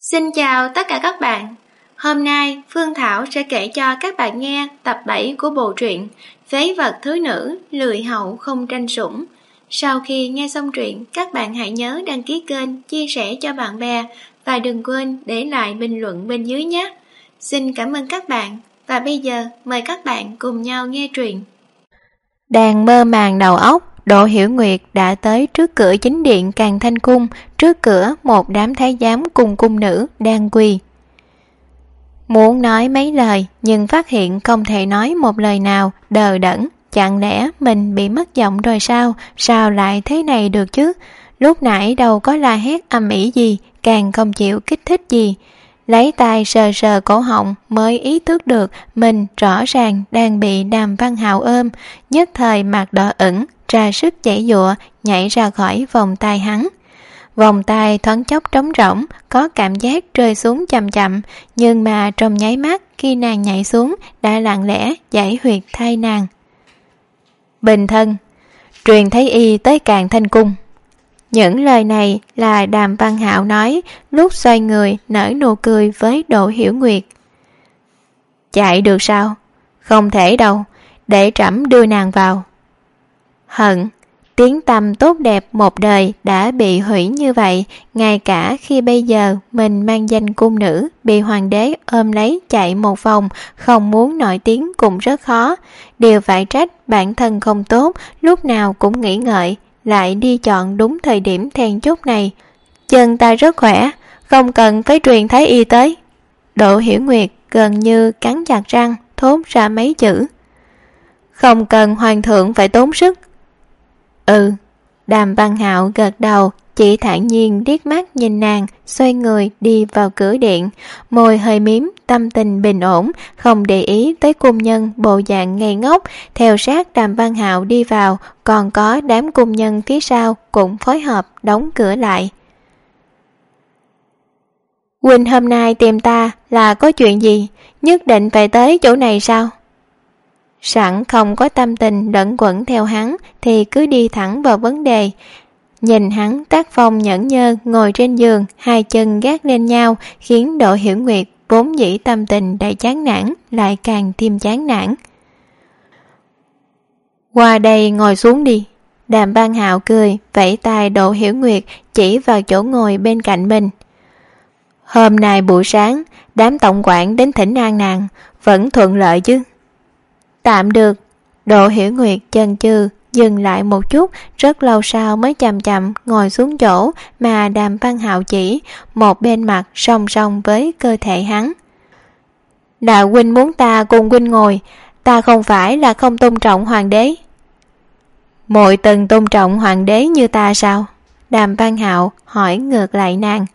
Xin chào tất cả các bạn. Hôm nay Phương Thảo sẽ kể cho các bạn nghe tập 7 của bộ truyện Phế vật thứ nữ, lười hậu không tranh sủng. Sau khi nghe xong truyện, các bạn hãy nhớ đăng ký kênh, chia sẻ cho bạn bè và đừng quên để lại bình luận bên dưới nhé. Xin cảm ơn các bạn và bây giờ mời các bạn cùng nhau nghe truyện. Đang mơ màng đầu óc, Đỗ Hiểu Nguyệt đã tới trước cửa chính điện Càn Thanh Cung. Trước cửa một đám thái giám cùng cung nữ đang quỳ. Muốn nói mấy lời nhưng phát hiện không thể nói một lời nào, đờ đẫn. Chẳng lẽ mình bị mất giọng rồi sao? Sao lại thế này được chứ? Lúc nãy đâu có la hét ầm ĩ gì, càng không chịu kích thích gì. Lấy tay sờ sờ cổ họng mới ý thức được mình rõ ràng đang bị Đàm Văn Hạo ôm. Nhất thời mặt đỏ ửng, ra sức giãy giụa nhảy ra khỏi vòng tay hắn. Vòng tay thoáng chốc trống rỗng, có cảm giác rơi xuống chậm chậm, nhưng mà trong nháy mắt khi nàng nhảy xuống đã lặng lẽ giải huyệt thai nàng. Bình thân, truyền thái y tới Càn Thanh Cung. Những lời này là Đàm Văn Hạo nói lúc xoay người nở nụ cười với Đỗ Hiểu Nguyệt. Chạy được sao? Không thể đâu, để trẫm đưa nàng vào. Hận, tiếng tăm tốt đẹp một đời đã bị hủy như vậy, ngay cả khi bây giờ mình mang danh cung nữ bị hoàng đế ôm lấy chạy một vòng, không muốn nổi tiếng cũng rất khó. Điều phải trách bản thân không tốt, lúc nào cũng nghĩ ngợi, lại đi chọn đúng thời điểm then chốt này. Chân ta rất khỏe, không cần phải truyền thái y tới. Đỗ Hiểu Nguyệt gần như cắn chặt răng thốt ra mấy chữ. Không cần hoàng thượng phải tốn sức. Đàm Văn Hạo gật đầu, chỉ thản nhiên liếc mắt nhìn nàng, xoay người đi vào cửa điện, môi hơi mím, tâm tình bình ổn, không để ý tới cung nhân bộ dạng ngây ngốc. Theo sát Đàm Văn Hạo đi vào, còn có đám cung nhân phía sau cũng phối hợp đóng cửa lại. Huynh hôm nay tìm ta là có chuyện gì? Nhất định phải tới chỗ này sao? Sẵn không có tâm tình lẫn quẩn theo hắn thì cứ đi thẳng vào vấn đề. Nhìn hắn tác phong nhẫn nhơ ngồi trên giường, hai chân gác lên nhau, khiến Đỗ Hiểu Nguyệt vốn dĩ tâm tình đầy chán nản lại càng thêm chán nản. Qua đây ngồi xuống đi. Đàm Văn Hạo cười, vẫy tay Đỗ Hiểu Nguyệt chỉ vào chỗ ngồi bên cạnh mình. Hôm nay buổi sáng, đám tổng quản đến thỉnh an nàng, vẫn thuận lợi chứ? Tạm được. Đỗ Hiểu Nguyệt chần chừ dừng lại một chút, rất lâu sau mới chậm chậm ngồi xuống chỗ mà Đàm Văn Hạo chỉ, một bên mặt song song với cơ thể hắn. Đạo huynh muốn ta cùng huynh ngồi, ta không phải là không tôn trọng hoàng đế. Muội từng tôn trọng hoàng đế như ta sao? Đàm Văn Hạo hỏi ngược lại nàng.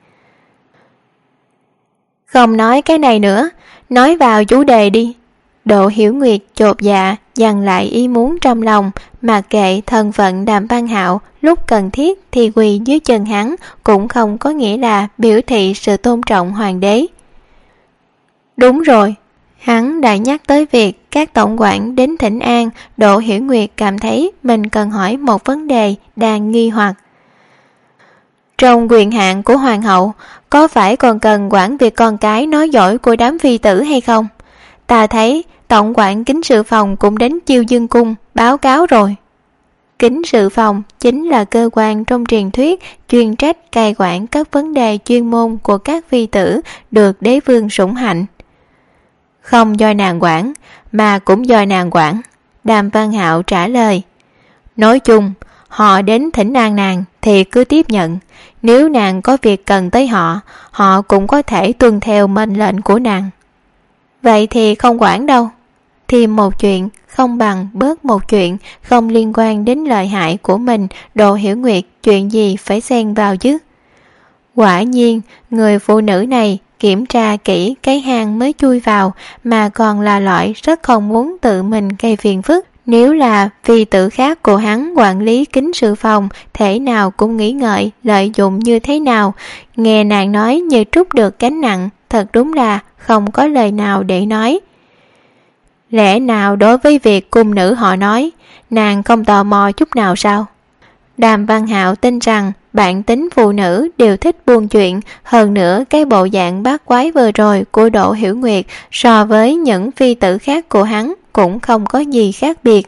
Không nói cái này nữa, nói vào chủ đề đi. Đỗ Hiểu Nguyệt chột dạ dằn lại ý muốn trong lòng, mặc kệ thân phận Đàm Văn Hạo, lúc cần thiết thì quỳ dưới chân hắn cũng không có nghĩa là biểu thị sự tôn trọng hoàng đế. Đúng rồi, hắn đã nhắc tới việc các tổng quản đến thỉnh an. Đỗ Hiểu Nguyệt cảm thấy mình cần hỏi một vấn đề đang nghi hoặc. Trong quyền hạn của hoàng hậu, có phải còn cần quản việc con cái nói giỏi của đám phi tử hay không? Ta thấy tổng quản kính sự phòng cũng đến Chiêu Dương Cung báo cáo rồi. Kính sự phòng chính là cơ quan trong truyền thuyết chuyên trách cai quản các vấn đề chuyên môn của các phi tử được đế vương sủng hạnh. Không do nàng quản, mà cũng do nàng quản. Đàm Văn Hạo trả lời. Nói chung, họ đến thỉnh an nàng thì cứ tiếp nhận. Nếu nàng có việc cần tới họ, họ cũng có thể tuân theo mệnh lệnh của nàng. Vậy thì không quản đâu. Thêm một chuyện không bằng bớt một chuyện, không liên quan đến lợi hại của mình. Đỗ Hiểu Nguyệt chuyện gì phải xen vào chứ? Quả nhiên người phụ nữ này kiểm tra kỹ cái hang mới chui vào, mà còn là loại rất không muốn tự mình gây phiền phức. Nếu là phi tử khác của hắn quản lý kính sự phòng, thể nào cũng nghĩ ngợi lợi dụng như thế nào. Nghe nàng nói như trút được gánh nặng, thật đúng là không có lời nào để nói. Lẽ nào đối với việc cung nữ họ nói, nàng không tò mò chút nào sao? Đàm Văn Hạo tin rằng bản tính phụ nữ đều thích buôn chuyện, hơn nữa cái bộ dạng bát quái vừa rồi của Đỗ Hiểu Nguyệt so với những phi tử khác của hắn cũng không có gì khác biệt.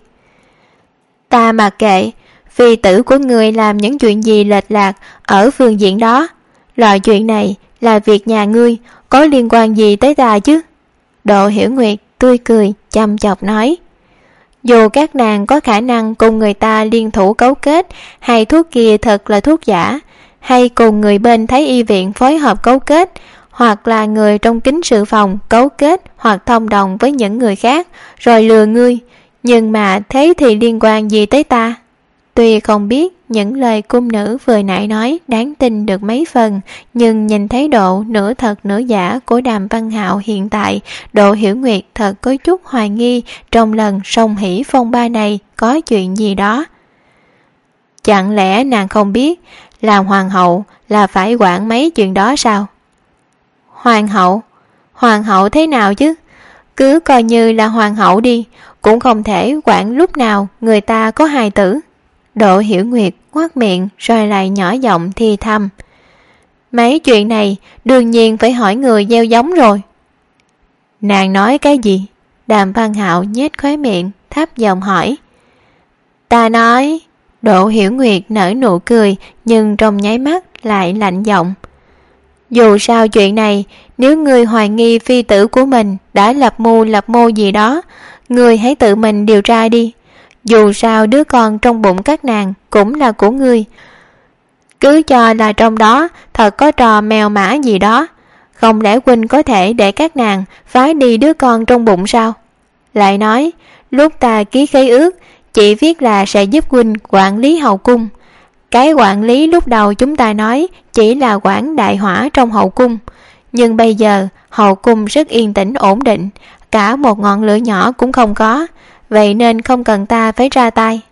Ta mặc kệ, phi tử của người làm những chuyện gì lệch lạc ở phương diện đó, loại chuyện này là việc nhà ngươi, có liên quan gì tới ta chứ? Đỗ Hiểu Nguyệt tươi cười chăm chọc nói. Dù các nàng có khả năng cùng người ta liên thủ cấu kết, hay thuốc kia thật là thuốc giả, hay cùng người bên Thái Y viện phối hợp cấu kết, hoặc là người trong kính sự phòng cấu kết hoặc thông đồng với những người khác rồi lừa ngươi, nhưng mà thế thì liên quan gì tới ta? Tuy không biết những lời cung nữ vừa nãy nói đáng tin được mấy phần, nhưng nhìn thái độ nửa thật nửa giả của Đàm Văn Hạo hiện tại, Đỗ Hiểu Nguyệt thật có chút hoài nghi trong lần song hỷ phong ba này có chuyện gì đó. Chẳng lẽ nàng không biết làm hoàng hậu là phải quản mấy chuyện đó sao? Hoàng hậu? Hoàng hậu thế nào chứ? Cứ coi như là hoàng hậu đi, cũng không thể quản lúc nào người ta có hài tử. Đỗ Hiểu Nguyệt ngoác miệng rồi lại nhỏ giọng thì thầm. Mấy chuyện này đương nhiên phải hỏi người gieo giống rồi. Nàng nói cái gì? Đàm Văn Hạo nhếch khóe miệng thấp giọng hỏi. Ta nói. Đỗ Hiểu Nguyệt nở nụ cười, nhưng trong nháy mắt lại lạnh giọng. Dù sao chuyện này, nếu ngươi hoài nghi phi tử của mình đã lập mưu gì đó, ngươi hãy tự mình điều tra đi. Dù sao đứa con trong bụng các nàng cũng là của ngươi. Cứ cho là trong đó thật có trò mèo mã gì đó, không lẽ huynh có thể để các nàng phá đi đứa con trong bụng sao? Lại nói, lúc ta ký khế ước chỉ viết là sẽ giúp huynh quản lý hậu cung. Cái quản lý lúc đầu chúng ta nói chỉ là quản đại hỏa trong hậu cung, nhưng bây giờ hậu cung rất yên tĩnh ổn định, cả một ngọn lửa nhỏ cũng không có, vậy nên không cần ta phải ra tay.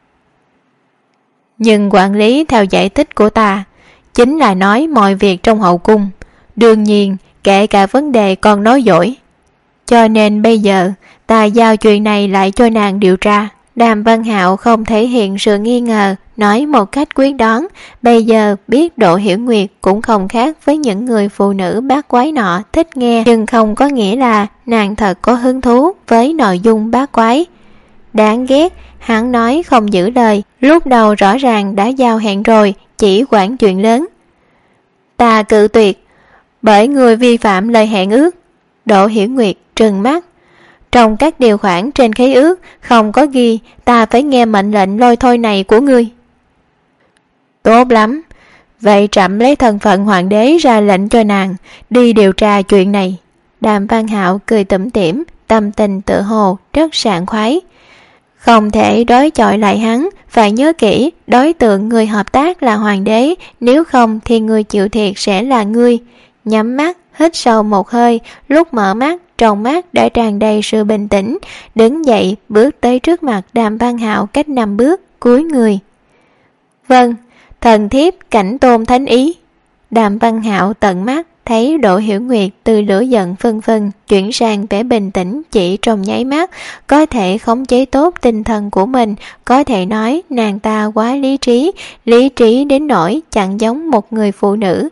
Nhưng quản lý theo giải thích của ta chính là nói mọi việc trong hậu cung, đương nhiên kể cả vấn đề con nói dối. Cho nên bây giờ ta giao chuyện này lại cho nàng điều tra. Đàm Văn Hạo không thể hiện sự nghi ngờ, nói một cách quyết đoán. Bây giờ biết Đỗ Hiểu Nguyệt cũng không khác với những người phụ nữ bát quái nọ thích nghe, nhưng không có nghĩa là nàng thật có hứng thú với nội dung bát quái. Đáng ghét, hắn nói không giữ lời, lúc đầu rõ ràng đã giao hẹn rồi, chỉ quản chuyện lớn. Ta cự tuyệt, bởi người vi phạm lời hẹn ước. Đỗ Hiểu Nguyệt trừng mắt. Trong các điều khoản trên khế ước không có ghi ta phải nghe mệnh lệnh lôi thôi này của ngươi. Tốt lắm, vậy trẫm lấy thân phận hoàng đế ra lệnh cho nàng đi điều tra chuyện này. Đàm Văn Hạo cười tủm tỉm, tâm tình tự hồ rất sảng khoái. Không thể đối chọi lại hắn, phải nhớ kỹ đối tượng người hợp tác là hoàng đế, nếu không thì người chịu thiệt sẽ là ngươi. Nhắm mắt, hít sâu một hơi, lúc mở mắt trong mắt đã tràn đầy sự bình tĩnh, đứng dậy bước tới trước mặt Đàm Văn Hạo cách 5 bước, cúi người. Vâng, thần thiếp cảnh tôn thánh ý. Đàm Văn Hạo tận mắt thấy Đỗ Hiểu Nguyệt từ lửa giận phân phân chuyển sang vẻ bình tĩnh chỉ trong nháy mắt, có thể khống chế tốt tinh thần của mình, có thể nói nàng ta quá lý trí đến nỗi chẳng giống một người phụ nữ.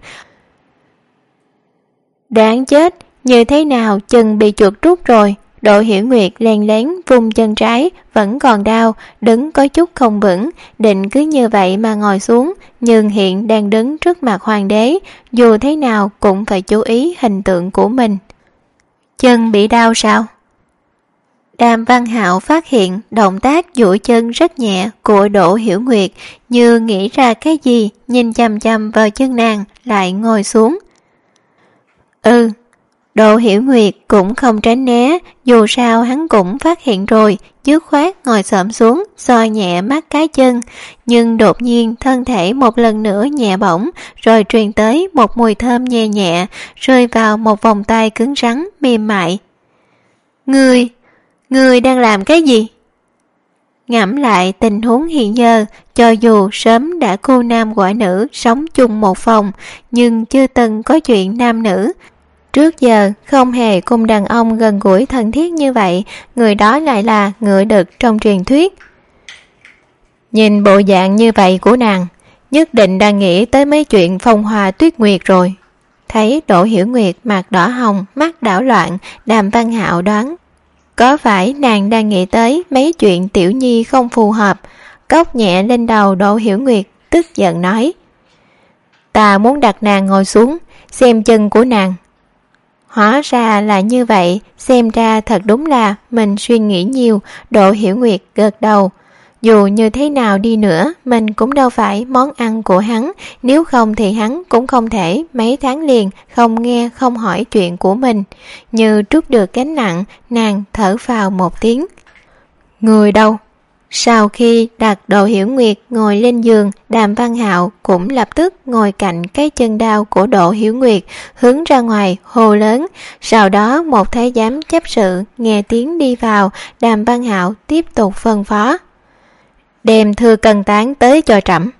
Đáng chết, như thế nào chân bị chuột rút rồi. Đỗ Hiểu Nguyệt len lén vung chân trái, vẫn còn đau, đứng có chút không vững, định cứ như vậy mà ngồi xuống, nhưng hiện đang đứng trước mặt hoàng đế, dù thế nào cũng phải chú ý hình tượng của mình. Chân bị đau sao? Đàm Văn Hạo phát hiện động tác duỗi chân rất nhẹ của Đỗ Hiểu Nguyệt, như nghĩ ra cái gì, nhìn chằm chằm vào chân nàng, lại ngồi xuống. Đỗ Hiểu Nguyệt cũng không tránh né, dù sao hắn cũng phát hiện rồi, dứt khoát ngồi xổm xuống, xoa nhẹ mắt cái chân, nhưng đột nhiên thân thể một lần nữa nhẹ bỗng, rồi truyền tới một mùi thơm nhẹ nhẹ, rơi vào một vòng tay cứng rắn, mềm mại. Ngươi đang làm cái gì? Ngẫm lại tình huống hiện giờ, cho dù sớm đã cô nam quả nữ sống chung một phòng, nhưng chưa từng có chuyện nam nữ. Trước giờ không hề cùng đàn ông gần gũi thân thiết như vậy, người đó lại là ngựa đực trong truyền thuyết. Nhìn bộ dạng như vậy của nàng, nhất định đang nghĩ tới mấy chuyện phong hoa tuyết nguyệt rồi. Thấy Đỗ Hiểu Nguyệt mặt đỏ hồng, mắt đảo loạn, Đàm Văn Hạo đoán có phải nàng đang nghĩ tới mấy chuyện tiểu nhi không phù hợp. Cốc nhẹ lên đầu Đỗ Hiểu Nguyệt, tức giận nói: ta muốn đặt nàng ngồi xuống, xem chân của nàng. Hóa ra là như vậy, xem ra thật đúng là mình suy nghĩ nhiều. Đỗ Hiểu Nguyệt gật đầu. Dù như thế nào đi nữa, mình cũng đâu phải món ăn của hắn, nếu không thì hắn cũng không thể mấy tháng liền không nghe không hỏi chuyện của mình. Như trút được gánh nặng, nàng thở phào một tiếng. Người đâu? Sau khi đặt Đỗ Hiểu Nguyệt ngồi lên giường, Đàm Văn Hạo cũng lập tức ngồi cạnh cái chân đao của Đỗ Hiểu Nguyệt, hướng ra ngoài hô lớn. Sau đó một thái giám chấp sự nghe tiếng đi vào, Đàm Văn Hạo tiếp tục phân phó: đem thư cân tán tới cho trẫm.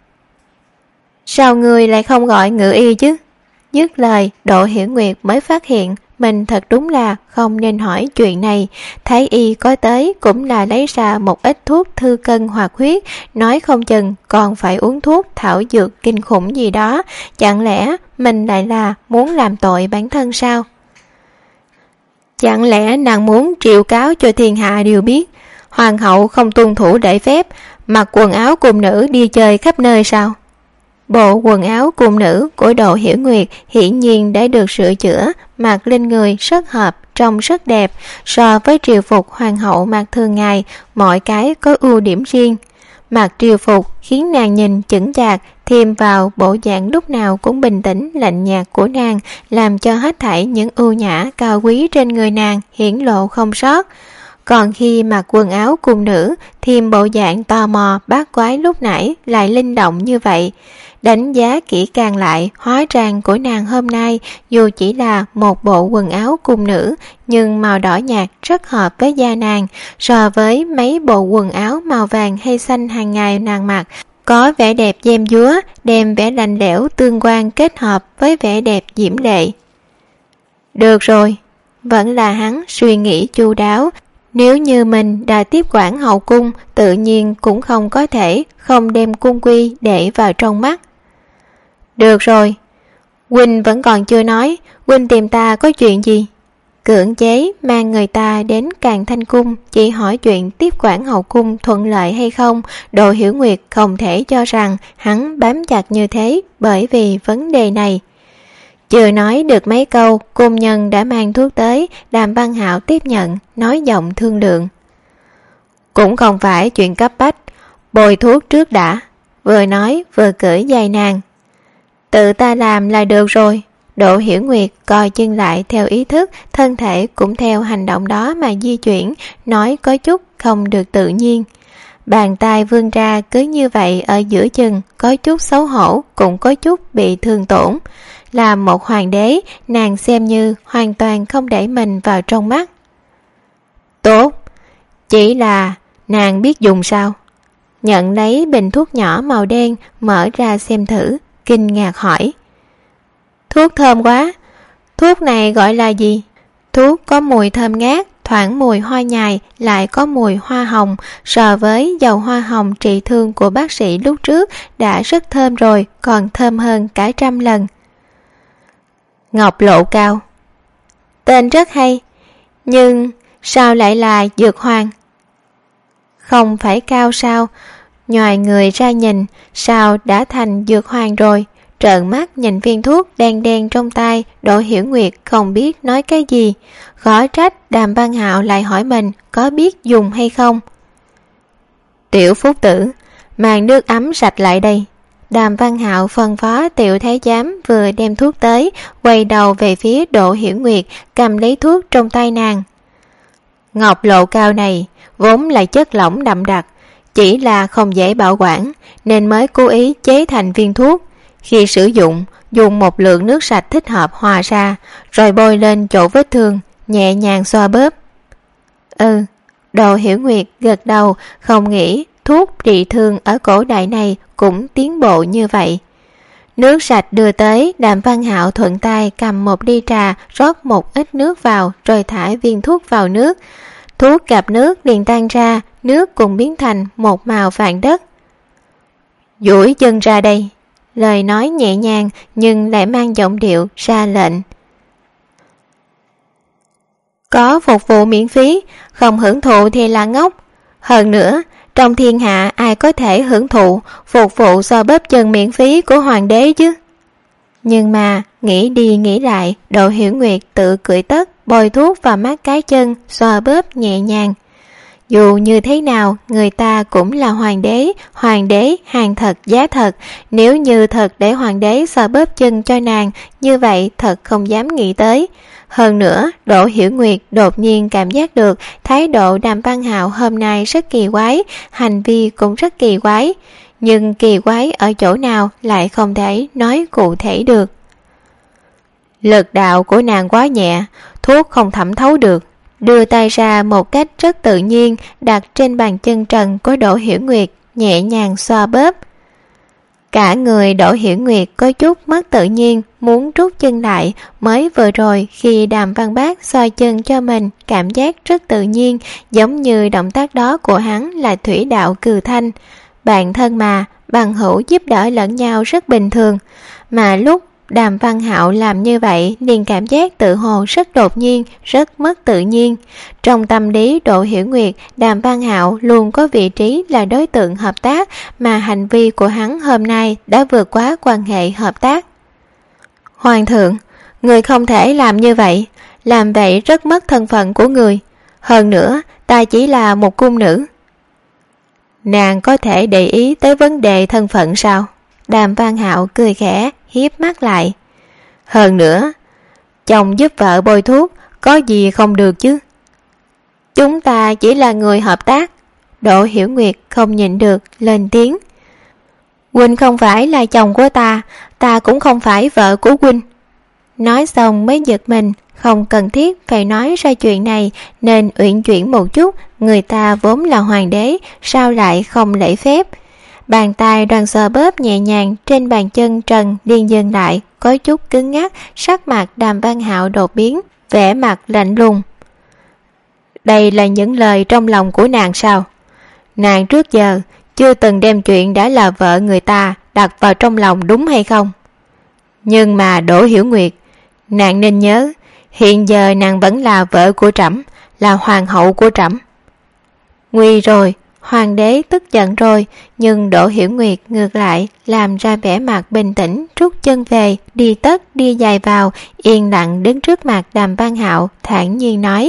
Sao người lại không gọi ngự y chứ? Dứt lời, Đỗ Hiểu Nguyệt mới phát hiện mình thật đúng là không nên hỏi chuyện này. Thái y có tới cũng là lấy ra một ít thuốc thư cân hoạt huyết, nói không chừng còn phải uống thuốc thảo dược kinh khủng gì đó. Chẳng lẽ mình lại là muốn làm tội bản thân sao? Chẳng lẽ nàng muốn triệu cáo cho thiên hạ đều biết hoàng hậu không tuân thủ lễ phép, mặc quần áo cung nữ đi chơi khắp nơi sao? Bộ quần áo cung nữ của Đỗ Hiểu Nguyệt hiển nhiên đã được sửa chữa, mặc lên người rất hợp, trông rất đẹp. So với triều phục hoàng hậu mặc thường ngày, mọi cái có ưu điểm riêng. Mặc triều phục khiến nàng nhìn chững chạc, thêm vào bộ dạng lúc nào cũng bình tĩnh lạnh nhạt của nàng, làm cho hết thảy những ưu nhã cao quý trên người nàng hiển lộ không sót. Còn khi mặc quần áo cung nữ, thêm bộ dạng tò mò bát quái lúc nãy lại linh động như vậy. Đánh giá kỹ càng lại hóa trang của nàng hôm nay, dù chỉ là một bộ quần áo cung nữ, nhưng màu đỏ nhạt rất hợp với da nàng, so với mấy bộ quần áo màu vàng hay xanh hàng ngày nàng mặc, có vẻ đẹp diêm dúa, đem vẻ lạnh lẽo tương quan kết hợp với vẻ đẹp diễm lệ. Được rồi, vẫn là hắn suy nghĩ chu đáo. Nếu như mình đã tiếp quản hậu cung, tự nhiên cũng không có thể không đem cung quy để vào trong mắt. Được rồi, huynh vẫn còn chưa nói, huynh tìm ta có chuyện gì? Cưỡng chế mang người ta đến Càn Thanh Cung, chỉ hỏi chuyện tiếp quản hậu cung thuận lợi hay không. Đỗ Hiểu Nguyệt không thể cho rằng hắn bám chặt như thế bởi vì vấn đề này. Chưa nói được mấy câu, cung nhân đã mang thuốc tới. Đàm Văn Hạo tiếp nhận, nói giọng thương lượng: cũng không phải chuyện cấp bách, bồi thuốc trước đã. Vừa nói vừa cởi giày nàng. Tự ta làm là được rồi. Đỗ Hiểu Nguyệt coi chân lại theo ý thức, thân thể cũng theo hành động đó mà di chuyển, nói có chút không được tự nhiên. Bàn tay vươn ra cứ như vậy ở giữa chừng, có chút xấu hổ, cũng có chút bị thương tổn. Là một hoàng đế, nàng xem như hoàn toàn không để mình vào trong mắt. Tốt, chỉ là nàng biết dùng sao? Nhận lấy bình thuốc nhỏ màu đen, mở ra xem thử, kinh ngạc hỏi: thuốc thơm quá, thuốc này gọi là gì? Thuốc có mùi thơm ngát, thoảng mùi hoa nhài, lại có mùi hoa hồng. So với dầu hoa hồng trị thương của bác sĩ lúc trước đã rất thơm rồi, còn thơm hơn cả 100 lần. Ngọc Lộ Cao. Tên rất hay, nhưng sao lại là dược hoàng? Không phải cao sao? Nhòi người ra nhìn, sao đã thành dược hoàng rồi? Trợn mắt nhìn viên thuốc đen đen trong tay, Đỗ Hiểu Nguyệt không biết nói cái gì. Khó trách Đàm Văn Hạo lại hỏi mình có biết dùng hay không. Tiểu Phúc Tử, mang nước ấm sạch lại đây. Đàm Văn Hạo phân phó tiểu thái giám vừa đem thuốc tới, quay đầu về phía Đỗ Hiểu Nguyệt, cầm lấy thuốc trong tay nàng. Ngọc Lộ Cao này vốn là chất lỏng đậm đặc, chỉ là không dễ bảo quản nên mới cố ý chế thành viên thuốc. Khi sử dụng, dùng một lượng nước sạch thích hợp hòa ra, rồi bôi lên chỗ vết thương, nhẹ nhàng xoa bóp. Đỗ Hiểu Nguyệt gật đầu, không nghĩ thuốc trị thương ở cổ đại này cũng tiến bộ như vậy. Nước sạch đưa tới, Đàm Văn Hạo thuận tay cầm một ly trà, rót một ít nước vào, rồi thả viên thuốc vào nước. Thuốc gặp nước liền tan ra, nước cũng biến thành một màu vàng đất. Duỗi chân ra đây. Lời nói nhẹ nhàng nhưng lại mang giọng điệu ra lệnh. Có phục vụ miễn phí, không hưởng thụ thì là ngốc. Hơn nữa, trong thiên hạ ai có thể hưởng thụ phục vụ xoa bóp chân miễn phí của hoàng đế chứ? Nhưng mà nghĩ đi nghĩ lại, Đỗ Hiểu Nguyệt tự cười tất, bôi thuốc vào mắt cái chân, xoa bóp nhẹ nhàng. Dù như thế nào, người ta cũng là hoàng đế hàng thật giá thật. Nếu như thật để hoàng đế xoa bóp chân cho nàng, như vậy thật không dám nghĩ tới. Hơn nữa, Đỗ Hiểu Nguyệt đột nhiên cảm giác được thái độ Đàm Văn Hạo hôm nay rất kỳ quái, hành vi cũng rất kỳ quái. Nhưng kỳ quái ở chỗ nào lại không thể nói cụ thể được. Lực đạo của nàng quá nhẹ, thuốc không thẩm thấu được. Đưa tay ra một cách rất tự nhiên, đặt trên bàn chân trần của Đỗ Hiểu Nguyệt, nhẹ nhàng xoa bóp. Cả người Đỗ Hiểu Nguyệt có chút mất tự nhiên, muốn rút chân lại. Mới vừa rồi khi Đàm Văn Bác xoa chân cho mình, cảm giác rất tự nhiên, giống như động tác đó của hắn là thủy đạo cừu thanh. Bạn thân mà, bằng hữu giúp đỡ lẫn nhau rất bình thường. Mà lúc Đàm Văn Hạo làm như vậy liền cảm giác tự hồ rất đột nhiên, rất mất tự nhiên. Trong tâm lý Đỗ Hiểu Nguyệt, Đàm Văn Hạo luôn có vị trí là đối tượng hợp tác, mà hành vi của hắn hôm nay đã vượt quá quan hệ hợp tác. Hoàng thượng, người không thể làm như vậy, làm vậy rất mất thân phận của người. Hơn nữa, ta chỉ là một cung nữ. Nàng có thể để ý tới vấn đề thân phận sao? Đàm Văn Hạo cười khẽ, hiếp mắt lại. Hơn nữa, chồng giúp vợ bôi thuốc, có gì không được chứ? Chúng ta chỉ là người hợp tác. Đỗ Hiểu Nguyệt không nhịn được, lên tiếng. Huynh không phải là chồng của ta cũng không phải vợ của huynh. Nói xong mới giật mình, không cần thiết phải nói ra chuyện này, nên uyển chuyển một chút, người ta vốn là hoàng đế, sao lại không lễ phép. Bàn tay đoàn xoa bóp nhẹ nhàng trên bàn chân trần liền dừng lại, có chút cứng ngắc, sắc mặt Đàm Văn Hạo đột biến, vẻ mặt lạnh lùng. Đây là những lời trong lòng của nàng sao? Nàng trước giờ chưa từng đem chuyện đã là vợ người ta đặt vào trong lòng, đúng hay không? Nhưng mà Đỗ Hiểu Nguyệt, nàng nên nhớ, hiện giờ nàng vẫn là vợ của trẫm, là hoàng hậu của trẫm. Nguy rồi, hoàng đế tức giận rồi, nhưng Đỗ Hiểu Nguyệt ngược lại làm ra vẻ mặt bình tĩnh, rút chân về, đi tất đi dài vào, yên lặng đứng trước mặt Đàm Văn Hạo, thản nhiên nói.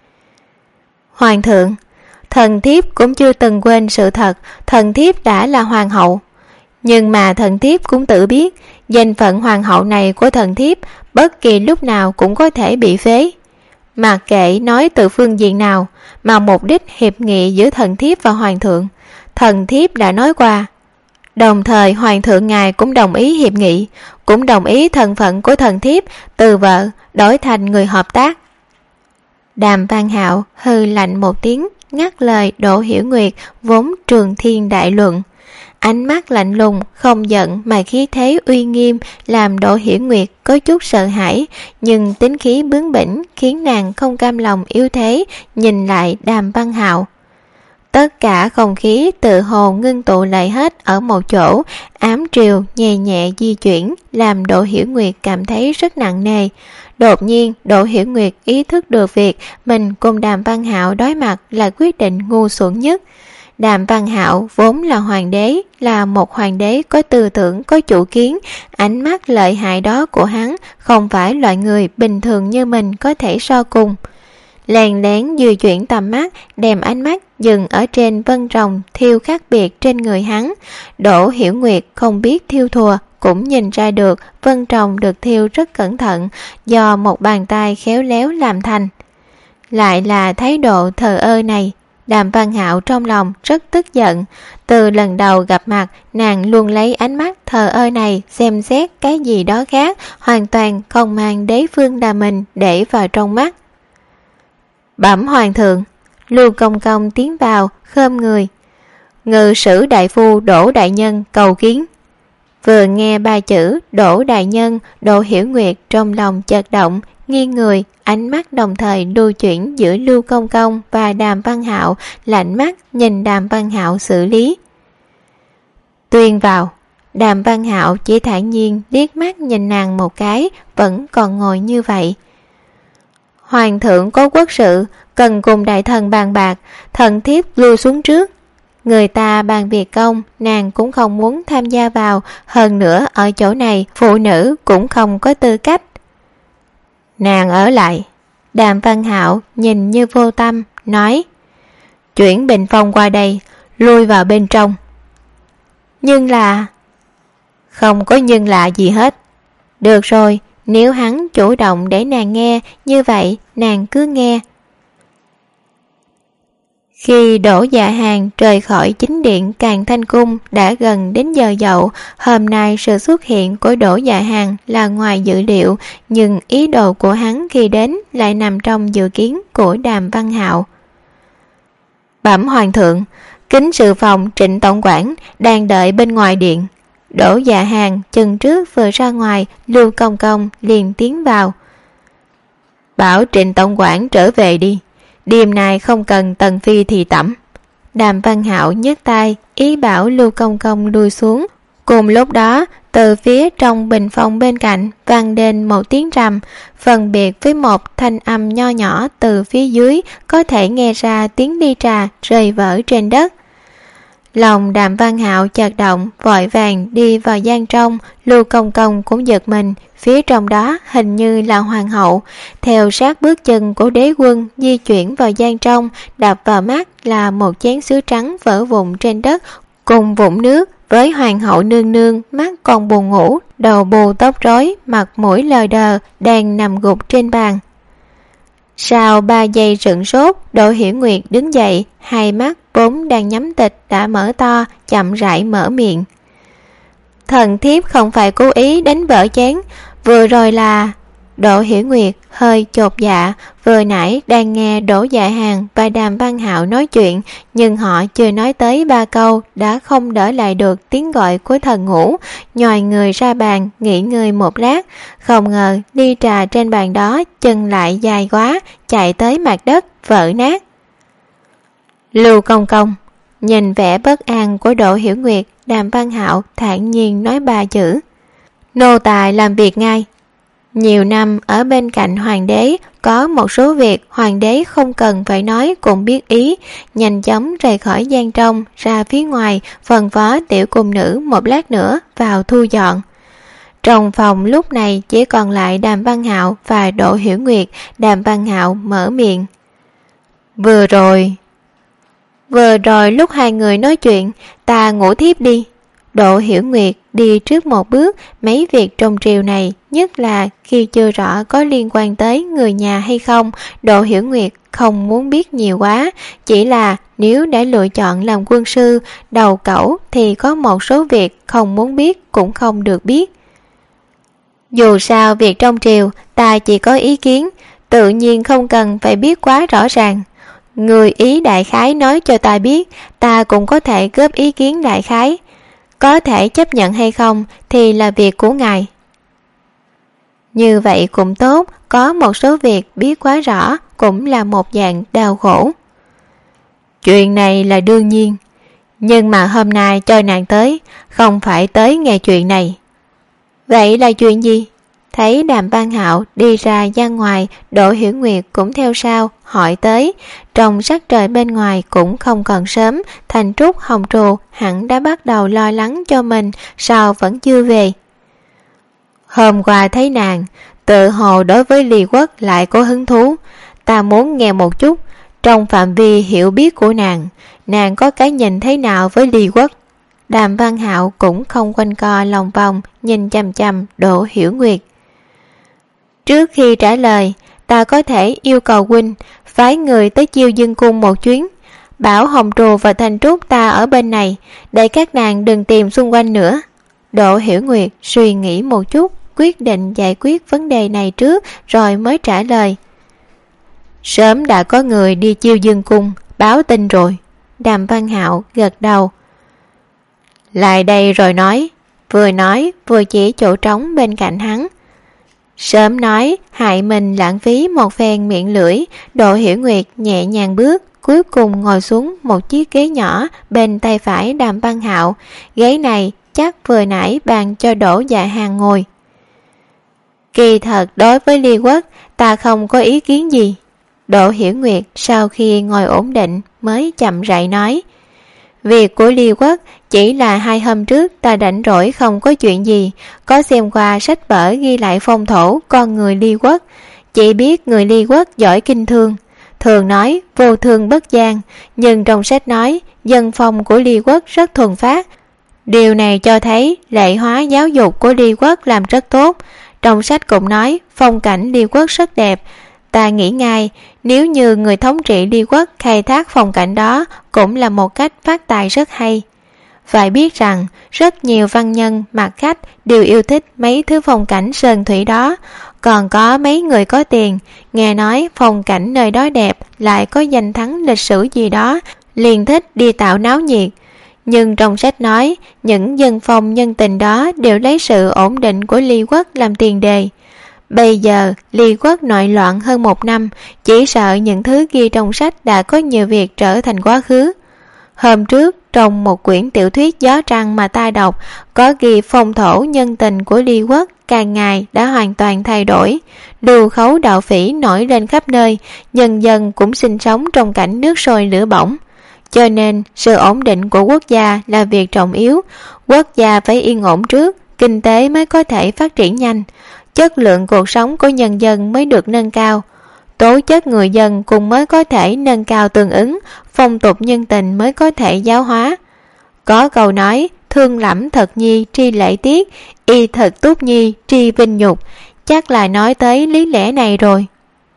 Hoàng thượng, thần thiếp cũng chưa từng quên sự thật, thần thiếp đã là hoàng hậu. Nhưng mà thần thiếp cũng tự biết, danh phận hoàng hậu này của thần thiếp bất kỳ lúc nào cũng có thể bị phế. Mặc kệ nói từ phương diện nào, mà mục đích hiệp nghị giữa thần thiếp và hoàng thượng, thần thiếp đã nói qua. Đồng thời hoàng thượng ngài cũng đồng ý hiệp nghị, cũng đồng ý thân phận của thần thiếp từ vợ đổi thành người hợp tác. Đàm Văn Hạo hừ lạnh một tiếng, ngắt lời Đỗ Hiểu Nguyệt vốn trường thiên đại luận. Ánh mắt lạnh lùng, không giận mà khí thế uy nghiêm làm Đỗ Hiểu Nguyệt có chút sợ hãi, nhưng tính khí bướng bỉnh khiến nàng không cam lòng yếu thế, nhìn lại Đàm Văn Hạo. Tất cả không khí tự hồ ngưng tụ lại hết ở một chỗ, ám triều nhẹ nhẹ di chuyển, làm Đỗ Hiểu Nguyệt cảm thấy rất nặng nề. Đột nhiên Đỗ Hiểu Nguyệt ý thức được việc mình cùng Đàm Văn Hạo đối mặt là quyết định ngu xuẩn nhất. Đàm Văn Hạo vốn là hoàng đế, là một hoàng đế có tư tưởng, có chủ kiến. Ánh mắt lợi hại đó của hắn không phải loại người bình thường như mình có thể so cùng. Lén lén di chuyển tầm mắt, đem ánh mắt dừng ở trên vân rồng thiêu khác biệt trên người hắn. Đỗ Hiểu Nguyệt không biết thiêu thùa, cũng nhìn ra được vân rồng được thiêu rất cẩn thận, do một bàn tay khéo léo làm thành. Lại là thái độ thờ ơ này. Đàm Văn Hạo trong lòng rất tức giận. Từ lần đầu gặp mặt, nàng luôn lấy ánh mắt thờ ơ này xem xét cái gì đó khác, hoàn toàn không mang đế phương Đàm mình để vào trong mắt. Bẩm hoàng thượng. Lưu Công Công tiến vào, khom người. Ngự sử đại phu Đỗ đại nhân cầu kiến. Vừa nghe ba chữ Đỗ đại nhân, Đỗ Hiểu Nguyệt trong lòng chợt động, nghiêng người, ánh mắt đồng thời lưu chuyển giữa Lưu Công Công và Đàm Văn Hạo, lạnh mắt nhìn Đàm Văn Hạo xử lý. Tuyên vào. Đàm Văn Hạo chỉ thản nhiên liếc mắt nhìn nàng một cái, vẫn còn ngồi như vậy. Hoàng thượng có quốc sự, cần cùng đại thần bàn bạc, thần thiếp lui xuống trước. Người ta bàn việc công, nàng cũng không muốn tham gia vào, hơn nữa ở chỗ này phụ nữ cũng không có tư cách. Nàng ở lại. Đàm Văn Hạo nhìn như vô tâm, nói: Chuyển bình phong qua đây, lui vào bên trong. Nhưng là... Không có nhưng lạ gì hết. Được rồi, nếu hắn chủ động để nàng nghe, như vậy nàng cứ nghe. Khi Đỗ Dạ Hàn rời khỏi chính điện Càn Thanh Cung đã gần đến giờ dậu. Hôm nay sự xuất hiện của Đỗ Dạ Hàn là ngoài dự liệu, nhưng ý đồ của hắn khi đến lại nằm trong dự kiến của Đàm Văn Hạo. Bẩm Hoàng thượng, kính sự phòng Trịnh tổng quản đang đợi bên ngoài điện. Đỗ Dạ Hàn chừng trước vừa ra ngoài, Lưu Công Công liền tiến vào. Bảo Trịnh tổng quản trở về đi, đêm nay không cần Tần Phi thì tẩm. Đàm Văn Hạo nhấc tay ý bảo Lưu Công Công lui xuống. Cùng lúc đó, từ phía trong bình phong bên cạnh vang lên một tiếng trầm, phân biệt với một thanh âm nho nhỏ từ phía dưới, có thể nghe ra tiếng ly trà rơi vỡ trên đất. Lòng Đàm Văn Hạo chợt động, vội vàng đi vào gian trong. Lưu Công Công cũng giật mình, phía trong đó hình như là hoàng hậu. Theo sát bước chân của đế quân di chuyển vào gian trong, đập vào mắt là một chén sứ trắng vỡ vụn trên đất cùng vũng nước, với hoàng hậu nương nương mắt còn buồn ngủ, đầu bù tóc rối, mặt mũi lờ đờ, đang nằm gục trên bàn. Sau 3 giây sửng sốt, Đỗ Hiểu Nguyệt đứng dậy, hai mắt vốn đang nhắm tịch đã mở to, chậm rãi mở miệng. Thần thiếp không phải cố ý đánh vỡ chén, vừa rồi là... Đỗ Hiểu Nguyệt hơi chột dạ, vừa nãy đang nghe Đỗ Dạ Hàn và Đàm Văn Hạo nói chuyện, nhưng họ chưa nói tới 3 câu đã không đỡ lại được tiếng gọi của thần ngũ, nhòi người ra bàn nghỉ ngơi một lát. Không ngờ ly trà trên bàn đó chân lại dài quá, chạy tới mặt đất vỡ nát. Lưu Công Công nhìn vẻ bất an của Đỗ Hiểu Nguyệt, Đàm Văn Hạo thản nhiên nói 3 chữ: Nô tài làm việc ngay. Nhiều năm ở bên cạnh hoàng đế, có một số việc hoàng đế không cần phải nói cũng biết ý. Nhanh chóng rời khỏi gian trong, ra phía ngoài, phân phó tiểu cung nữ một lát nữa vào thu dọn. Trong phòng lúc này chỉ còn lại Đàm Văn Hạo và Đỗ Hiểu Nguyệt. Đàm Văn Hạo mở miệng: Vừa rồi lúc hai người nói chuyện, ta ngủ thiếp đi. Đỗ Hiểu Nguyệt đi trước một bước, mấy việc trong triều này, nhất là khi chưa rõ có liên quan tới người nhà hay không, Đỗ Hiểu Nguyệt không muốn biết nhiều quá, chỉ là nếu đã lựa chọn làm quân sư, đầu cẩu thì có một số việc không muốn biết cũng không được biết. Dù sao việc trong triều, ta chỉ có ý kiến, tự nhiên không cần phải biết quá rõ ràng. Người ý đại khái nói cho ta biết, ta cũng có thể góp ý kiến đại khái. Có thể chấp nhận hay không thì là việc của ngài. Như vậy cũng tốt, có một số việc biết quá rõ cũng là một dạng đau khổ. Chuyện này là đương nhiên, nhưng mà hôm nay cho nàng tới, không phải tới nghe chuyện này. Vậy là chuyện gì? Thấy Đàm Văn Hạo đi ra gian ngoài, Đỗ Hiểu Nguyệt cũng theo sau hỏi tới. Trong sắc trời bên ngoài cũng không còn sớm, Thành Trúc Hồng Trù hẳn đã bắt đầu lo lắng cho mình, sao vẫn chưa về. Hôm qua thấy nàng, tự hồ đối với Lý Quốc lại có hứng thú. Ta muốn nghe một chút, trong phạm vi hiểu biết của nàng có cái nhìn thế nào với Lý Quốc? Đàm Văn Hạo cũng không quanh co lòng vòng, nhìn chằm chằm Đỗ Hiểu Nguyệt. Trước khi trả lời, ta có thể yêu cầu huynh phái người tới Chiêu Dương Cung một chuyến, bảo Hồng Trù và Thành Trúc ta ở bên này, để các nàng đừng tìm xung quanh nữa. Đỗ Hiểu Nguyệt suy nghĩ một chút, quyết định giải quyết vấn đề này trước rồi mới trả lời. Sớm đã có người đi Chiêu Dương Cung báo tin rồi. Đàm Văn Hạo gật đầu. Lại đây rồi nói vừa chỉ chỗ trống bên cạnh hắn. Sớm nói hại mình lãng phí một phen miệng lưỡi. Đỗ Hiểu Nguyệt nhẹ nhàng bước cuối cùng ngồi xuống một chiếc ghế nhỏ bên tay phải Đàm Văn Hạo. Ghế này chắc vừa nãy bàn cho Đỗ Dạ Hàn ngồi. Kỳ thật đối với Ly Quốc ta không có ý kiến gì. Đỗ Hiểu Nguyệt sau khi ngồi ổn định mới chậm rãi nói. Việc của Ly Quốc chỉ là 2 hôm trước ta rảnh rỗi không có chuyện gì, có xem qua sách vở ghi lại phong thổ con người Ly Quốc. Chỉ biết người Ly Quốc giỏi kinh thương, thường nói vô thương bất gian, nhưng trong sách nói dân phong của Ly Quốc rất thuần phát. Điều này cho thấy lệ hóa giáo dục của Ly Quốc làm rất tốt. Trong sách cũng nói phong cảnh Ly Quốc rất đẹp. Ta nghĩ ngay, nếu như người thống trị Ly Quốc khai thác phong cảnh đó cũng là một cách phát tài rất hay. Phải biết rằng rất nhiều văn nhân mặt khách đều yêu thích mấy thứ phong cảnh sơn thủy đó. Còn có mấy người có tiền, nghe nói phong cảnh nơi đó đẹp, lại có danh thắng lịch sử gì đó, liền thích đi tạo náo nhiệt. Nhưng trong sách nói, những dân phong nhân tình đó đều lấy sự ổn định của Ly Quốc làm tiền đề. Bây giờ Ly Quốc nội loạn hơn 1 năm, chỉ sợ những thứ ghi trong sách đã có nhiều việc trở thành quá khứ. Hôm trước trong một quyển tiểu thuyết Gió Trăng mà ta đọc, có ghi phong thổ nhân tình của Ly Quốc càng ngày đã hoàn toàn thay đổi. Lưu khấu đạo phỉ nổi lên khắp nơi, dần dần cũng sinh sống trong cảnh nước sôi lửa bỏng. Cho nên sự ổn định của quốc gia là việc trọng yếu. Quốc gia phải yên ổn trước, kinh tế mới có thể phát triển nhanh, chất lượng cuộc sống của nhân dân mới được nâng cao, tố chất người dân cũng mới có thể nâng cao tương ứng, phong tục nhân tình mới có thể giáo hóa. Có câu nói thương lẫm thật nhi tri lễ tiết, y thật túc nhi tri vinh nhục, chắc là nói tới lý lẽ này rồi.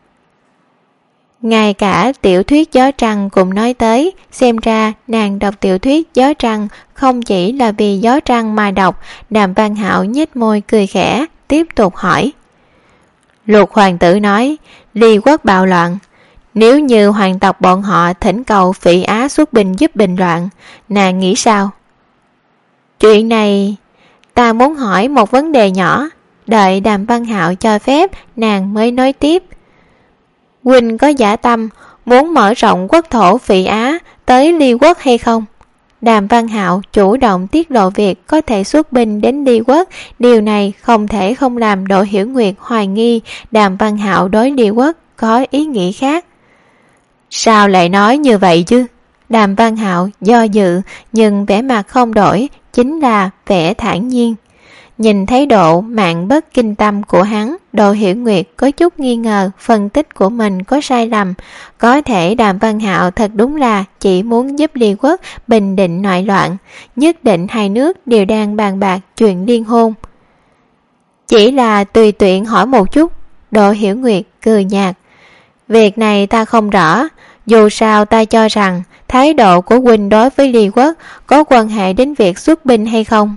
Ngay cả tiểu thuyết Gió Trăng cũng nói tới, xem ra nàng đọc tiểu thuyết Gió Trăng không chỉ là vì Gió Trăng mà đọc. Đàm Văn Hạo nhếch môi cười khẽ, tiếp tục hỏi. Lục hoàng tử nói Ly Quốc bạo loạn, nếu như hoàng tộc bọn họ thỉnh cầu Phỉ Á xuất binh giúp bình loạn, nàng nghĩ sao? Chuyện này ta muốn hỏi một vấn đề nhỏ. Đợi Đàm Văn Hạo cho phép nàng mới nói tiếp. Huynh có dã tâm muốn mở rộng quốc thổ Phỉ Á tới Ly Quốc hay không? Đàm Văn Hạo chủ động tiết lộ việc có thể xuất binh đến Ly Quốc. Điều này không thể không làm Đỗ Hiểu Nguyệt hoài nghi Đàm Văn Hạo đối Ly Quốc có ý nghĩ khác. Sao lại nói như vậy chứ? Đàm Văn Hạo do dự, nhưng vẻ mặt không đổi, chính là vẻ thản nhiên. Nhìn thấy độ mạn bất kinh tâm của hắn, Đỗ Hiểu Nguyệt có chút nghi ngờ phân tích của mình có sai lầm. Có thể Đàm Văn Hạo thật đúng là chỉ muốn giúp Ly Quốc bình định nội loạn. Nhất định hai nước đều đang bàn bạc chuyện liên hôn. Chỉ là tùy tiện hỏi một chút. Đỗ Hiểu Nguyệt cười nhạt. Việc này ta không rõ. Dù sao ta cho rằng thái độ của huynh đối với Ly Quốc có quan hệ đến việc xuất binh hay không.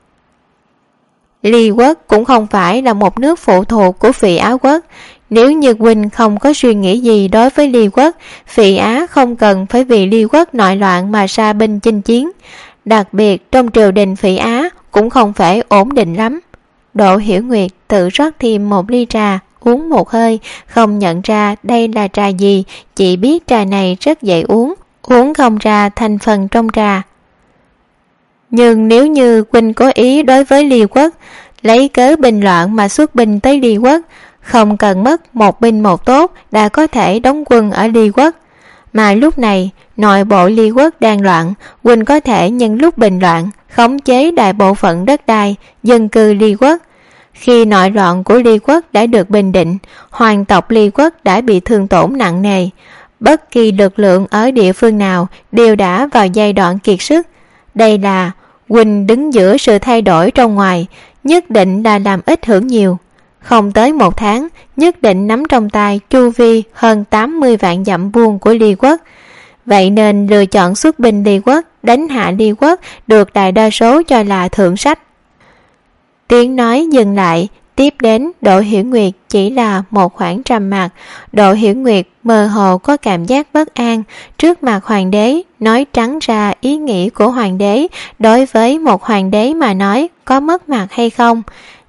Ly Quốc cũng không phải là một nước phụ thuộc của Phỉ Á Quốc. Nếu như huynh không có suy nghĩ gì đối với Ly Quốc, Phỉ Á không cần phải vì Ly Quốc nội loạn mà ra binh chinh chiến. Đặc biệt trong triều đình Phỉ Á cũng không phải ổn định lắm. Đỗ Hiểu Nguyệt tự rót thêm một ly trà, uống một hơi, không nhận ra đây là trà gì, chỉ biết trà này rất dễ uống, uống không ra thành phần trong trà. Nhưng nếu như huynh có ý đối với Ly Quốc, lấy cớ bình loạn mà xuất binh tới Ly Quốc, không cần mất một binh một tốt đã có thể đóng quân ở Ly Quốc. Mà lúc này nội bộ Ly Quốc đang loạn, huynh có thể nhân lúc bình loạn khống chế đại bộ phận đất đai dân cư Ly Quốc. Khi nội loạn của Ly Quốc đã được bình định, hoàng tộc Ly Quốc đã bị thương tổn nặng nề. Bất kỳ lực lượng ở địa phương nào đều đã vào giai đoạn kiệt sức. Đây là huynh đứng giữa sự thay đổi trong ngoài, nhất định là làm ít hưởng nhiều. Không tới 1 tháng, nhất định nắm trong tay chu vi hơn 80 vạn dặm vuông của Ly Quốc. Vậy nên lựa chọn xuất binh Ly Quốc, đánh hạ Ly Quốc được đại đa số cho là thượng sách. Tiếng nói dừng lại, tiếp đến Đỗ Hiểu Nguyệt chỉ là một khoảng trầm mặc. Đỗ Hiểu Nguyệt mơ hồ có cảm giác bất an trước mặt hoàng đế, nói trắng ra ý nghĩ của hoàng đế. Đối với một hoàng đế mà nói có mất mặt hay không,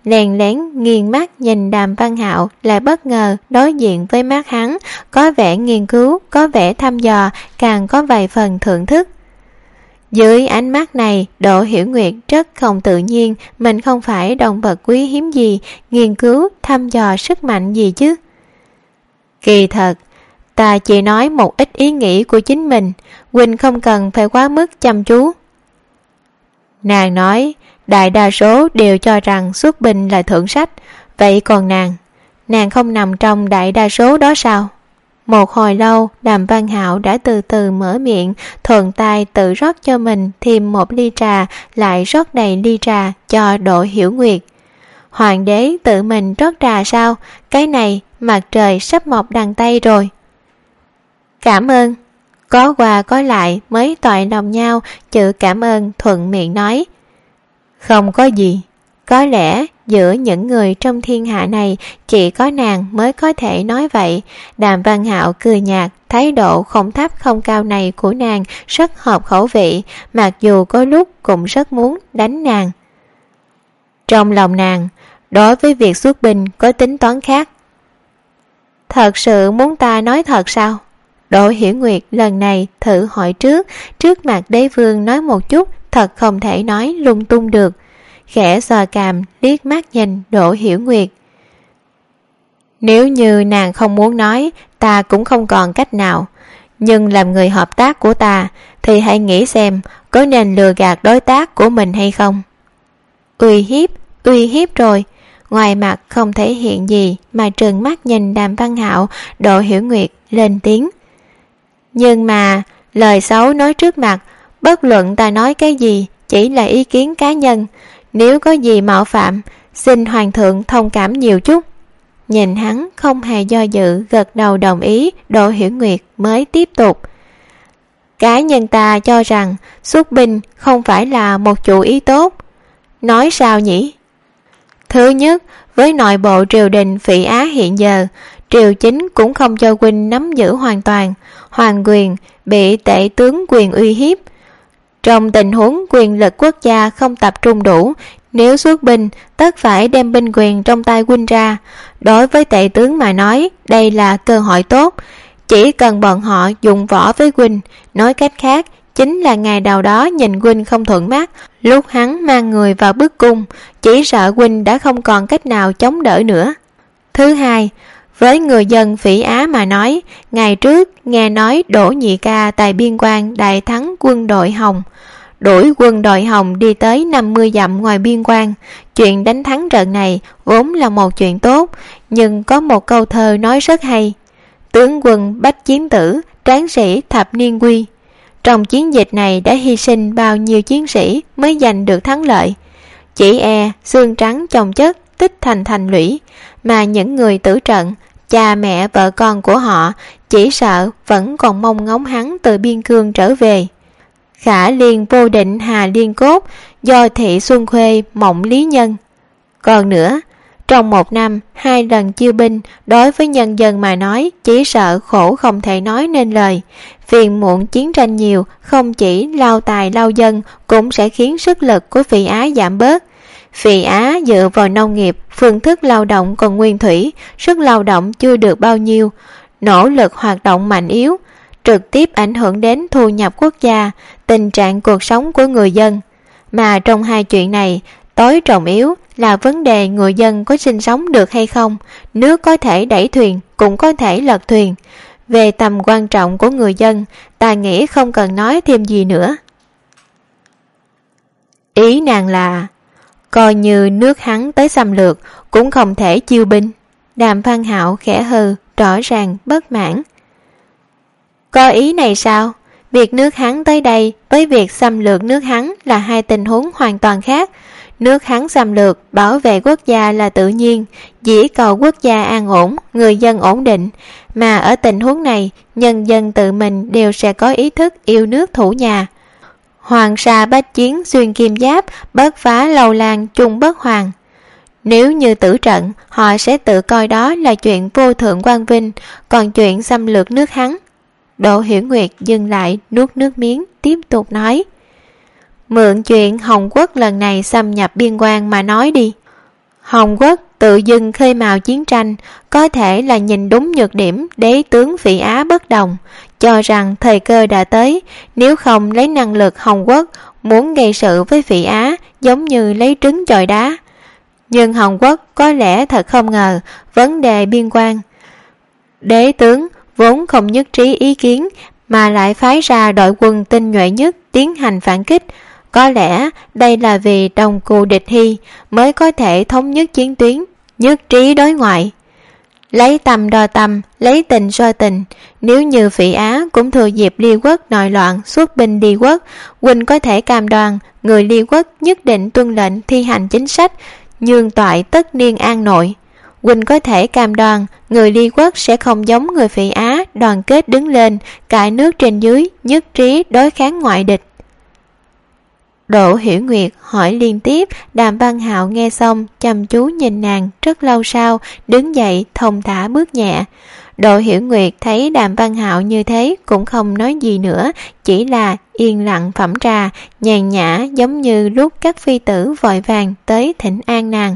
lén lén nghiêng mắt nhìn Đàm Văn Hạo, lại bất ngờ đối diện với mắt hắn, có vẻ nghiên cứu, có vẻ thăm dò, càng có vài phần thưởng thức. Dưới ánh mắt này, Đỗ Hiểu Nguyệt rất không tự nhiên, mình không phải động vật quý hiếm gì, nghiên cứu, thăm dò sức mạnh gì chứ. Kỳ thật, ta chỉ nói một ít ý nghĩ của chính mình, huynh không cần phải quá mức chăm chú. Nàng nói, đại đa số đều cho rằng xuất binh là thượng sách, vậy còn nàng không nằm trong đại đa số đó sao? Một hồi lâu, Đàm Văn Hạo đã từ từ mở miệng, thuận tay tự rót cho mình thêm một ly trà, lại rót đầy ly trà cho Đỗ Hiểu Nguyệt. Hoàng đế tự mình rót trà sao? Cái này mặt trời sắp mọc đằng Tây rồi. Cảm ơn. Có qua có lại mới toại lòng nhau, chữ cảm ơn thuận miệng nói. Không có gì. Có lẽ giữa những người trong thiên hạ này chỉ có nàng mới có thể nói vậy. Đàm Văn Hạo cười nhạt, thái độ không thấp không cao này của nàng rất hợp khẩu vị, mặc dù có lúc cũng rất muốn đánh nàng. Trong lòng nàng, đối với việc xuất binh có tính toán khác. Thật sự muốn ta nói thật sao? Đỗ Hiểu Nguyệt lần này thử hỏi trước mặt đế vương nói một chút, thật không thể nói lung tung được. Khẽ sờ cằm liếc mắt nhìn Đỗ Hiểu Nguyệt. Nếu như nàng không muốn nói, ta cũng không còn cách nào. Nhưng làm người hợp tác của ta thì hãy nghĩ xem có nên lừa gạt đối tác của mình hay không. Uy hiếp rồi. Ngoài mặt không thể hiện gì mà trừng mắt nhìn Đàm Văn Hạo. Đỗ Hiểu Nguyệt lên tiếng. Nhưng mà lời xấu nói trước mặt, bất luận ta nói cái gì chỉ là ý kiến cá nhân, nếu có gì mạo phạm, xin hoàng thượng thông cảm nhiều chút. Nhìn hắn không hề do dự, gật đầu đồng ý, Đỗ Hiểu Nguyệt mới tiếp tục. Cá nhân ta cho rằng xuất binh không phải là một chủ ý tốt. Nói sao nhỉ? Thứ nhất, với nội bộ triều đình Phỉ Á hiện giờ, triều chính cũng không cho huynh nắm giữ hoàn toàn, hoàng quyền bị tể tướng quyền uy hiếp. Trong tình huống quyền lực quốc gia không tập trung đủ, nếu xuất binh tất phải đem binh quyền trong tay huynh ra. Đối với tể tướng mà nói, đây là cơ hội tốt, chỉ cần bọn họ dùng võ với huynh. Nói cách khác, chính là ngày đầu đó nhìn huynh không thuận mắt, lúc hắn mang người vào bức cung, chỉ sợ huynh đã không còn cách nào chống đỡ nữa. Thứ hai, với người dân Phỉ Á mà nói, ngày trước nghe nói Đỗ Nhị Ca tại biên quan đại thắng quân đội Hồng, đuổi quân đội Hồng đi tới 50 dặm ngoài biên quan. Chuyện đánh thắng trận này vốn là một chuyện tốt, nhưng có một câu thơ nói rất hay. Tướng quân bách chiến tử, tráng sĩ thập niên quy. Trong chiến dịch này đã hy sinh bao nhiêu chiến sĩ mới giành được thắng lợi. Chỉ xương trắng chồng chất, tích thành lũy, mà những người tử trận, cha mẹ vợ con của họ, chỉ sợ vẫn còn mong ngóng hắn từ biên cương trở về. Khả liên vô định hà liên cốt, do thị xuân khuê mộng lý nhân. Còn nữa, trong một năm 2 lần chiêu binh, đối với nhân dân mà nói chỉ sợ khổ không thể nói nên lời. Phiền muộn chiến tranh nhiều, không chỉ lao tài lao dân, cũng sẽ khiến sức lực của Phỉ Á giảm bớt. Phỉ Á dựa vào nông nghiệp, phương thức lao động còn nguyên thủy, sức lao động chưa được bao nhiêu, nỗ lực hoạt động mạnh yếu, trực tiếp ảnh hưởng đến thu nhập quốc gia, tình trạng cuộc sống của người dân. Mà trong hai chuyện này, tối trọng yếu là vấn đề người dân có sinh sống được hay không. Nước có thể đẩy thuyền, cũng có thể lật thuyền. Về tầm quan trọng của người dân, ta nghĩ không cần nói thêm gì nữa. Ý nàng là, coi như nước hắn tới xâm lược, cũng không thể chiêu binh. Đàm Văn Hạo khẽ hừ, rõ ràng bất mãn. Có ý này sao? Việc nước hắn tới đây với việc xâm lược nước hắn là hai tình huống hoàn toàn khác. Nước hắn xâm lược, bảo vệ quốc gia là tự nhiên, chỉ cầu quốc gia an ổn, người dân ổn định. Mà ở tình huống này, nhân dân tự mình đều sẽ có ý thức yêu nước thủ nhà. Hoàng sa bách chiến xuyên kim giáp, bất phá lâu lan chung bất hoàng. Nếu như tử trận, họ sẽ tự coi đó là chuyện vô thượng quang vinh, còn chuyện xâm lược nước hắn. Đỗ Hiểu Nguyệt dừng lại, nuốt nước miếng, tiếp tục nói. Mượn chuyện Hồng Quốc lần này xâm nhập biên quan mà nói đi. Hồng Quốc tự dưng khơi mào chiến tranh, có thể là nhìn đúng nhược điểm đế tướng Phỉ Á bất đồng, cho rằng thời cơ đã tới, nếu không lấy năng lực Hồng Quốc muốn gây sự với Phỉ Á giống như lấy trứng chọi đá. Nhưng Hồng Quốc có lẽ thật không ngờ vấn đề biên quan. Đế tướng vốn không nhất trí ý kiến mà lại phái ra đội quân tinh nhuệ nhất tiến hành phản kích. Có lẽ đây là vì đồng cù địch hy mới có thể thống nhất chiến tuyến, nhất trí đối ngoại. Lấy tâm đo tâm, lấy tình soi tình. Nếu như Phỉ Á cũng thừa dịp Liêu quốc nội loạn xuất binh đi quốc, huynh có thể cam đoan người Liêu quốc nhất định tuân lệnh thi hành chính sách nhường toại tất niên an nội. Huynh có thể cam đoan người Liêu quốc sẽ không giống người Phỉ Á đoàn kết đứng lên, cãi nước trên dưới, nhất trí đối kháng ngoại địch. Đỗ Hiểu Nguyệt hỏi liên tiếp. Đàm Văn Hạo nghe xong chăm chú nhìn nàng rất lâu sau, đứng dậy thong thả bước nhẹ. Đỗ Hiểu Nguyệt thấy Đàm Văn Hạo như thế cũng không nói gì nữa, chỉ là yên lặng phẩm trà, nhàn nhã giống như lúc các phi tử vội vàng tới thỉnh an nàng.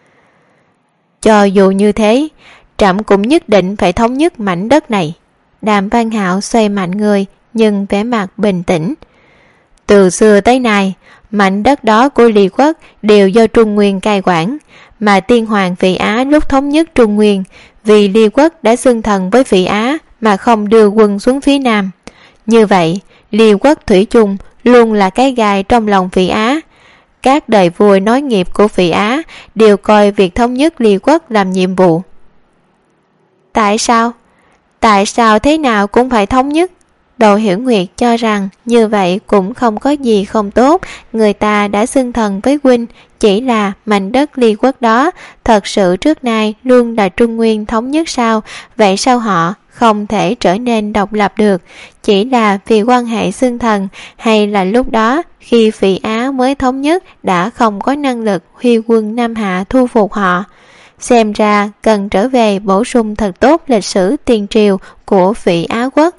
Cho dù như thế, trẫm cũng nhất định phải thống nhất mảnh đất này. Đàm Văn Hạo xoay mạnh người nhưng vẻ mặt bình tĩnh. Từ xưa tới nay, mảnh đất đó của Liêu quốc đều do Trung Nguyên cai quản, mà tiên hoàng Phỉ Á lúc thống nhất Trung Nguyên, vì Liêu quốc đã xưng thần với Phỉ Á mà không đưa quân xuống phía Nam. Như vậy, Liêu quốc thủy chung luôn là cái gai trong lòng Phỉ Á. Các đời vua nối nghiệp của Phỉ Á đều coi việc thống nhất Liêu quốc làm nhiệm vụ. Tại sao? Tại sao thế nào cũng phải thống nhất? Đỗ Hiểu Nguyệt cho rằng như vậy cũng không có gì không tốt, người ta đã xưng thần với huynh, chỉ là mảnh đất Liêu quốc đó thật sự trước nay luôn là Trung Nguyên thống nhất sao? Vậy sao họ không thể trở nên độc lập được? Chỉ là vì quan hệ xưng thần, hay là lúc đó khi Phỉ Á mới thống nhất đã không có năng lực huy quân Nam Hạ thu phục họ? Xem ra cần trở về bổ sung thật tốt lịch sử tiền triều của Phỉ Á quốc.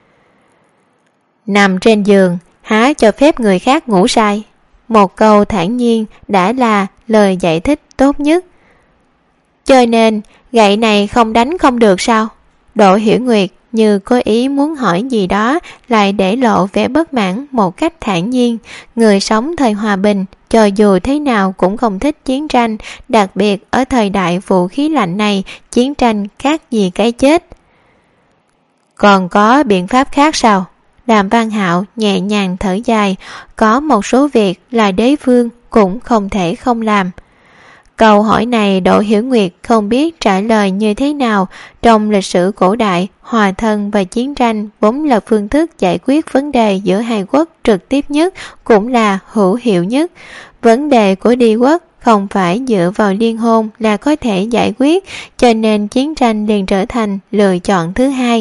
Nằm trên giường, há cho phép người khác ngủ say? Một câu thản nhiên đã là lời giải thích tốt nhất. Cho nên, gậy này không đánh không được sao? Đỗ Hiểu Nguyệt như có ý muốn hỏi gì đó, lại để lộ vẻ bất mãn một cách thản nhiên. Người sống thời hòa bình, cho dù thế nào cũng không thích chiến tranh, đặc biệt ở thời đại vũ khí lạnh này, chiến tranh khác gì cái chết. Còn có biện pháp khác sao? Đàm Văn Hạo nhẹ nhàng thở dài, có một số việc là đế vương cũng không thể không làm. Câu hỏi này Đỗ Hiểu Nguyệt không biết trả lời như thế nào. Trong lịch sử cổ đại, hòa thân và chiến tranh vốn là phương thức giải quyết vấn đề giữa hai quốc trực tiếp nhất, cũng là hữu hiệu nhất. Vấn đề của Liêu quốc không phải dựa vào liên hôn là có thể giải quyết, cho nên chiến tranh liền trở thành lựa chọn thứ hai.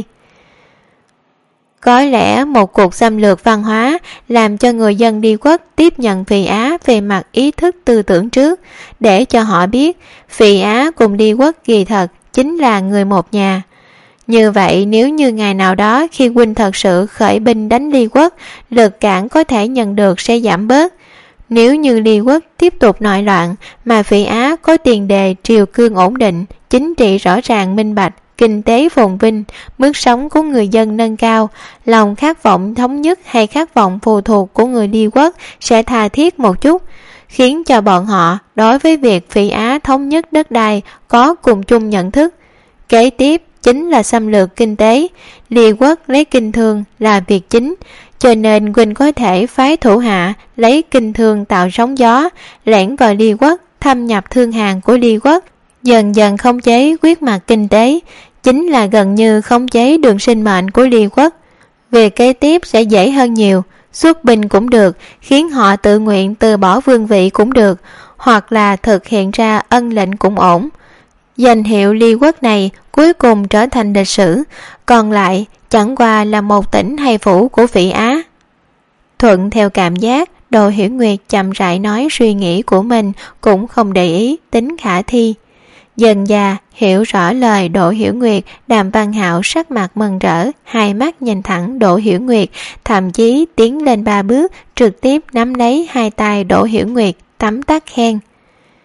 Có lẽ một cuộc xâm lược văn hóa làm cho người dân Liêu quốc tiếp nhận Phỉ Á về mặt ý thức tư tưởng trước, để cho họ biết Phỉ Á cùng Liêu quốc kỳ thật chính là người một nhà. Như vậy nếu như ngày nào đó khi huynh thật sự khởi binh đánh Liêu quốc, lực cản có thể nhận được sẽ giảm bớt. Nếu như Liêu quốc tiếp tục nội loạn mà Phỉ Á có tiền đề triều cương ổn định, chính trị rõ ràng minh bạch, kinh tế phồn vinh, mức sống của người dân nâng cao, lòng khát vọng thống nhất hay khát vọng phụ thuộc của người Liêu quốc sẽ tha thiết một chút, khiến cho bọn họ đối với việc Phỉ Á thống nhất đất đai có cùng chung nhận thức. Kế tiếp chính là xâm lược kinh tế. Liêu quốc lấy kinh thương là việc chính, cho nên huynh có thể phái thủ hạ lấy kinh thương tạo sóng gió, lẻn vào Liêu quốc, thâm nhập thương hàng của Liêu quốc, dần dần khống chế quyết mặt kinh tế, chính là gần như khống chế đường sinh mệnh của Liêu quốc. Việc kế tiếp sẽ dễ hơn nhiều, xuất binh cũng được, khiến họ tự nguyện từ bỏ vương vị cũng được, hoặc là thực hiện ra ân lệnh cũng ổn. Danh hiệu Liêu quốc này cuối cùng trở thành lịch sử, còn lại chẳng qua là một tỉnh hay phủ của Phỉ Á. Thuận theo cảm giác, Đỗ Hiểu Nguyệt chậm rãi nói suy nghĩ của mình, cũng không để ý tính khả thi. Dần già hiểu rõ lời Đỗ Hiểu Nguyệt, Đàm Văn Hạo sắc mặt mừng rỡ, hai mắt nhìn thẳng Đỗ Hiểu Nguyệt, thậm chí tiến lên 3 bước, trực tiếp nắm lấy hai tay Đỗ Hiểu Nguyệt, tấm tắc khen.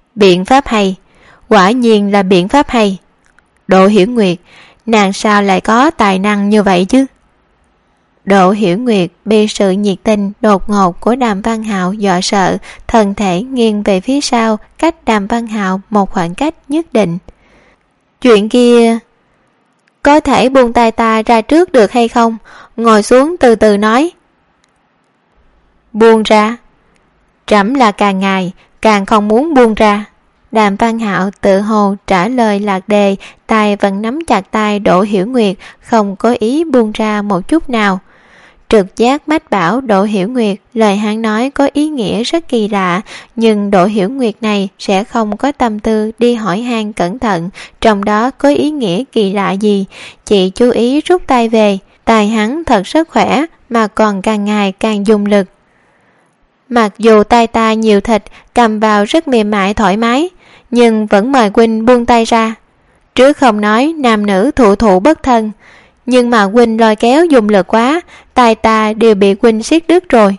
Biện pháp hay, quả nhiên là biện pháp hay. Đỗ Hiểu Nguyệt, nàng sao lại có tài năng như vậy chứ? Đỗ Hiểu Nguyệt bị sự nhiệt tình đột ngột của Đàm Văn Hạo dọa sợ, thân thể nghiêng về phía sau, cách Đàm Văn Hạo một khoảng cách nhất định. Chuyện kia có thể buông tay ta ra trước được hay không? Ngồi xuống từ từ nói. Buông ra? Trẫm là càng ngày càng không muốn buông ra. Đàm Văn Hạo tự hồ trả lời lạc đề, tay vẫn nắm chặt tay Đỗ Hiểu Nguyệt, không có ý buông ra một chút nào. Trực giác mách bảo Đỗ Hiểu Nguyệt lời hắn nói có ý nghĩa rất kỳ lạ, nhưng Đỗ Hiểu Nguyệt này sẽ không có tâm tư đi hỏi han cẩn thận trong đó có ý nghĩa kỳ lạ gì, chỉ chú ý rút tay về. Tay hắn thật rất khỏe mà còn càng ngày càng dùng lực. Mặc dù tay ta nhiều thịt, cầm vào rất mềm mại thoải mái, nhưng vẫn mời huynh buông tay ra. Trước không nói nam nữ thụ thụ bất thân, nhưng mà huynh lôi kéo dùng lực quá, tay ta đều bị huynh siết đứt rồi.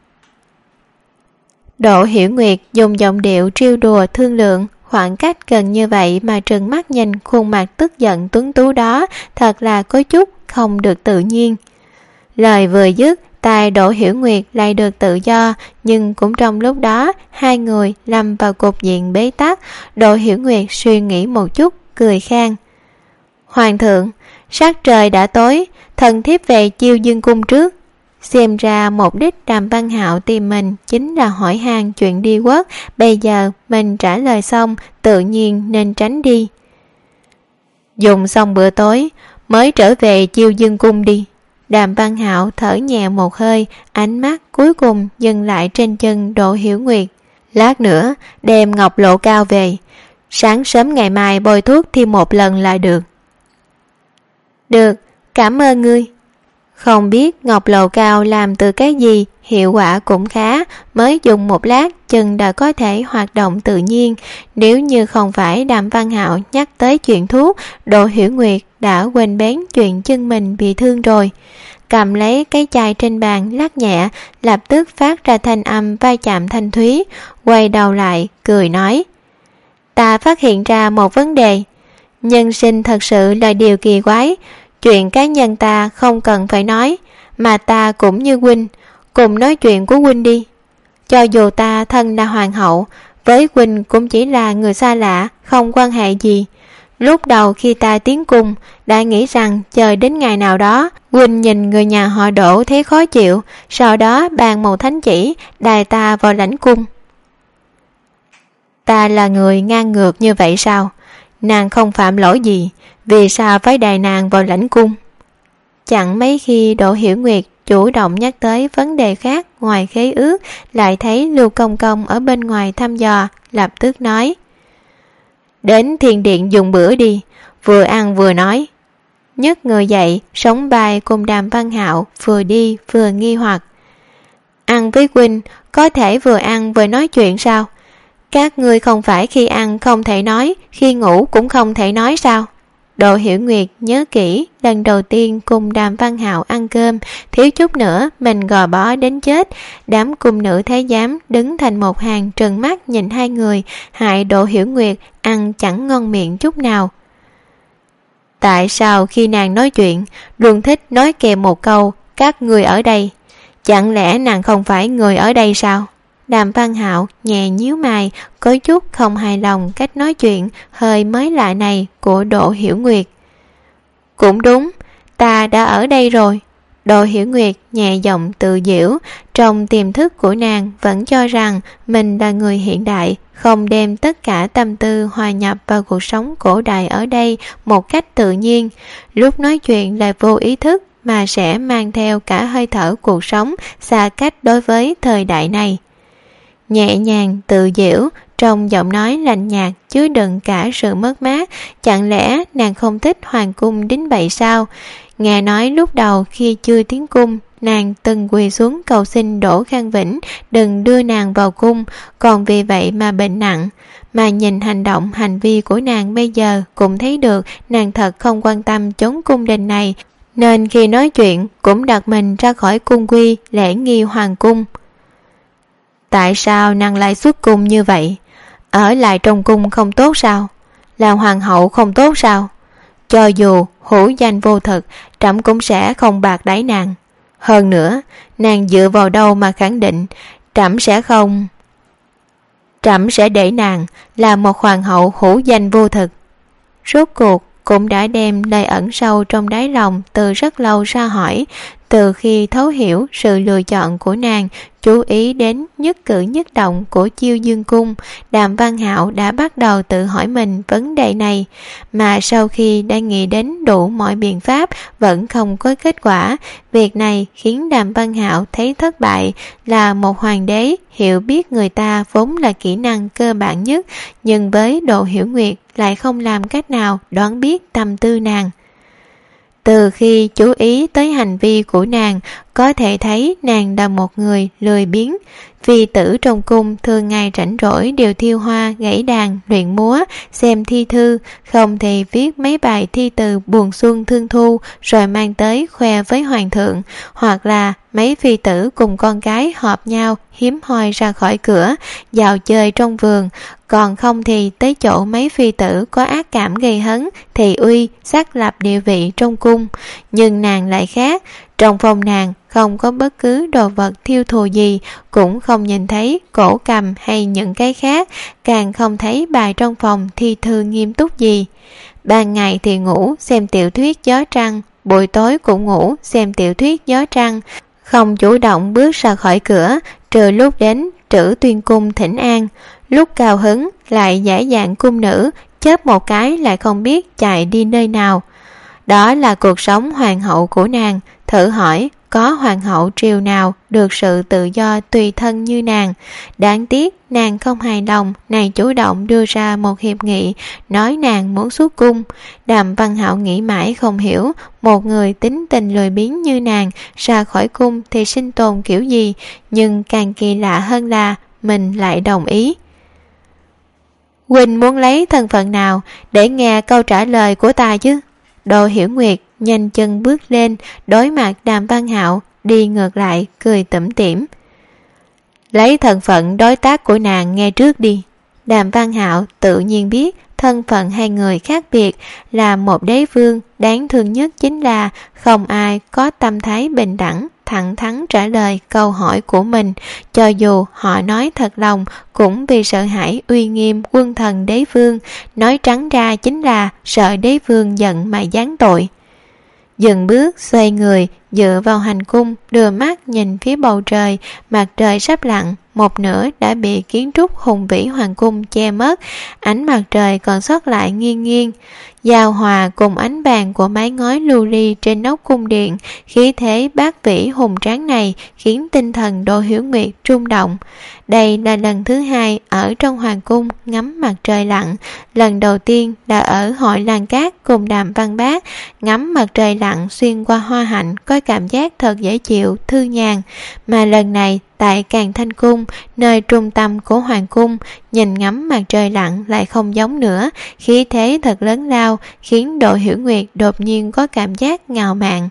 Đỗ Hiểu Nguyệt dùng giọng điệu trêu đùa thương lượng, khoảng cách gần như vậy mà trừng mắt nhìn khuôn mặt tức giận tuấn tú đó, thật là có chút không được tự nhiên. Lời vừa dứt, tay Đỗ Hiểu Nguyệt lại được tự do, nhưng cũng trong lúc đó hai người lâm vào cục diện bế tắc. Đỗ Hiểu Nguyệt suy nghĩ một chút, cười khan. Hoàng thượng, sắc trời đã tối, thần thiếp về Chiêu Dương cung trước. Xem ra mục đích Đàm Văn Hạo tìm mình chính là hỏi han chuyện đi quốc, bây giờ mình trả lời xong, tự nhiên nên tránh đi. Dùng xong bữa tối mới trở về Chiêu Dương cung đi. Đàm Văn Hạo thở nhẹ một hơi, ánh mắt cuối cùng dừng lại trên chân Đỗ Hiểu Nguyệt. Lát nữa đem ngọc lộ cao về, sáng sớm ngày mai bôi thuốc thêm một lần là được. Được, cảm ơn ngươi. Không biết ngọc lầu cao làm từ cái gì, hiệu quả cũng khá, mới dùng một lát chân đã có thể hoạt động tự nhiên. Nếu như không phải Đàm Văn Hạo nhắc tới chuyện thuốc, Đỗ Hiểu Nguyệt đã quên bén chuyện chân mình bị thương rồi. Cầm lấy cái chai trên bàn lắc nhẹ, lập tức phát ra thanh âm va chạm thanh thúy, quay đầu lại cười nói: Ta phát hiện ra một vấn đề. Nhân sinh thật sự là điều kỳ quái. Chuyện cá nhân ta không cần phải nói, mà ta cũng như huynh, cùng nói chuyện của huynh đi. Cho dù ta thân là hoàng hậu, với huynh cũng chỉ là người xa lạ, không quan hệ gì. Lúc đầu khi ta tiến cung, đã nghĩ rằng chờ đến ngày nào đó, huynh nhìn người nhà họ Đỗ thấy khó chịu, sau đó bàn một thánh chỉ, đài ta vào lãnh cung. Ta là người ngang ngược như vậy sao? Nàng không phạm lỗi gì, vì sao phải đài nàng vào lãnh cung? Chẳng mấy khi Đỗ Hiểu Nguyệt chủ động nhắc tới vấn đề khác ngoài khế ước, lại thấy Lưu Công Công ở bên ngoài thăm dò, lập tức nói: Đến thiên điện dùng bữa đi, vừa ăn vừa nói. Nhấc người dậy, sống vai cùng Đàm Văn Hạo vừa đi vừa nghi hoặc. Ăn với huynh có thể vừa ăn vừa nói chuyện sao? Các ngươi không phải khi ăn không thể nói, khi ngủ cũng không thể nói sao? Đỗ Hiểu Nguyệt nhớ kỹ, lần đầu tiên cùng Đàm Văn Hạo ăn cơm, thiếu chút nữa mình gò bó đến chết. Đám cung nữ thái giám đứng thành một hàng trừng mắt nhìn hai người, hại Đỗ Hiểu Nguyệt ăn chẳng ngon miệng chút nào. Tại sao khi nàng nói chuyện luôn thích nói kèm một câu các người ở đây? Chẳng lẽ nàng không phải người ở đây sao? Đàm Văn Hạo nhẹ nhíu mày, có chút không hài lòng cách nói chuyện hơi mới lạ này của Đỗ Hiểu Nguyệt. Cũng đúng, ta đã ở đây rồi. Đỗ Hiểu Nguyệt nhẹ giọng tự giễu, trong tiềm thức của nàng vẫn cho rằng mình là người hiện đại, không đem tất cả tâm tư hòa nhập vào cuộc sống cổ đại ở đây một cách tự nhiên. Lúc nói chuyện là vô ý thức mà sẽ mang theo cả hơi thở cuộc sống xa cách đối với thời đại này. Nhẹ nhàng tự giễu, trong giọng nói lạnh nhạt chứa đựng cả sự mất mát. Chẳng lẽ nàng không thích hoàng cung đến vậy sao? Nghe nói lúc đầu khi chưa tiến cung, nàng từng quỳ xuống cầu xin Đỗ Khang Vĩnh đừng đưa nàng vào cung, còn vì vậy mà bệnh nặng. Mà nhìn hành động hành vi của nàng bây giờ cũng thấy được nàng thật không quan tâm chốn cung đình này, nên khi nói chuyện cũng đặt mình ra khỏi cung quy lễ nghi hoàng cung. Tại sao nàng lại xuất cung như vậy? Ở lại trong cung không tốt sao? Làm hoàng hậu không tốt sao? Cho dù hữu danh vô thực, trẫm cũng sẽ không bạc đãi nàng. Hơn nữa, nàng dựa vào đâu mà khẳng định trẫm sẽ để nàng là một hoàng hậu hữu danh vô thực? Rốt cuộc cũng đã đem lời ẩn sâu trong đáy lòng từ rất lâu ra hỏi. Từ khi thấu hiểu sự lựa chọn của nàng, chú ý đến nhất cử nhất động của Chiêu Dương Cung, Đàm Văn Hạo đã bắt đầu tự hỏi mình vấn đề này. Mà sau khi đã nghĩ đến đủ mọi biện pháp vẫn không có kết quả, việc này khiến Đàm Văn Hạo thấy thất bại. Là một hoàng đế, hiểu biết người ta vốn là kỹ năng cơ bản nhất, nhưng với Độ Hiểu Nguyệt lại không làm cách nào đoán biết tâm tư nàng. Từ khi chú ý tới hành vi của nàng, có thể thấy nàng là một người lười biếng. Phi tử trong cung thường ngày rảnh rỗi đều thiêu hoa, gảy đàn, luyện múa, xem thi thư, không thì viết mấy bài thi từ buồn xuân thương thu rồi mang tới khoe với hoàng thượng, hoặc là mấy phi tử cùng con gái họp nhau hiếm hoi ra khỏi cửa, dạo chơi trong vườn, còn không thì tới chỗ mấy phi tử có ác cảm gây hấn, thị uy, xác lập địa vị trong cung. Nhưng nàng lại khác, trong phòng nàng không có bất cứ đồ vật thiêu thù gì, cũng không nhìn thấy cổ cầm hay những cái khác, càng không thấy bài trong phòng thi thư nghiêm túc gì. Ban ngày thì ngủ xem tiểu thuyết gió trăng, buổi tối cũng ngủ xem tiểu thuyết gió trăng, không chủ động bước ra khỏi cửa, trừ lúc đến Trữ Tuyên Cung thỉnh an. Lúc cao hứng lại giả dạng cung nữ, chớp một cái lại không biết chạy đi nơi nào. Đó là cuộc sống hoàng hậu của nàng. Thử hỏi có hoàng hậu triều nào được sự tự do tùy thân như nàng. Đáng tiếc nàng không hài lòng, nàng chủ động đưa ra một hiệp nghị, nói nàng muốn xuất cung. Đàm Văn Hạo nghĩ mãi không hiểu, một người tính tình lười biếng như nàng ra khỏi cung thì sinh tồn kiểu gì, nhưng càng kỳ lạ hơn là mình lại đồng ý. Huynh muốn lấy thân phận nào để nghe câu trả lời của ta chứ? Độ Hiểu Nguyệt nhanh chân bước lên, đối mặt Đàm Văn Hạo, đi ngược lại, cười tủm tỉm. Lấy thân phận đối tác của nàng nghe trước đi. Đàm Văn Hạo tự nhiên biết thân phận hai người khác biệt, là một đế vương. Đáng thương nhất chính là không ai có tâm thái bình đẳng, thẳng thắn trả lời câu hỏi của mình, cho dù họ nói thật lòng, cũng vì sợ hãi uy nghiêm quân thần đế vương. Nói trắng ra chính là sợ đế vương giận mà giáng tội. Dừng bước, xoay người, dựa vào hành cung, đưa mắt nhìn phía bầu trời. Mặt trời sắp lặn, một nửa đã bị kiến trúc hùng vĩ hoàng cung che mất, ánh mặt trời còn sót lại nghiêng nghiêng, giao hòa cùng ánh vàng của mái ngói lưu ly trên nóc cung điện. Khí thế bát vĩ hùng tráng này khiến tinh thần Độ Hiểu Nguyệt rung động. Đây là lần thứ hai ở trong hoàng cung ngắm mặt trời lặn. Lần đầu tiên là ở hội Lan Cát cùng Đàm Văn Bác, ngắm mặt trời lặn xuyên qua hoa hạnh có cảm giác thật dễ chịu, thư nhàn. Mà lần này tại Càn Thanh Cung, nơi trung tâm của hoàng cung, nhìn ngắm mặt trời lặn lại không giống nữa, khí thế thật lớn lao, khiến Độ Hiểu Nguyệt đột nhiên có cảm giác ngạo mạn.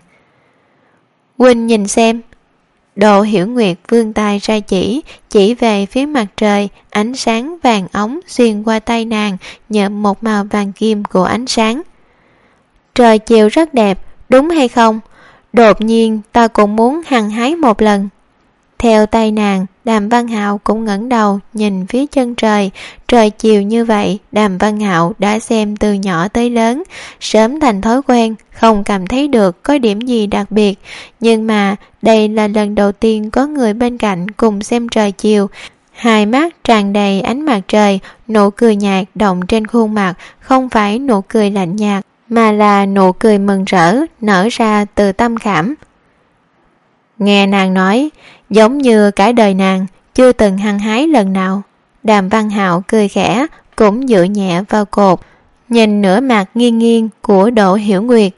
Huynh nhìn xem. Độ Hiểu Nguyệt vươn tay ra chỉ về phía mặt trời, ánh sáng vàng óng xuyên qua tay nàng, nhuộm một màu vàng kim của ánh sáng. Trời chiều rất đẹp, đúng hay không? Đột nhiên ta cũng muốn hăng hái một lần. Theo tay nàng, Đàm Văn Hạo cũng ngẩng đầu nhìn phía chân trời. Trời chiều như vậy, Đàm Văn Hạo đã xem từ nhỏ tới lớn, sớm thành thói quen, không cảm thấy được có điểm gì đặc biệt. Nhưng mà đây là lần đầu tiên có người bên cạnh cùng xem trời chiều. Hai mắt tràn đầy ánh mặt trời, nụ cười nhạt động trên khuôn mặt, không phải nụ cười lạnh nhạt, mà là nụ cười mừng rỡ, nở ra từ tâm khảm. Nghe nàng nói, giống như cả đời nàng chưa từng hăng hái lần nào. Đàm Văn Hạo cười khẽ, cũng dựa nhẹ vào cột, nhìn nửa mặt nghiêng nghiêng của Độ Hiểu Nguyệt.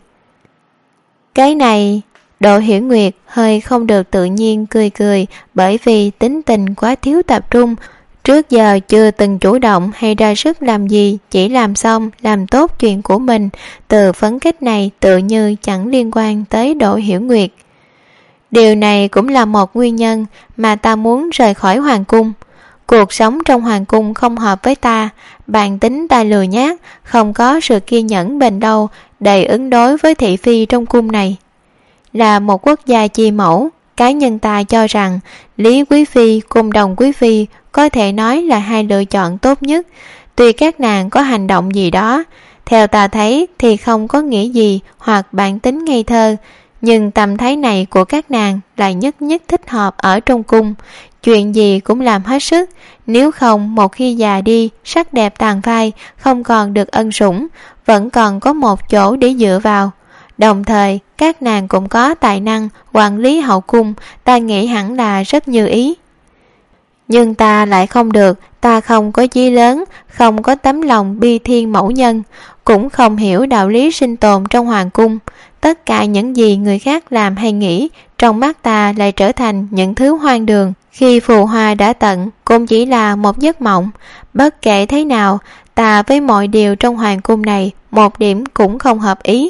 Cái này... Độ Hiểu Nguyệt hơi không được tự nhiên cười, bởi vì tính tình quá thiếu tập trung. Trước giờ chưa từng chủ động hay ra sức làm gì, chỉ làm xong, làm tốt chuyện của mình. Từ phấn khích này tự như chẳng liên quan tới Độ Hiểu Nguyệt. Điều này cũng là một nguyên nhân mà ta muốn rời khỏi hoàng cung. Cuộc sống trong hoàng cung không hợp với ta, bản tính ta lười nhác, không có sự kiên nhẫn bền lâu để ứng đối với thị phi trong cung này. Là một quốc gia chi mẫu, cá nhân ta cho rằng Lý Quý Phi cùng Đồng Quý Phi có thể nói là hai lựa chọn tốt nhất. Tuy các nàng có hành động gì đó, theo ta thấy thì không có nghĩa gì hoặc bản tính ngây thơ, nhưng tâm thái này của các nàng lại nhất thích hợp ở trong cung. Chuyện gì cũng làm hết sức, nếu không một khi già đi, sắc đẹp tàn phai, không còn được ân sủng, vẫn còn có một chỗ để dựa vào. Đồng thời các nàng cũng có tài năng quản lý hậu cung, ta nghĩ hẳn là rất như ý. Nhưng ta lại không được, ta không có chí lớn, không có tấm lòng bi thiên mẫu nhân, cũng không hiểu đạo lý sinh tồn trong hoàng cung. Tất cả những gì người khác làm hay nghĩ, trong mắt ta lại trở thành những thứ hoang đường. Khi phù hoa đã tận, cũng chỉ là một giấc mộng. Bất kể thế nào, ta với mọi điều trong hoàng cung này, một điểm cũng không hợp ý.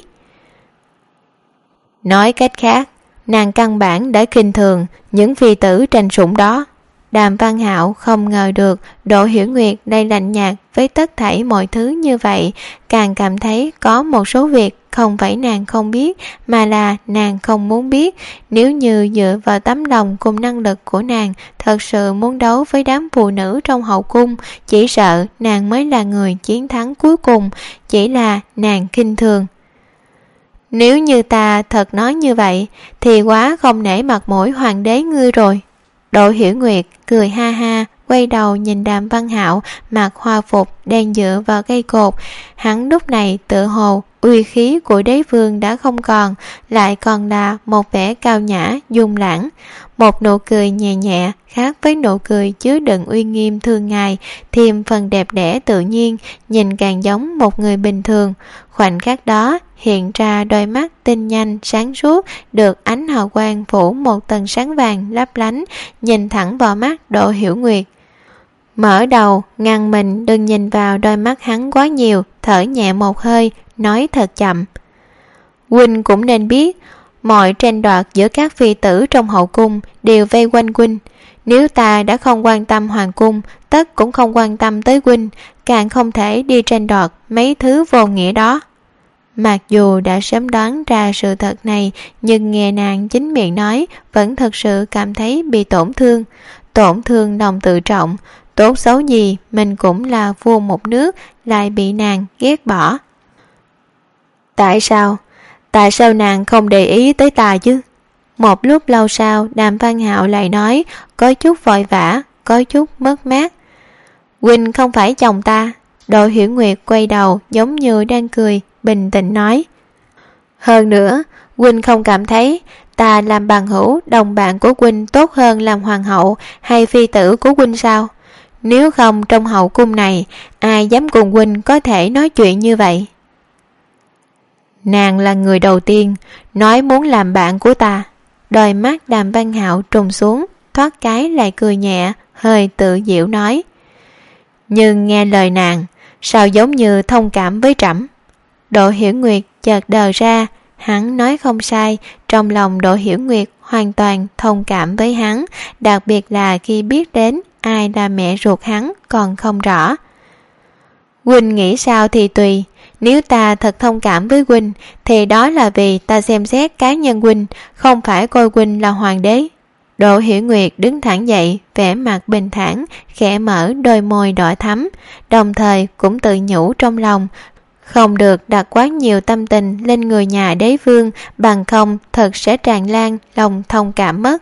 Nói cách khác, nàng căn bản đã khinh thường những phi tử tranh sủng đó. Đàm Văn Hạo không ngờ được Đỗ Hiểu Nguyệt đây lạnh nhạt với tất thảy mọi thứ như vậy, càng cảm thấy có một số việc không phải nàng không biết mà là nàng không muốn biết. Nếu như dựa vào tấm lòng cùng năng lực của nàng thật sự muốn đấu với đám phụ nữ trong hậu cung, chỉ sợ nàng mới là người chiến thắng cuối cùng, chỉ là nàng khinh thường. Nếu như ta thật nói như vậy thì quá không nể mặt mũi hoàng đế ngươi rồi. Đỗ Hiểu Nguyệt cười ha ha, quay đầu nhìn Đàm Văn Hạo mặc hoa phục đang dựa vào cây cột. Hắn lúc này tự hồ uy khí của đế vương đã không còn, lại còn là một vẻ cao nhã dung lãng. Một nụ cười nhẹ nhẹ khác với nụ cười chứa đựng uy nghiêm thường ngày, thêm phần đẹp đẽ tự nhiên, nhìn càng giống một người bình thường. Khoảnh khắc đó hiện ra đôi mắt tinh nhanh sáng suốt, được ánh hào quang phủ một tầng sáng vàng lấp lánh, nhìn thẳng vào mắt Đỗ Hiểu Nguyệt. Mở đầu ngăn mình đừng nhìn vào đôi mắt hắn quá nhiều, thở nhẹ một hơi, nói thật chậm. Huynh cũng nên biết, mọi tranh đoạt giữa các phi tử trong hậu cung đều vây quanh huynh. Nếu ta đã không quan tâm hoàng cung, tất cũng không quan tâm tới huynh, càng không thể đi tranh đoạt mấy thứ vô nghĩa đó. Mặc dù đã sớm đoán ra sự thật này, nhưng nghe nàng chính miệng nói, vẫn thật sự cảm thấy bị tổn thương lòng tự trọng. Tốt xấu gì mình cũng là vua một nước, lại bị nàng ghét bỏ. Tại sao nàng không để ý tới ta chứ? Một lúc lâu sau, Đàm Văn Hạo lại nói, có chút vội vã, có chút mất mát. Huynh không phải chồng ta. Đỗ Hiểu Nguyệt quay đầu giống như đang cười, bình tĩnh nói. Hơn nữa, huynh không cảm thấy ta làm bằng hữu đồng bạn của huynh tốt hơn làm hoàng hậu hay phi tử của huynh sao? Nếu không trong hậu cung này, ai dám cùng huynh có thể nói chuyện như vậy? Nàng là người đầu tiên nói muốn làm bạn của ta. Đôi mắt Đàm Văn Hạo trùng xuống, thoát cái lại cười nhẹ, hơi tự diệu nói. Nhưng nghe lời nàng, sao giống như thông cảm với trẫm? Đỗ Hiểu Nguyệt chợt đờ ra, hắn nói không sai, trong lòng Đỗ Hiểu Nguyệt hoàn toàn thông cảm với hắn, đặc biệt là khi biết đến ai là mẹ ruột hắn còn không rõ. Huynh nghĩ sao thì tùy, nếu ta thật thông cảm với huynh thì đó là vì ta xem xét cá nhân huynh, không phải coi huynh là hoàng đế. Đỗ Hiểu Nguyệt đứng thẳng dậy, vẻ mặt bình thản, khẽ mở đôi môi đỏ thắm, đồng thời cũng tự nhủ trong lòng, không được đặt quá nhiều tâm tình lên người nhà đế vương, bằng không thật sẽ tràn lan lòng thông cảm mất.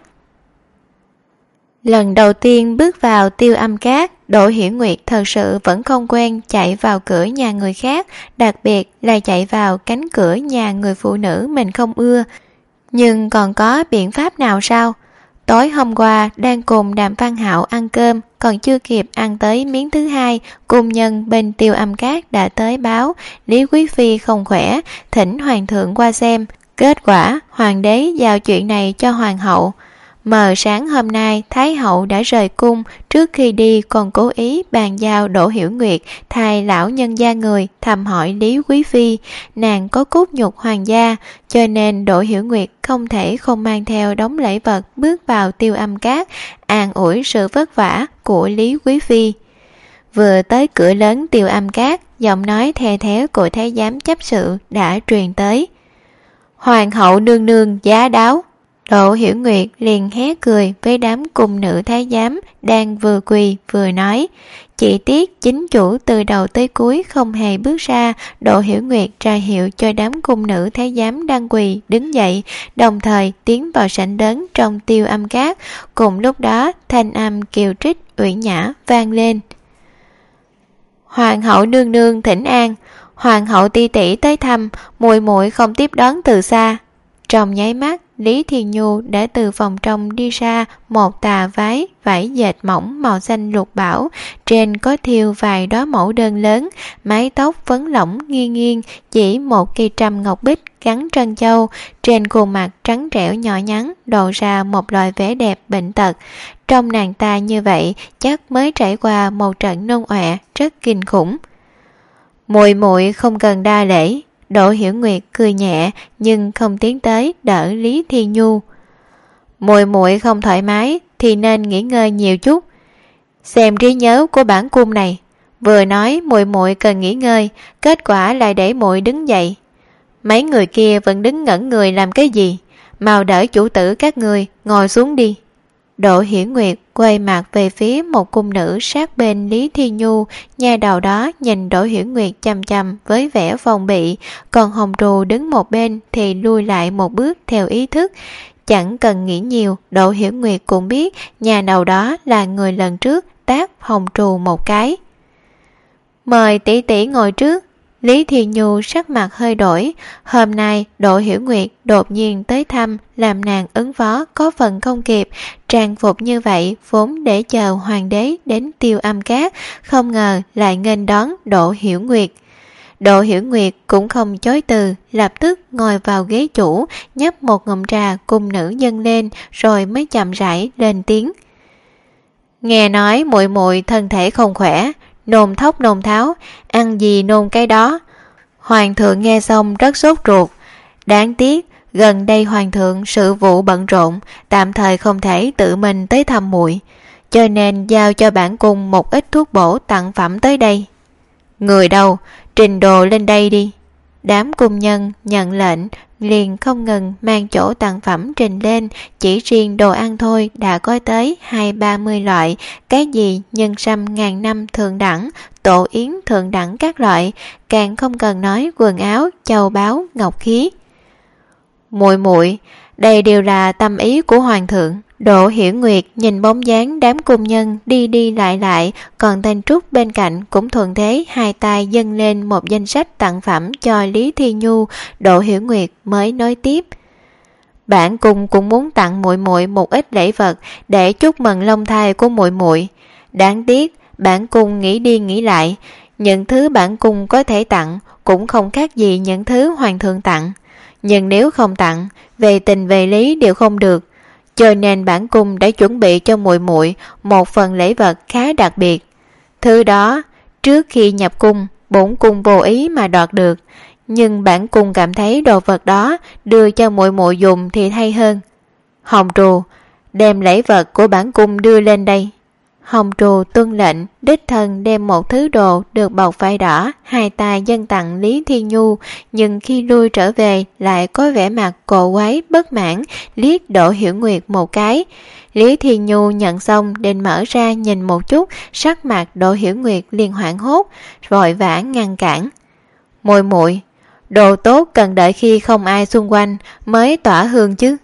Lần đầu tiên bước vào Tiêu Âm Các, Đỗ Hiểu Nguyệt thật sự vẫn không quen chạy vào cửa nhà người khác, đặc biệt là chạy vào cánh cửa nhà người phụ nữ mình không ưa. Nhưng còn có biện pháp nào sao? Tối hôm qua đang cùng Đàm Văn Hạo ăn cơm, còn chưa kịp ăn tới miếng thứ hai, cung nhân bên Tiêu Âm Các đã tới báo Lý Quý Phi không khỏe, thỉnh hoàng thượng qua xem. Kết quả hoàng đế giao chuyện này cho hoàng hậu. Mờ sáng hôm nay, Thái hậu đã rời cung, trước khi đi còn cố ý bàn giao Đỗ Hiểu Nguyệt thay lão nhân gia người thăm hỏi Lý Quý Phi. Nàng có cốt nhục hoàng gia, cho nên Đỗ Hiểu Nguyệt không thể không mang theo đống lễ vật bước vào Tiêu Âm Các, an ủi sự vất vả của Lý Quý Phi. Vừa tới cửa lớn Tiêu Âm Các, giọng nói the thé của thái giám chấp sự đã truyền tới. Hoàng hậu nương nương giá đáo. Đỗ Hiểu Nguyệt liền hé cười với đám cung nữ thái giám đang vừa quỳ vừa nói. Chỉ tiếc chính chủ từ đầu tới cuối không hề bước ra. Đỗ Hiểu Nguyệt ra hiệu cho đám cung nữ thái giám đang quỳ đứng dậy, đồng thời tiến vào sảnh lớn trong Tiêu Âm Các. Cùng lúc đó thanh âm kiều trích uyển nhã vang lên. Hoàng hậu nương nương thỉnh an, hoàng hậu ti tỷ tới thăm, muội muội không tiếp đón từ xa. Trong nháy mắt, Lý Thiên Nhu đã từ phòng trong đi ra, một tà váy vải dệt mỏng màu xanh lục bảo, trên có thêu vài đóa mẫu đơn lớn, mái tóc vấn lỏng nghiêng nghiêng, chỉ một cây trâm ngọc bích gắn trân châu, trên khuôn mặt trắng trẻo nhỏ nhắn lộ ra một loại vẻ đẹp bệnh tật. Trong nàng ta như vậy, chắc mới trải qua một trận nôn ọe rất kinh khủng. Muội muội không cần đa lễ. Đỗ Hiểu Nguyệt cười nhẹ nhưng không tiến tới đỡ Lý Thiên Nhu. Muội muội không thoải mái thì nên nghỉ ngơi nhiều chút. Xem trí nhớ của bản cung này, vừa nói muội muội cần nghỉ ngơi, kết quả lại để muội đứng dậy. Mấy người kia vẫn đứng ngẩn người làm cái gì? Mau đỡ chủ tử các người ngồi xuống đi. Đỗ Hiểu Nguyệt quay mặt về phía một cung nữ sát bên Lý Thiên Nhu, nha đầu đó nhìn Đỗ Hiểu Nguyệt chằm chằm với vẻ phòng bị, còn Hồng Trù đứng một bên thì lui lại một bước theo ý thức. Chẳng cần nghĩ nhiều, Đỗ Hiểu Nguyệt cũng biết nhà đầu đó là người lần trước tát Hồng Trù một cái. Mời tỷ tỷ ngồi trước. Lý Thiên Nhu sắc mặt hơi đổi. Hôm nay Đỗ Hiểu Nguyệt đột nhiên tới thăm, làm nàng ứng phó có phần không kịp. Trang phục như vậy vốn để chờ hoàng đế đến Tiêu Âm Các, không ngờ lại nghênh đón Đỗ Hiểu Nguyệt. Đỗ Hiểu Nguyệt cũng không chối từ, lập tức ngồi vào ghế chủ, nhấp một ngụm trà cung nữ dâng lên, rồi mới chậm rãi lên tiếng. Nghe nói muội muội thân thể không khỏe, nôn thốc nôn tháo, ăn gì nôn cái đó. Hoàng thượng nghe xong rất sốt ruột. Đáng tiếc gần đây hoàng thượng sự vụ bận rộn, tạm thời không thể tự mình tới thăm muội, cho nên giao cho bản cung một ít thuốc bổ tặng phẩm tới đây. Người đâu, trình đồ lên đây đi. Đám cung nhân nhận lệnh liền không ngừng mang chỗ tặng phẩm trình lên, chỉ riêng đồ ăn thôi đã có tới 20-30 loại, cái gì nhân sâm ngàn năm thượng đẳng, tổ yến thượng đẳng các loại, càng không cần nói quần áo, châu báu, ngọc khí. Muội muội, đây đều là tâm ý của hoàng thượng. Đỗ Hiểu Nguyệt nhìn bóng dáng đám cung nhân đi đi lại, còn Thanh Trúc bên cạnh cũng thuận thế hai tay dâng lên một danh sách tặng phẩm cho Lý Thiên Nhu. Đỗ Hiểu Nguyệt mới nói tiếp. Bản cung cũng muốn tặng muội muội một ít lễ vật để chúc mừng long thai của muội muội. Đáng tiếc bản cung nghĩ đi nghĩ lại, những thứ bản cung có thể tặng cũng không khác gì những thứ hoàng thượng tặng, nhưng nếu không tặng, về tình về lý đều không được. Cho nên bản cung đã chuẩn bị cho muội muội một phần lễ vật khá đặc biệt. Thứ đó trước khi nhập cung, bổn cung vô ý mà đoạt được, nhưng bản cung cảm thấy đồ vật đó đưa cho muội muội dùng thì hay hơn. Hồng Trù, đem lễ vật của bản cung đưa lên đây. Hồng Trù tuân lệnh, đích thân đem một thứ đồ được bọc vải đỏ, hai tay dâng tặng Lý Thiên Nhu, nhưng khi lui trở về lại có vẻ mặt cổ quái bất mãn, liếc Đỗ Hiểu Nguyệt một cái. Lý Thiên Nhu nhận xong định mở ra nhìn một chút, sắc mặt Đỗ Hiểu Nguyệt liền hoảng hốt, vội vã ngăn cản. Muội muội, đồ tốt cần đợi khi không ai xung quanh mới tỏa hương chứ.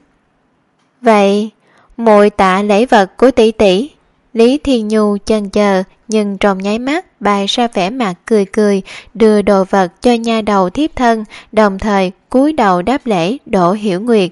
Vậy muội tạ lễ vật của tỷ tỷ. Lý Thiên Nhu chần chờ, nhưng trong nháy mắt bày ra vẻ mặt cười cười, đưa đồ vật cho nha đầu thiếp thân, đồng thời cúi đầu đáp lễ Đỗ Hiểu Nguyệt.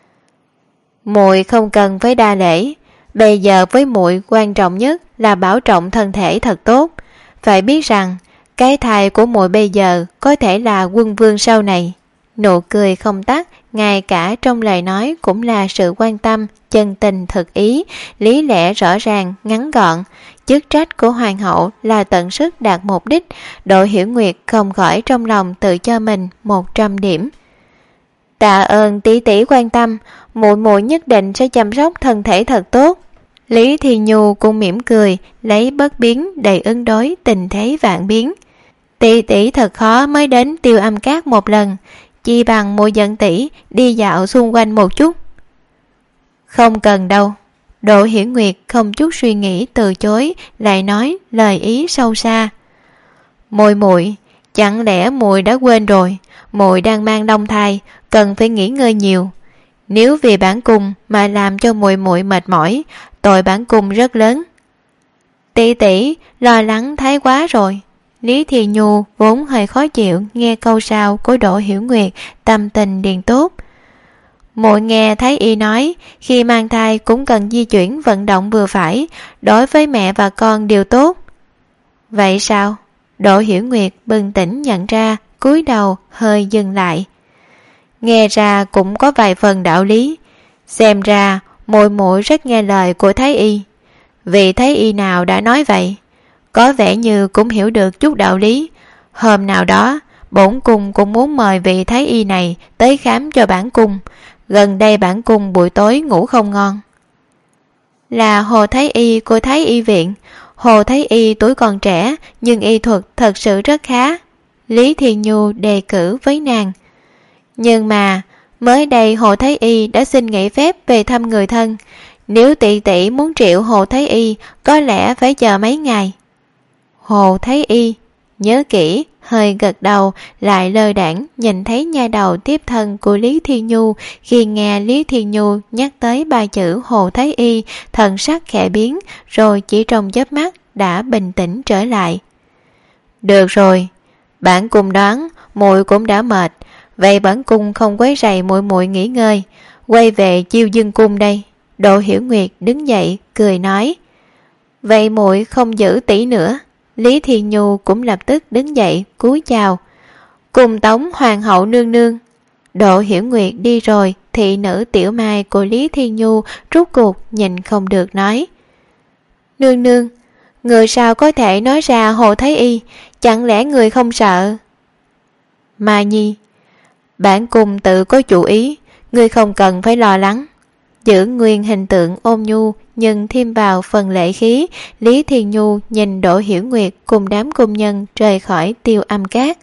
Muội không cần phải đa lễ, bây giờ với muội quan trọng nhất là bảo trọng thân thể thật tốt. Phải biết rằng cái thai của muội bây giờ có thể là quân vương sau này. nụ cười không tắt, ngay cả trong lời nói cũng là sự quan tâm, chân tình thực ý, lý lẽ rõ ràng, ngắn gọn. Chức trách của hoàng hậu là tận sức đạt mục đích. Đỗ Hiểu Nguyệt không khỏi trong lòng tự cho mình 100 điểm. Tạ ơn tỷ tỷ quan tâm, muội muội nhất định sẽ chăm sóc thân thể thật tốt. Lý Thi Nhu cũng mỉm cười, lấy bất biến đầy ứng đối tình thế vạn biến. Tỷ tỷ thật khó mới đến Tiêu Âm Các một lần, chi bằng muội dẫn tỷ đi dạo xung quanh một chút. Không cần đâu. Đỗ Hiểu Nguyệt không chút suy nghĩ từ chối, lại nói lời ý sâu xa. Muội, chẳng lẽ muội đã quên rồi, muội đang mang long thai, cần phải nghỉ ngơi nhiều. Nếu vì bản cung mà làm cho muội mệt mỏi, tội bản cung rất lớn. Tỷ tỷ lo lắng thái quá rồi. Lý Thi Nhu vốn hơi khó chịu nghe câu sau của Đỗ Hiểu Nguyệt, tâm tình điền tốt. Muội nghe Thái y nói, khi mang thai cũng cần di chuyển vận động vừa phải, đối với mẹ và con đều tốt. Vậy sao? Đỗ Hiểu Nguyệt bừng tỉnh nhận ra, cúi đầu hơi dừng lại. Nghe ra cũng có vài phần đạo lý. Xem ra muội rất nghe lời của Thái y. Vị Thái y nào đã nói vậy? Có vẻ như cũng hiểu được chút đạo lý. Hôm nào đó, bổn cung cũng muốn mời vị Thái y này tới khám cho bản cung. Gần đây bản cung buổi tối ngủ không ngon. Là Hồ Thái y của Thái y viện. Hồ Thái y tuổi còn trẻ, nhưng y thuật thật sự rất khá. Lý Thi Nhu đề cử với nàng. Nhưng mà mới đây Hồ Thái y đã xin nghỉ phép về thăm người thân. Nếu tỷ tỷ muốn triệu Hồ Thái y, có lẽ phải chờ mấy ngày. Hồ Thái y nhớ kỹ, hơi gật đầu, lại lơ đãng nhìn thấy nha đầu tiếp thân của Lý Thi Nhu. Khi nghe Lý Thi Nhu nhắc tới ba chữ Hồ Thái y, thần sắc khẽ biến, rồi chỉ trong chớp mắt đã bình tĩnh trở lại. Được rồi, bản cung đoán muội cũng đã mệt, vậy bản cung không quấy rầy muội nghỉ ngơi, quay về Chiêu Dương cung đây. Đỗ Hiểu Nguyệt đứng dậy cười nói. Vậy muội không giữ tỷ nữa. Lý Thi Nhu cũng lập tức đứng dậy cúi chào. Cùng tống hoàng hậu nương nương. Đỗ Hiểu Nguyệt đi rồi, thị nữ Tiểu Mai của Lý Thi Nhu rút cuộc nhìn không được nói. Nương nương, người sao có thể nói ra Hồ Thái y, chẳng lẽ người không sợ? Mà Nhi, bản cung tự có chủ ý, người không cần phải lo lắng. Giữ nguyên hình tượng ôn nhu nhưng thêm vào phần lệ khí, Lý Thi Nhu nhìn Đỗ Hiểu Nguyệt cùng đám cung nhân rời khỏi Tiêu Âm Các.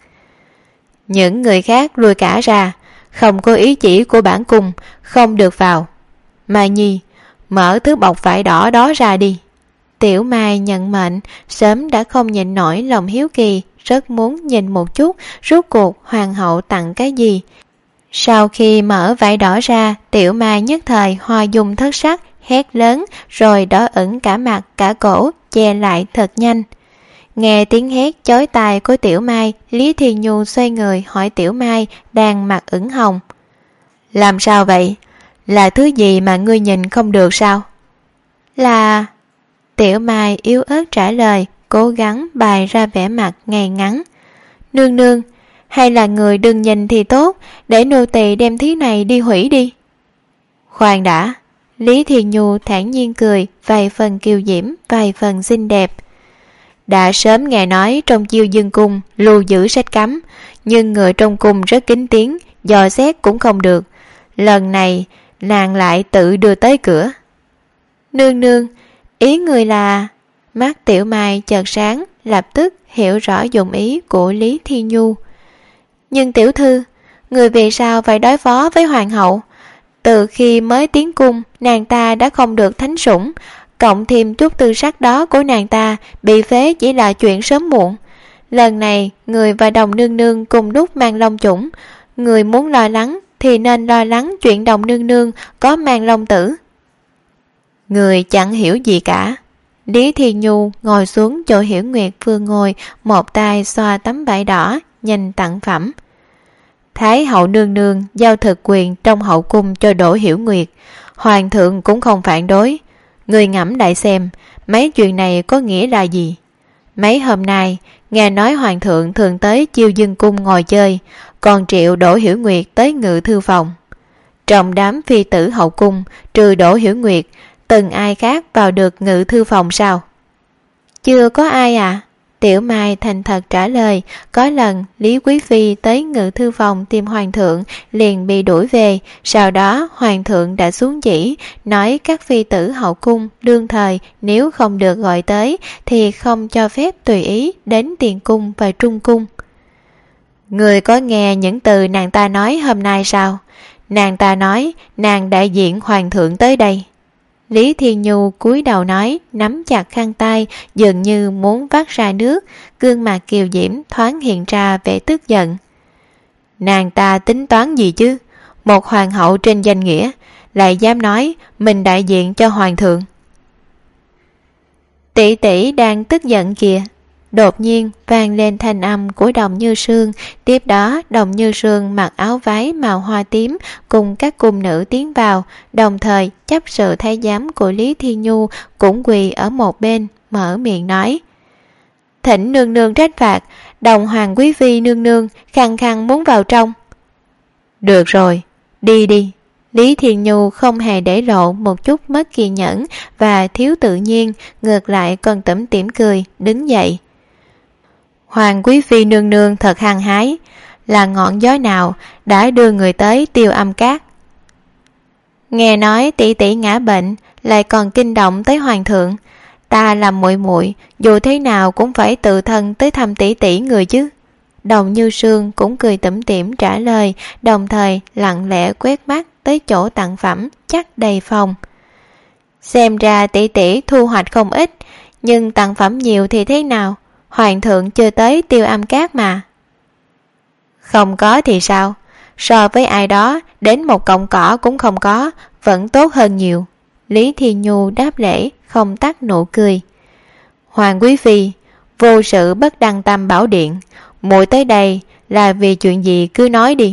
Những người khác lui cả ra, không có ý chỉ của bản cung, không được vào. Mai Nhi, mở thứ bọc vải đỏ đó ra đi. Tiểu Mai nhận mệnh, sớm đã không nhịn nổi lòng hiếu kỳ, rất muốn nhìn một chút rốt cuộc hoàng hậu tặng cái gì. Sau khi mở vải đỏ ra, Tiểu Mai nhất thời hoa dung thất sắc, hét lớn, rồi đỏ ửng cả mặt cả cổ, che lại thật nhanh. Nghe tiếng hét chói tai của Tiểu Mai, Lý Thi Nhu xoay người hỏi Tiểu Mai đang mặt ửng hồng. Làm sao vậy? Là thứ gì mà ngươi nhìn không được sao? Là... Tiểu Mai yếu ớt trả lời, cố gắng bày ra vẻ mặt ngay ngắn. Nương nương, hay là người đừng nhìn thì tốt, để nô tỳ đem thứ này đi hủy đi. Khoan đã. Lý Thi Nhu thản nhiên cười, vài phần kiều diễm, vài phần xinh đẹp. Đã sớm nghe nói trong Chiêu Dương cung lưu giữ sách cấm, nhưng người trong cung rất kín tiếng, dò xét cũng không được. Lần này nàng lại tự đưa tới cửa. Nương nương, ý người là... Mắt Tiểu Mai chợt sáng, lập tức hiểu rõ dụng ý của Lý Thi Nhu. Nhưng tiểu thư, người vì sao phải đối phó với hoàng hậu? Từ khi mới tiến cung, nàng ta đã không được thánh sủng, cộng thêm chút tư sắc đó của nàng ta bị phế chỉ là chuyện sớm muộn. Lần này, người và Đồng nương nương cùng lúc mang long chủng, người muốn lo lắng thì nên lo lắng chuyện Đồng nương nương có mang long tử. Người chẳng hiểu gì cả. Lý Thi Nhu ngồi xuống chỗ Hiểu Nguyệt vừa ngồi, một tay xoa tấm vải đỏ, nhìn tặng phẩm. Thái hậu nương nương giao thực quyền trong hậu cung cho Đỗ Hiểu Nguyệt, hoàng thượng cũng không phản đối. Người ngẫm lại xem, mấy chuyện này có nghĩa là gì? Mấy hôm nay, Nghe nói hoàng thượng thường tới Chiêu Dương cung ngồi chơi, còn triệu Đỗ Hiểu Nguyệt tới ngự thư phòng. Trong đám phi tử hậu cung, trừ Đỗ Hiểu Nguyệt, từng ai khác vào được ngự thư phòng sao? Chưa có ai à? Tiểu Mai thành thật trả lời. Có lần Lý Quý Phi tới ngự thư phòng tìm hoàng thượng, liền bị đuổi về. Sau đó hoàng thượng đã xuống chỉ, nói các phi tử hậu cung đương thời nếu không được gọi tới thì không cho phép tùy ý đến tiền cung và trung cung. Người có nghe những từ nàng ta nói hôm nay sao? Nàng ta nói nàng đại diện hoàng thượng tới đây. Lý Thiên Nhu cúi đầu nói, nắm chặt khăn tay, dường như muốn vắt ra nước, gương mặt kiều diễm thoáng hiện ra vẻ tức giận. Nàng ta tính toán gì chứ? Một hoàng hậu trên danh nghĩa, lại dám nói mình đại diện cho hoàng thượng. Tỷ tỷ đang tức giận kìa. Đột nhiên vang lên thanh âm của Đồng Như Sương. Tiếp đó Đồng Như Sương mặc áo váy màu hoa tím cùng các cung nữ tiến vào, đồng thời chấp sự thái giám của Lý Thiên Nhu cũng quỳ ở một bên, mở miệng nói: Thỉnh nương nương trách phạt, Đồng Hoàng quý phi nương nương khăng khăng muốn vào trong. Được rồi, đi đi. Lý Thiên Nhu không hề để lộ một chút mất kiên nhẫn và thiếu tự nhiên, ngược lại còn tủm tỉm cười, đứng dậy. Hoàng quý phi nương nương thật hăng hái, là ngọn gió nào đã đưa người tới Tiêu Âm Các? Nghe nói tỷ tỷ ngã bệnh, lại còn kinh động tới hoàng thượng. Ta làm muội muội, dù thế nào cũng phải tự thân tới thăm tỷ tỷ người chứ. Đồng Như Sương cũng cười tủm tỉm trả lời, đồng thời lặng lẽ quét mắt tới chỗ tặng phẩm chắc đầy phòng. Xem ra tỷ tỷ thu hoạch không ít, nhưng tặng phẩm nhiều thì thế nào? Hoàng thượng chưa tới Tiêu Âm Các mà. Không có thì sao? So với ai đó đến một cọng cỏ cũng không có, vẫn tốt hơn nhiều. Lý Thiên Nhu đáp lễ, không tắt nụ cười. Hoàng quý phi, vô sự bất đăng tâm bảo điện, muội tới đây là vì chuyện gì cứ nói đi.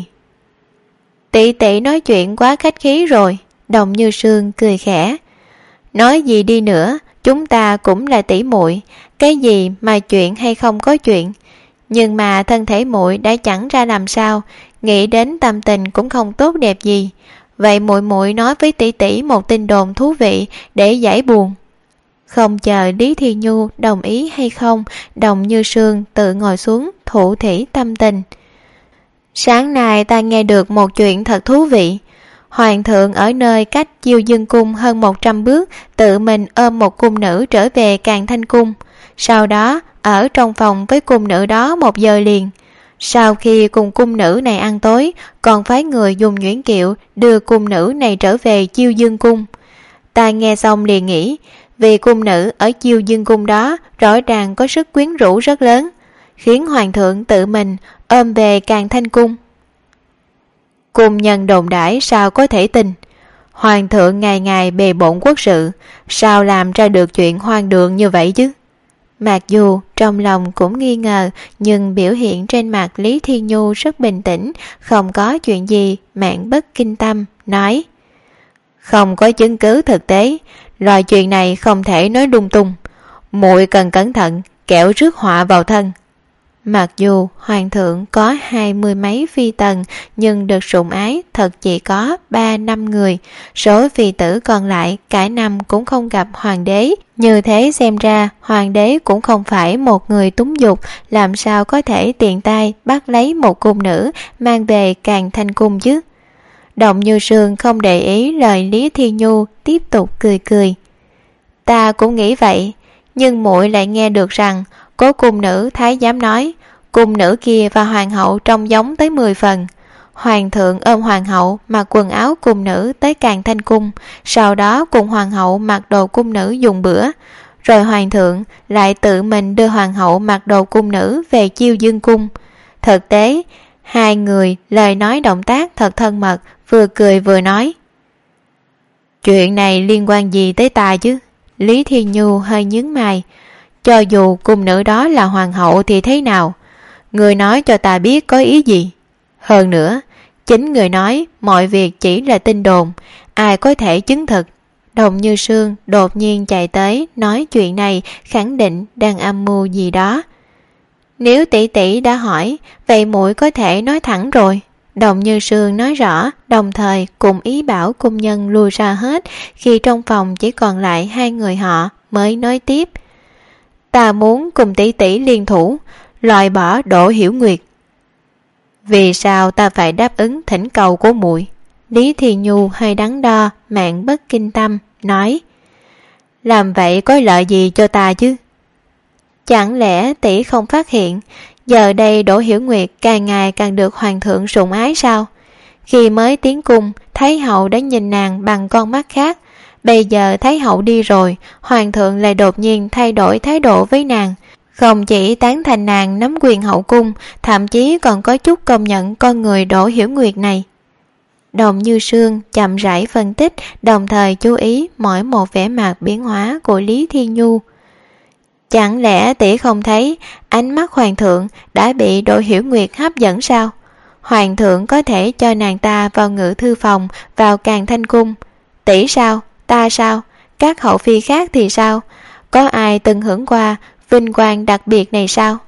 Tỷ tỷ nói chuyện quá khách khí rồi. Đồng Như Sương cười khẽ. Nói gì đi nữa, chúng ta cũng là tỷ muội, cái gì mà chuyện hay không có chuyện. Nhưng mà thân thể muội đã chẳng ra làm sao, nghĩ đến tâm tình cũng không tốt đẹp gì. Vậy muội muội nói với tỷ tỷ một tin đồn thú vị để giải buồn. Không chờ Lý Thiên Nhu đồng ý hay không, Đồng Như Sương tự ngồi xuống thủ thỉ tâm tình. Sáng nay ta nghe được một chuyện thật thú vị. Hoàng thượng ở nơi cách Chiêu Dương cung hơn 100 bước, tự mình ôm một cung nữ trở về Càn Thanh cung. Sau đó ở trong phòng với cung nữ đó 1 giờ liền. Sau khi cùng cung nữ này ăn tối, còn phái người dùng nhuyễn kiệu đưa cung nữ này trở về Chiêu Dương cung. Ta nghe xong liền nghĩ, vì cung nữ ở Chiêu Dương cung đó rõ ràng có sức quyến rũ rất lớn, khiến hoàng thượng tự mình ôm về Càn Thanh cung. Cung nhân đồn đãi sao có thể tin. Hoàng thượng ngày ngày bề bộn quốc sự, sao làm ra được chuyện hoang đường như vậy chứ? Mặc dù trong lòng cũng nghi ngờ, nhưng biểu hiện trên mặt Lý Thiên Nhu rất bình tĩnh, không có chuyện gì mạn bất kinh tâm, nói: Không có chứng cứ thực tế, loại chuyện này không thể nói lung tung. Muội cần cẩn thận, kẻo rước họa vào thân. Mặc dù hoàng thượng có 20 mấy phi tần, nhưng được sủng ái thật chỉ có 3-5 người. Số phi tử còn lại cả năm cũng không gặp hoàng đế. Như thế xem ra hoàng đế cũng không phải một người túng dục, làm sao có thể tiện tay bắt lấy một cung nữ mang về Càn Thanh cung chứ. Đồng Như Sương không để ý lời Lý Thiên Nhu, tiếp tục cười cười. Ta cũng nghĩ vậy, nhưng muội lại nghe được rằng có cung nữ thái giám nói cung nữ kia và hoàng hậu trông giống tới 10 phần. Hoàng thượng ôm hoàng hậu mặc quần áo cung nữ tới Càn Thanh cung, sau đó cùng hoàng hậu mặc đồ cung nữ dùng bữa, rồi hoàng thượng lại tự mình đưa hoàng hậu mặc đồ cung nữ về Chiêu Dương cung. Thực tế hai người lời nói động tác thật thân mật, vừa cười vừa nói. Chuyện này liên quan gì tới ta chứ? Lý Thiên Nhu hơi nhướng mày. Cho dù cung nữ đó là hoàng hậu thì thế nào? Người nói cho ta biết có ý gì? Hơn nữa, chính người nói mọi việc chỉ là tin đồn, ai có thể chứng thực? Đồng Như Sương đột nhiên chạy tới nói chuyện này, khẳng định đang âm mưu gì đó. Nếu tỷ tỷ đã hỏi, vậy muội có thể nói thẳng rồi. Đồng Như Sương nói rõ, đồng thời cùng ý bảo cung nhân lui ra hết. Khi trong phòng chỉ còn lại hai người họ mới nói tiếp. Ta muốn cùng tỷ tỷ liên thủ, loại bỏ Đỗ Hiểu Nguyệt. Vì sao ta phải đáp ứng thỉnh cầu của muội? Lý Thì Nhu hơi đắn đo, Mạn Bất Kinh Tâm nói. Làm vậy có lợi gì cho ta chứ? Chẳng lẽ tỷ không phát hiện giờ đây Đỗ Hiểu Nguyệt càng ngày càng được hoàng thượng sủng ái sao? Khi mới tiến cung, Thái hậu đã nhìn nàng bằng con mắt khác. Bây giờ Thái hậu đi rồi, hoàng thượng lại đột nhiên thay đổi thái độ với nàng. Không chỉ tán thành nàng nắm quyền hậu cung, thậm chí còn có chút công nhận con người Đỗ Hiểu Nguyệt này. Đồng Như Sương chậm rãi phân tích, đồng thời chú ý mỗi một vẻ mặt biến hóa của Lý Thiên Nhu. Chẳng lẽ tỷ không thấy ánh mắt hoàng thượng đã bị Đỗ Hiểu Nguyệt hấp dẫn sao? Hoàng thượng có thể cho nàng ta vào ngự thư phòng, vào Càn Thanh Cung. Tỷ sao? Ta sao? Các hậu phi khác thì sao? Có ai từng hưởng qua vinh quang đặc biệt này sao?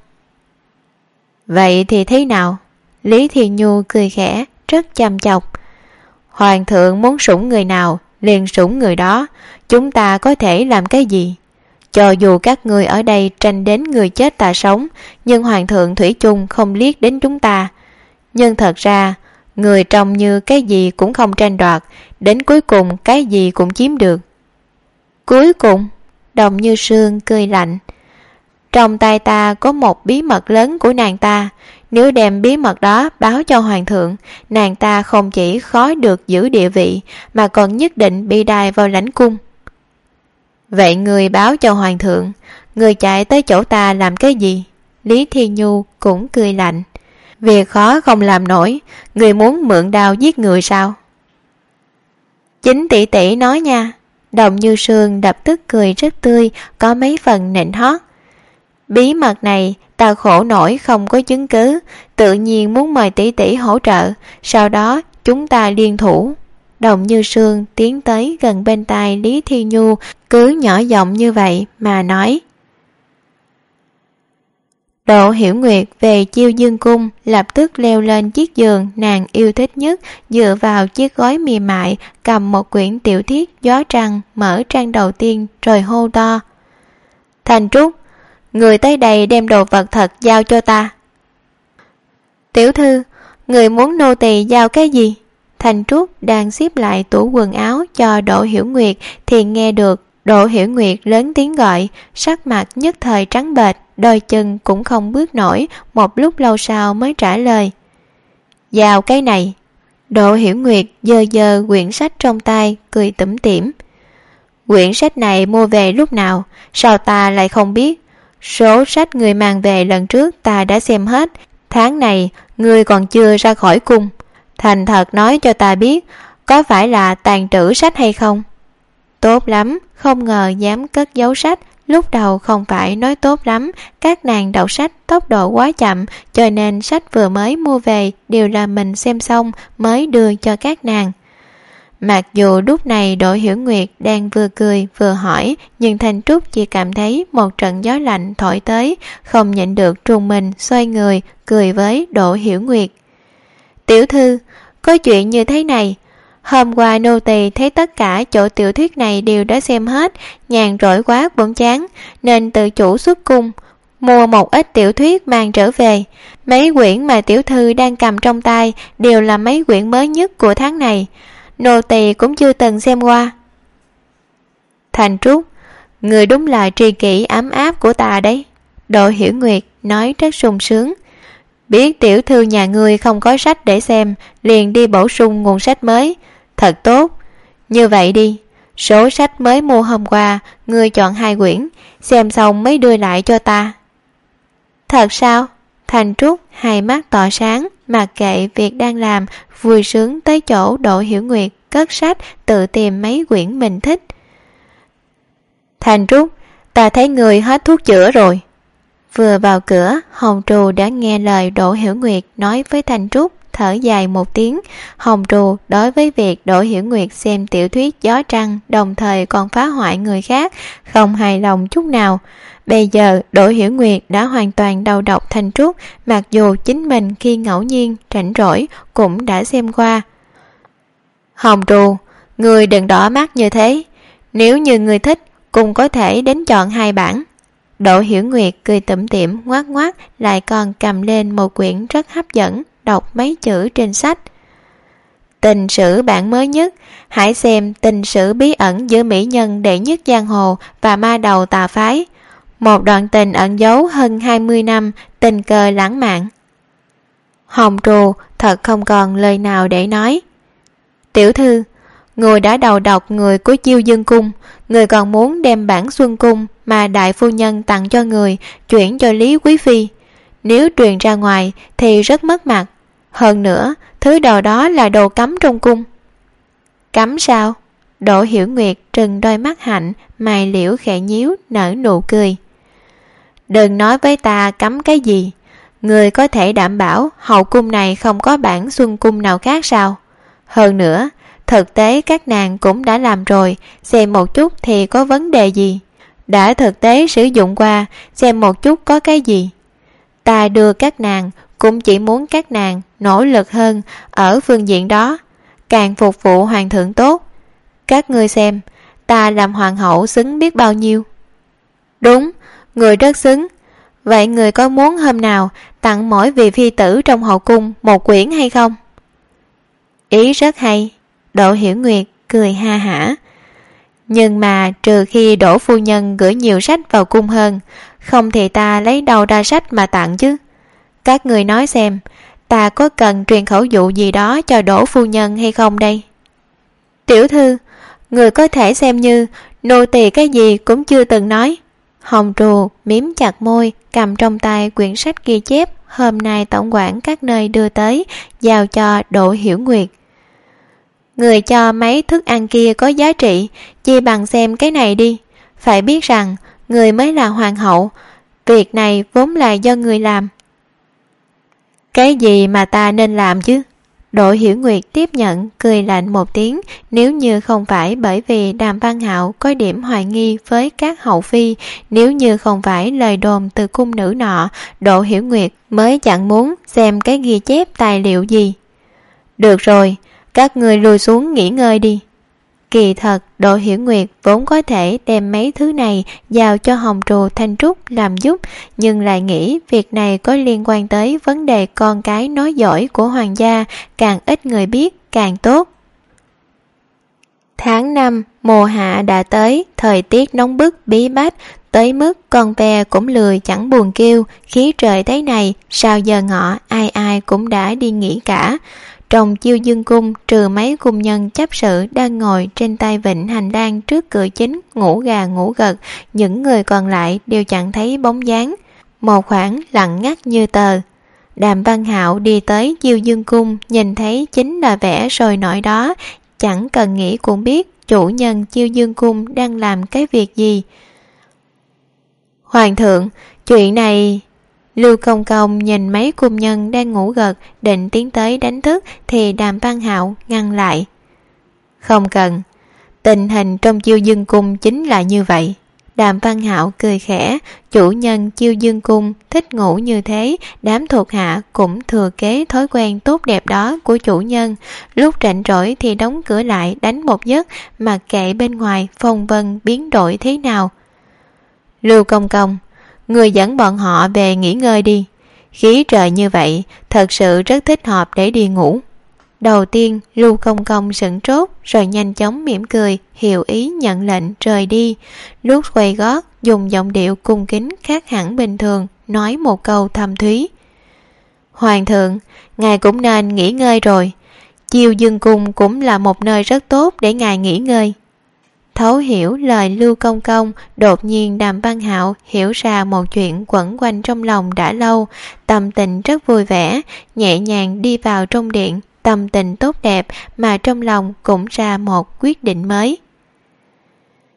Vậy thì thế nào? Lý Thiên Nhu cười khẽ, rất chăm chọc. Hoàng thượng muốn sủng người nào, liền sủng người đó. Chúng ta có thể làm cái gì? Cho dù các người ở đây tranh đến người chết ta sống, nhưng hoàng thượng thủy chung không liếc đến chúng ta. Nhưng thật ra, người trông như cái gì cũng không tranh đoạt, đến cuối cùng cái gì cũng chiếm được. Cuối cùng, Đồng Như Sương cười lạnh. Trong tay ta có một bí mật lớn của nàng ta. Nếu đem bí mật đó báo cho hoàng thượng, nàng ta không chỉ khó được giữ địa vị, mà còn nhất định bị đày vào lãnh cung. Vậy người báo cho hoàng thượng, người chạy tới chỗ ta làm cái gì? Lý Thiên Nhu cũng cười lạnh. Việc khó không làm nổi, người muốn mượn đao giết người sao? Chính tỷ tỷ nói nha. Đồng Như Sương đập tức cười rất tươi, có mấy phần nịnh hót. Bí mật này ta khổ nổi không có chứng cứ, tự nhiên muốn mời tỷ tỷ hỗ trợ, sau đó chúng ta liên thủ. Đồng Như Sương tiến tới gần bên tai Lý Thiên Nhu, cứ nhỏ giọng như vậy mà nói. Đỗ Hiểu Nguyệt về Chiêu Dương Cung, lập tức leo lên chiếc giường nàng yêu thích nhất, dựa vào chiếc gối mềm mại, cầm một quyển tiểu thuyết Gió Trăng, mở trang đầu tiên rồi hô to. Thành Trúc, người tới đây đem đồ vật thật giao cho ta. Tiểu thư, người muốn nô tỳ giao cái gì? Thành Trúc đang xếp lại tủ quần áo cho Đỗ Hiểu Nguyệt thì nghe được Đỗ Hiểu Nguyệt lớn tiếng gọi, sắc mặt nhất thời trắng bệch, đôi chân cũng không bước nổi, một lúc lâu sau mới trả lời. Giao cái này. Đỗ Hiểu Nguyệt giơ giơ quyển sách trong tay, cười tủm tỉm. Quyển sách này mua về lúc nào, sao ta lại không biết? Số sách người mang về lần trước ta đã xem hết, tháng này người còn chưa ra khỏi cung. Thành thật nói cho ta biết, có phải là tàn trữ sách hay không? Tốt lắm, không ngờ dám cất giấu sách. Lúc đầu không phải nói tốt lắm, các nàng đọc sách tốc độ quá chậm, cho nên sách vừa mới mua về đều là mình xem xong mới đưa cho các nàng. Mặc dù lúc này Đỗ Hiểu Nguyệt đang vừa cười vừa hỏi, nhưng Thanh Trúc chỉ cảm thấy một trận gió lạnh thổi tới, không nhịn được trùng mình xoay người, cười với Đỗ Hiểu Nguyệt. Tiểu thư, có chuyện như thế này. Hôm qua nô tỳ thấy tất cả chỗ tiểu thuyết này đều đã xem hết, nhàn rỗi quá buồn chán, nên tự chủ xuất cung, mua một ít tiểu thuyết mang trở về. Mấy quyển mà tiểu thư đang cầm trong tay đều là mấy quyển mới nhất của tháng này. Nô tỳ cũng chưa từng xem qua. Thành Trúc, người đúng là tri kỷ ấm áp của ta đấy. Đỗ Hiểu Nguyệt nói rất sung sướng. Biết tiểu thư nhà ngươi không có sách để xem, liền đi bổ sung nguồn sách mới. Thật tốt. Như vậy đi, số sách mới mua hôm qua, ngươi chọn 2 quyển, xem xong mới đưa lại cho ta. Thật sao? Thành Trúc hai mắt tỏ sáng, mặc kệ việc đang làm, vui sướng tới chỗ Đỗ Hiểu Nguyệt cất sách, tự tìm mấy quyển mình thích. Thành Trúc, ta thấy người hết thuốc chữa rồi. Vừa vào cửa, Hồng Trù đã nghe lời Đỗ Hiểu Nguyệt nói với Thành Trúc, thở dài một tiếng. Hồng Trù đối với việc Đỗ Hiểu Nguyệt xem tiểu thuyết Gió Trăng đồng thời còn phá hoại người khác không hài lòng chút nào. Bây giờ Đỗ Hiểu Nguyệt đã hoàn toàn đầu độc Thanh Trúc, mặc dù chính mình khi ngẫu nhiên rảnh rỗi cũng đã xem qua. Hồng Trù, người đừng đỏ mắt như thế, nếu như người thích cũng có thể đến chọn 2 bản. Đỗ Hiểu Nguyệt cười tủm tỉm ngoác ngoác, lại còn cầm lên một quyển rất hấp dẫn, đọc mấy chữ trên sách. Tình sử bản mới nhất, hãy xem tình sử bí ẩn giữa mỹ nhân đệ nhất giang hồ và ma đầu tà phái. Một đoạn tình ẩn giấu hơn 20 năm, tình cờ lãng mạn. Hồng Trù thật không còn lời nào để nói. Tiểu thư, người đã đầu độc người của Chiêu Dương Cung, người còn muốn đem bản Xuân Cung mà đại phu nhân tặng cho người chuyển cho Lý Quý Phi. Nếu truyền ra ngoài thì rất mất mặt. Hơn nữa, thứ đồ đó là đồ cấm trong cung. Cấm sao? Đỗ Hiểu Nguyệt trừng đôi mắt hạnh, mày liễu khẽ nhíu, nở nụ cười. Đừng nói với ta cấm cái gì. Người có thể đảm bảo hậu cung này không có bản Xuân Cung nào khác sao? Hơn nữa, thực tế các nàng cũng đã làm rồi, xem một chút thì có vấn đề gì? Đã thực tế sử dụng qua, xem một chút có cái gì? Ta đưa các nàng cũng chỉ muốn các nàng nỗ lực hơn ở phương diện đó, càng phục vụ hoàng thượng tốt. Các ngươi xem, ta làm hoàng hậu xứng biết bao nhiêu. Đúng, người rất xứng. Vậy người có muốn hôm nào tặng mỗi vị phi tử trong hậu cung một quyển hay không? Ý rất hay. Đỗ Hiểu Nguyệt cười ha hả. Nhưng mà trừ khi Đỗ phu nhân gửi nhiều sách vào cung hơn, không thì ta lấy đâu ra sách mà tặng chứ. Các người nói xem, ta có cần truyền khẩu dụ gì đó cho Đỗ phu nhân hay không đây? Tiểu thư, người có thể xem như nô tỳ cái gì cũng chưa từng nói. Hồng Trù mím chặt môi, cầm trong tay quyển sách ghi chép hôm nay tổng quản các nơi đưa tới, giao cho Đỗ Hiểu Nguyệt. Người cho mấy thức ăn kia có giá trị, chi bằng xem cái này đi. Phải biết rằng người mới là hoàng hậu, việc này vốn là do người làm. Cái gì mà ta nên làm chứ? Đỗ Hiểu Nguyệt tiếp nhận, cười lạnh một tiếng. Nếu như không phải bởi vì Đàm Văn Hạo có điểm hoài nghi với các hậu phi, nếu như không phải lời đồn từ cung nữ nọ, Đỗ Hiểu Nguyệt mới chẳng muốn xem cái ghi chép tài liệu gì. Được rồi, các người lùi xuống nghỉ ngơi đi. Kỳ thật Đỗ Hiểu Nguyệt vốn có thể đem mấy thứ này giao cho Hồng Trù Thanh Trúc làm giúp, nhưng lại nghĩ việc này có liên quan tới vấn đề con cái nói giỏi của hoàng gia, càng ít người biết càng tốt. Tháng 5 mùa hạ đã tới, thời tiết nóng bức bí bách tới mức con ve cũng lười chẳng buồn kêu. Khí trời thế này sao giờ ngọ ai ai cũng đã đi nghỉ cả. Trong Chiêu Dương Cung, trừ mấy cung nhân chấp sự đang ngồi trên tay vịnh hành lang trước cửa chính ngủ gà ngủ gật, những người còn lại đều chẳng thấy bóng dáng. Một khoảng lặng ngắt như tờ. Đàm Văn Hạo đi tới Chiêu Dương Cung, nhìn thấy chính là vẻ sôi nổi đó, chẳng cần nghĩ cũng biết chủ nhân Chiêu Dương Cung đang làm cái việc gì. Hoàng thượng, chuyện này... Lưu Công Công nhìn mấy cung nhân đang ngủ gật, định tiến tới đánh thức thì Đàm Văn Hạo ngăn lại. Không cần, tình hình trong Chiêu Dương Cung chính là như vậy. Đàm Văn Hạo cười khẽ, chủ nhân Chiêu Dương Cung thích ngủ như thế, đám thuộc hạ cũng thừa kế thói quen tốt đẹp đó của chủ nhân. Lúc rảnh rỗi thì đóng cửa lại đánh một giấc, mặc kệ bên ngoài phong vân biến đổi thế nào. Lưu Công Công, người dẫn bọn họ về nghỉ ngơi đi. Khí trời như vậy thật sự rất thích hợp để đi ngủ. Đầu tiên Lưu Công Công sửng sốt, rồi nhanh chóng mỉm cười, hiểu ý nhận lệnh rời đi. Lúc quay gót dùng giọng điệu cung kính khác hẳn bình thường, nói một câu thâm thúy. Hoàng thượng, ngài cũng nên nghỉ ngơi rồi. Chiêu Dương Cung cũng là một nơi rất tốt để ngài nghỉ ngơi. Thấu hiểu lời Lưu Công Công, đột nhiên Đàm Văn Hạo hiểu ra một chuyện quẩn quanh trong lòng đã lâu, tâm tình rất vui vẻ, nhẹ nhàng đi vào trong điện, tâm tình tốt đẹp mà trong lòng cũng ra một quyết định mới.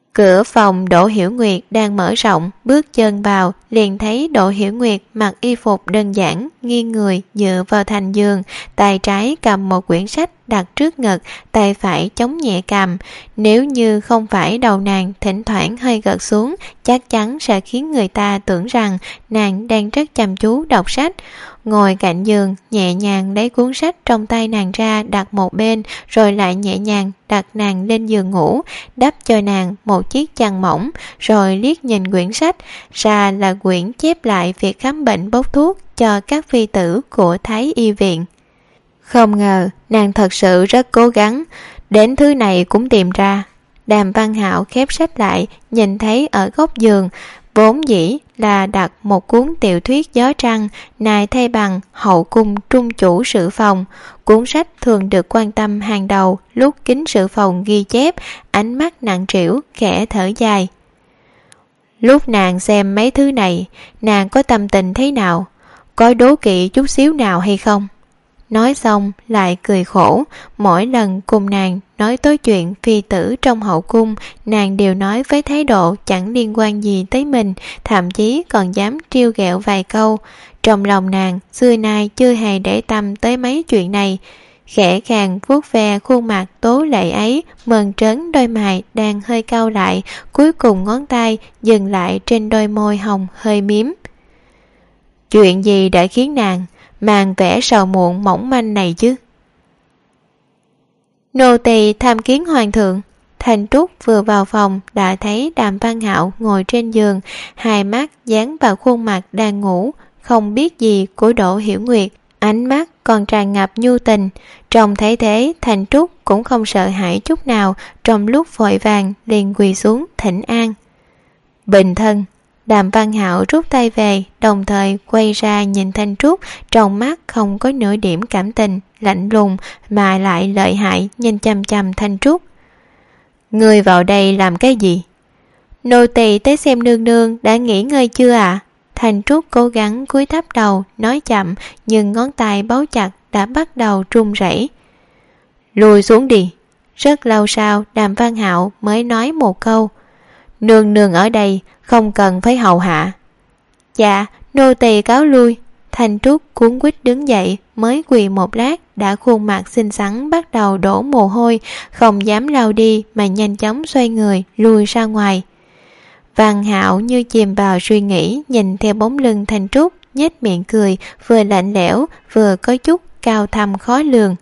Cửa phòng Đỗ Hiểu Nguyệt đang mở rộng, bước chân vào liền thấy Đỗ Hiểu Nguyệt mặc y phục đơn giản, nghiêng người dựa vào thành giường, tay trái cầm một quyển sách đặt trước ngực, tay phải chống nhẹ cằm. Nếu như không phải đầu nàng thỉnh thoảng hơi gật xuống, chắc chắn sẽ khiến người ta tưởng rằng nàng đang rất chăm chú đọc sách. Ngồi cạnh giường, nhẹ nhàng lấy cuốn sách trong tay nàng ra đặt một bên, rồi lại nhẹ nhàng đặt nàng lên giường ngủ, đắp cho nàng một chiếc chăn mỏng, rồi liếc nhìn quyển sách, ra là quyển chép lại việc khám bệnh bốc thuốc cho các phi tử của Thái Y viện. Không ngờ nàng thật sự rất cố gắng, đến thứ này cũng tìm ra. Đàm Văn Hạo khép sách lại, nhìn thấy ở góc giường vốn dĩ là đặt một cuốn tiểu thuyết gió trăng, nay thay bằng Hậu cung trung chủ sự phòng. Cuốn sách thường được quan tâm hàng đầu lúc kính sự phòng ghi chép, ánh mắt nặng trĩu, khẽ thở dài. Lúc nàng xem mấy thứ này, nàng có tâm tình thế nào? Có đố kỵ chút xíu nào hay không? Nói xong lại cười khổ. Mỗi lần cùng nàng nói tới chuyện phi tử trong hậu cung, nàng đều nói với thái độ chẳng liên quan gì tới mình, thậm chí còn dám trêu ghẹo vài câu. Trong lòng nàng xưa nay chưa hề để tâm tới mấy chuyện này. Khẽ khàng vuốt ve khuôn mặt tố lệ ấy, mơn trớn đôi mày đang hơi cau lại, cuối cùng ngón tay dừng lại trên đôi môi hồng hơi miếm. Chuyện gì đã khiến nàng màn vẻ sầu muộn mỏng manh này chứ? Nô tỳ tham kiến hoàng thượng. Thanh Trúc vừa vào phòng đã thấy Đàm Văn Hạo ngồi trên giường, hai mắt dán vào khuôn mặt đang ngủ không biết gì của Đỗ Hiểu Nguyệt, ánh mắt còn tràn ngập nhu tình. Trông thấy thế, Thanh Trúc cũng không sợ hãi chút nào, trong lúc vội vàng liền quỳ xuống thỉnh an. Bình thân. Đàm Văn Hạo rút tay về, đồng thời quay ra nhìn Thanh Trúc, trong mắt không có nửa điểm cảm tình, lạnh lùng mà lại lợi hại nhìn chằm chằm Thanh Trúc. Ngươi vào đây làm cái gì? Nô tỳ tới xem nương nương đã nghỉ ngơi chưa ạ? Thanh Trúc cố gắng cúi thấp đầu, nói chậm, nhưng ngón tay bấu chặt đã bắt đầu run rẩy. Lùi xuống đi. Rất lâu sau, Đàm Văn Hạo mới nói một câu. Nương nương ở đây, không cần phải hầu hạ. Dạ, nô tỳ cáo lui. Thanh Trúc cuống quýt đứng dậy, mới quỳ một lát đã khuôn mặt xinh xắn bắt đầu đổ mồ hôi, không dám lau đi mà nhanh chóng xoay người lui ra ngoài. Văn Hạo như chìm vào suy nghĩ, nhìn theo bóng lưng Thanh Trúc, nhếch miệng cười, vừa lạnh lẽo vừa có chút cao thâm khó lường.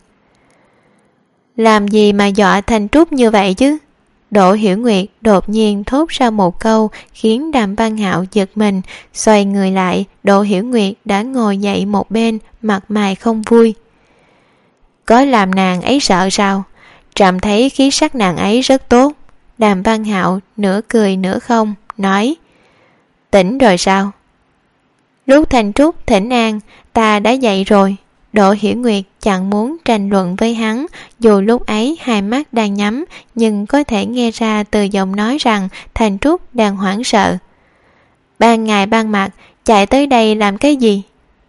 Làm gì mà dọa Thanh Trúc như vậy chứ? Đỗ Hiểu Nguyệt đột nhiên thốt ra một câu khiến Đàm Văn Hạo giật mình. Xoay người lại, Đỗ Hiểu Nguyệt đã ngồi dậy một bên, mặt mày không vui. Có làm nàng ấy sợ sao? Trạm thấy khí sắc nàng ấy rất tốt. Đàm Văn Hạo nửa cười nửa không, nói. Tỉnh rồi sao? Lúc Thanh Trúc thỉnh an, ta đã dậy rồi. Đỗ Hiểu Nguyệt chẳng muốn tranh luận với hắn, dù lúc ấy hai mắt đang nhắm, nhưng có thể nghe ra từ giọng nói rằng Thanh Trúc đang hoảng sợ. Ban ngày ban mặt chạy tới đây làm cái gì?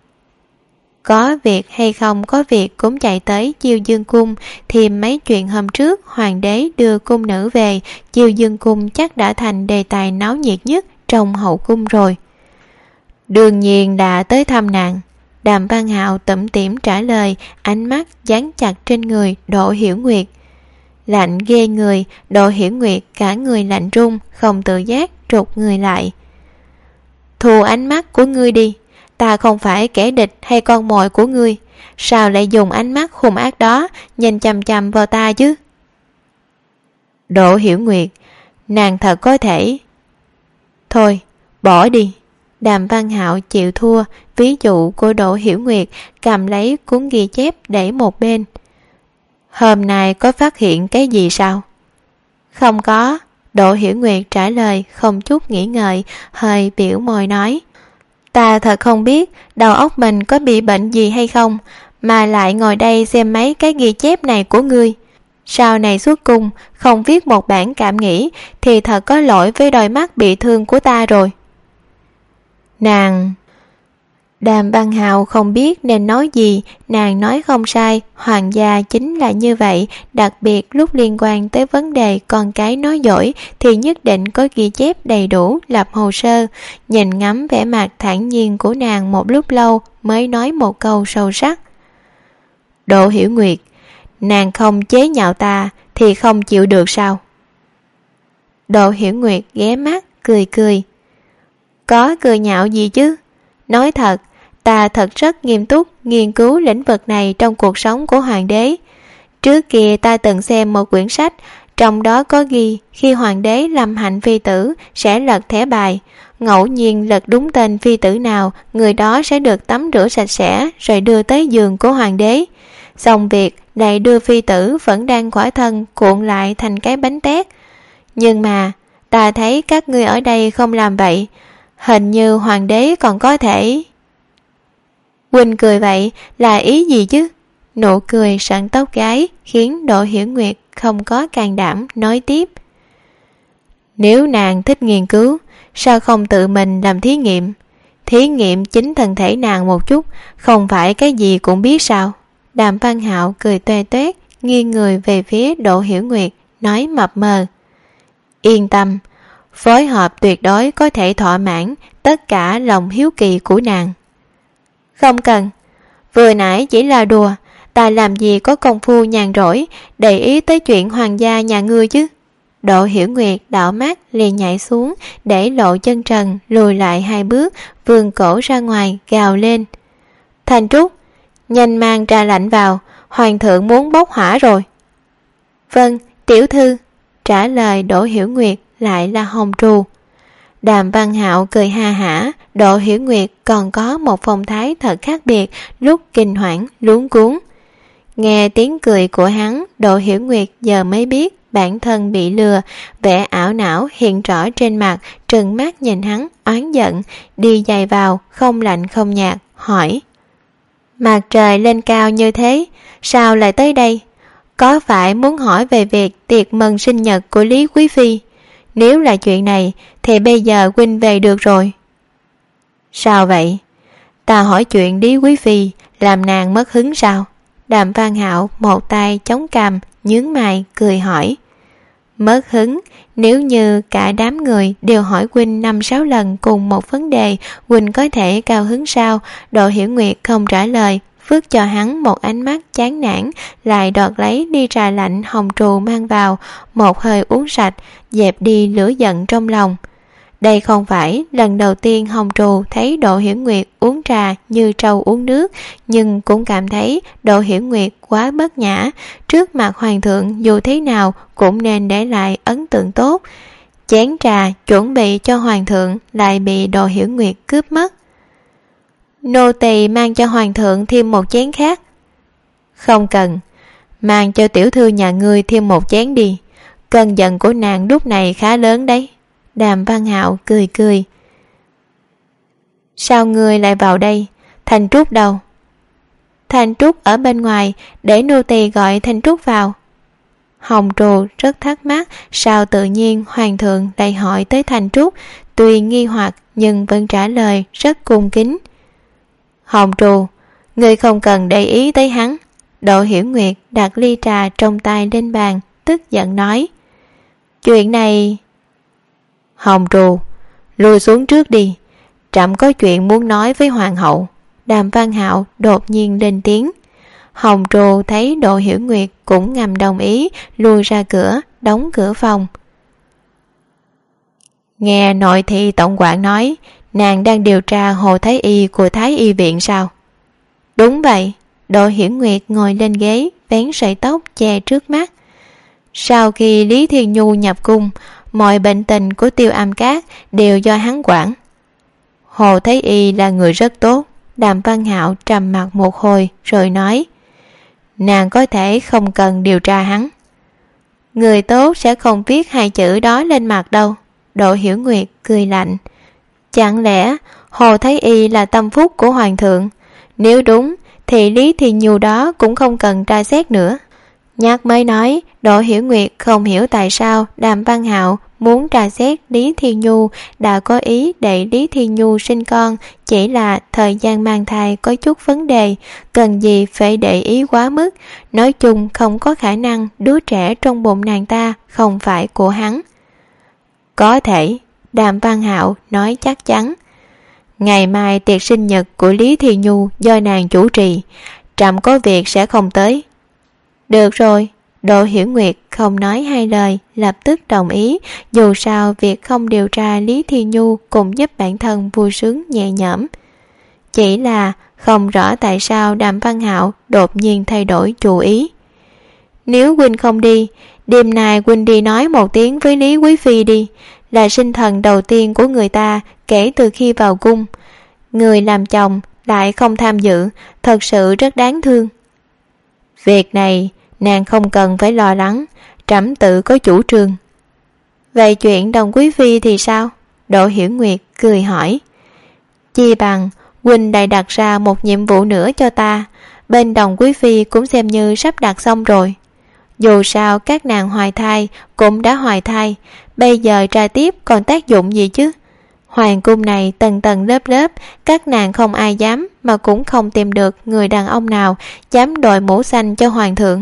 Có việc hay không có việc cũng chạy tới Chiêu Dương Cung, thêm mấy chuyện hôm trước hoàng đế đưa cung nữ về, Chiêu Dương Cung chắc đã thành đề tài náo nhiệt nhất trong hậu cung rồi. Đương nhiên đã tới thăm nàng. Đàm Văn Hạo tủm tỉm trả lời, ánh mắt dán chặt trên người Đỗ Hiểu Nguyệt. Lạnh ghê người. Đỗ Hiểu Nguyệt cả người lạnh run, không tự giác trụt người lại. Thu ánh mắt của ngươi đi, ta không phải kẻ địch hay con mồi của ngươi, sao lại dùng ánh mắt hung ác đó nhìn chằm chằm vào ta chứ? Đỗ Hiểu Nguyệt, nàng thật có thể. Thôi, bỏ đi. Đàm Văn Hạo chịu thua, ví dụ của Đỗ Hiểu Nguyệt, cầm lấy cuốn ghi chép để một bên. Hôm nay có phát hiện cái gì sao? Không có. Đỗ Hiểu Nguyệt trả lời không chút nghĩ ngợi, hơi biểu môi nói. Ta thật không biết đầu óc mình có bị bệnh gì hay không, mà lại ngồi đây xem mấy cái ghi chép này của ngươi. Sau này xuất cung không viết một bản cảm nghĩ thì thật có lỗi với đôi mắt bị thương của ta rồi. Nàng... Đàm Văn Hạo không biết nên nói gì, nàng nói không sai, hoàng gia chính là như vậy, đặc biệt lúc liên quan tới vấn đề con cái nói dối thì nhất định có ghi chép đầy đủ, lập hồ sơ. Nhìn ngắm vẻ mặt thản nhiên của nàng một lúc lâu mới nói một câu sâu sắc. Đỗ Hiểu Nguyệt, nàng không chế nhạo ta thì không chịu được sao? Đỗ Hiểu Nguyệt ghé mắt, cười cười. Có cười nhạo gì chứ? Nói thật, ta thật rất nghiêm túc nghiên cứu lĩnh vực này trong cuộc sống của hoàng đế. Trước kia ta từng xem một quyển sách, trong đó có ghi khi hoàng đế lâm hạnh phi tử sẽ lật thẻ bài, ngẫu nhiên lật đúng tên phi tử nào, người đó sẽ được tắm rửa sạch sẽ rồi đưa tới giường của hoàng đế. Xong việc lại đưa phi tử vẫn đang khỏa thân cuộn lại thành cái bánh tét. Nhưng mà ta thấy các ngươi ở đây không làm vậy, hình như hoàng đế còn có thể... Huynh cười vậy là ý gì chứ? Nụ cười sẵn tóc gái khiến Đỗ Hiểu Nguyệt không có can đảm nói tiếp. Nếu nàng thích nghiên cứu, sao không tự mình làm thí nghiệm? Thí nghiệm chính thân thể nàng một chút, không phải cái gì cũng biết sao? Đàm Văn Hạo cười toe toét, nghiêng người về phía Đỗ Hiểu Nguyệt, nói mập mờ. Yên tâm, phối hợp tuyệt đối có thể thỏa mãn tất cả lòng hiếu kỳ của nàng. Không cần, vừa nãy chỉ là đùa, ta làm gì có công phu nhàn rỗi để ý tới chuyện hoàng gia nhà ngươi chứ. Đỗ Hiểu Nguyệt đảo mắt liền nhảy xuống, để lộ chân trần lùi lại 2 bước, vươn cổ ra ngoài gào lên. Thanh Trúc, nhanh mang trà lạnh vào, hoàng thượng muốn bốc hỏa rồi. Vâng, tiểu thư, trả lời Đỗ Hiểu Nguyệt lại là Hồng Trù. Đàm Văn Hạo cười ha hả, Đỗ Hiểu Nguyệt còn có một phong thái thật khác biệt, lúc kinh hoảng luống cuống. Nghe tiếng cười của hắn, Đỗ Hiểu Nguyệt giờ mới biết bản thân bị lừa, vẻ ảo não hiện rõ trên mặt, trừng mắt nhìn hắn oán giận, đi giày vào không lạnh không nhạt, hỏi. Mặt trời lên cao như thế, sao lại tới đây? Có phải muốn hỏi về việc tiệc mừng sinh nhật của Lý Quý Phi? Nếu là chuyện này thì bây giờ huynh về được rồi. Sao vậy? Ta hỏi chuyện Lý Quý Phi làm nàng mất hứng sao? Đàm Văn Hạo một tay chống cằm, nhướng mày cười hỏi. Mất hứng? Nếu như cả đám người đều hỏi huynh 5-6 lần cùng một vấn đề, huynh có thể cao hứng sao? Đỗ Hiểu Nguyệt không trả lời, vứt cho hắn một ánh mắt chán nản, lại đoạt lấy ly trà lạnh Hồng Trù mang vào, một hơi uống sạch, dẹp đi lửa giận trong lòng. Đây không phải lần đầu tiên Hồng Trù thấy Đỗ Hiểu Nguyệt uống trà như trâu uống nước, nhưng cũng cảm thấy Đỗ Hiểu Nguyệt quá bất nhã. Trước mặt hoàng thượng dù thế nào cũng nên để lại ấn tượng tốt. Chén trà chuẩn bị cho hoàng thượng lại bị Đỗ Hiểu Nguyệt cướp mất. Nô tỳ mang cho hoàng thượng thêm một chén khác. Không cần, mang cho tiểu thư nhà ngươi thêm một chén đi. Cơn giận của nàng lúc này khá lớn đấy. Đàm Văn Hạo cười cười. Sao ngươi lại vào đây? Thanh Trúc đâu? Thanh Trúc ở bên ngoài, để nô tỳ gọi Thanh Trúc vào. Hồng Trù rất thắc mắc sao tự nhiên hoàng thượng lại hỏi tới Thanh Trúc, tuy nghi hoặc nhưng vẫn trả lời rất cung kính. Hồng Trù, ngươi không cần để ý tới hắn. Đỗ Hiểu Nguyệt đặt ly trà trong tay lên bàn, tức giận nói. Chuyện này... Hồng Trù, lùi xuống trước đi, trẫm có chuyện muốn nói với hoàng hậu. Đàm Văn Hạo đột nhiên lên tiếng. Hồng Trù thấy Đỗ Hiểu Nguyệt cũng ngầm đồng ý, lùi ra cửa, đóng cửa phòng. Nghe nội thị tổng quản nói nàng đang điều tra Hồ Thái Y của Thái Y viện sao? Đúng vậy. Đỗ Hiểu Nguyệt ngồi lên ghế, vén sợi tóc che trước mắt. Sau khi Lý Thiên Nhu nhập cung, mọi bệnh tình của Tiêu Am Cát đều do hắn quản. Hồ Thái Y là người rất tốt. Đàm Văn Hạo trầm mặc một hồi rồi nói. Nàng có thể không cần điều tra hắn. Người tốt sẽ không viết 2 chữ đó lên mặt đâu. Đỗ Hiểu Nguyệt cười lạnh. Chẳng lẽ Hồ Thái Y là tâm phúc của hoàng thượng? Nếu đúng thì Lý Thiên Nhu đó cũng không cần tra xét nữa. Nhắc mới nói, Đỗ Hiểu Nguyệt không hiểu tại sao Đàm Văn Hạo muốn tra xét Lý Thiên Nhu đã có ý để Lý Thiên Nhu sinh con, chỉ là thời gian mang thai có chút vấn đề, cần gì phải để ý quá mức. Nói chung không có khả năng đứa trẻ trong bụng nàng ta không phải của hắn. Có thể, Đàm Văn Hạo nói chắc chắn. Ngày mai tiệc sinh nhật của Lý Thiên Nhu do nàng chủ trì, trẫm có việc sẽ không tới. Được rồi. Đỗ Hiểu Nguyệt không nói hai lời, lập tức đồng ý. Dù sao việc không điều tra Lý Thiên Nhu cũng giúp bản thân vui sướng nhẹ nhõm. Chỉ là không rõ tại sao Đàm Văn Hạo đột nhiên thay đổi chủ ý. Nếu huynh không đi, đêm nay huynh đi nói một tiếng với Lý Quý Phi đi, là sinh thần đầu tiên của người ta kể từ khi vào cung. Người làm chồng lại không tham dự, thật sự rất đáng thương. Việc này nàng không cần phải lo lắng, trẫm tự có chủ trương. Vậy chuyện Đồng Quý Phi thì sao? Đỗ Hiểu Nguyệt cười hỏi. Chi bằng huynh lại đặt ra một nhiệm vụ nữa cho ta, bên Đồng Quý Phi cũng xem như sắp đặt xong rồi. Dù sao các nàng hoài thai cũng đã hoài thai, bây giờ tra tiếp còn tác dụng gì chứ? Hoàng cung này tầng tầng lớp lớp, các nàng không ai dám, mà cũng không tìm được người đàn ông nào dám đội mũ xanh cho hoàng thượng.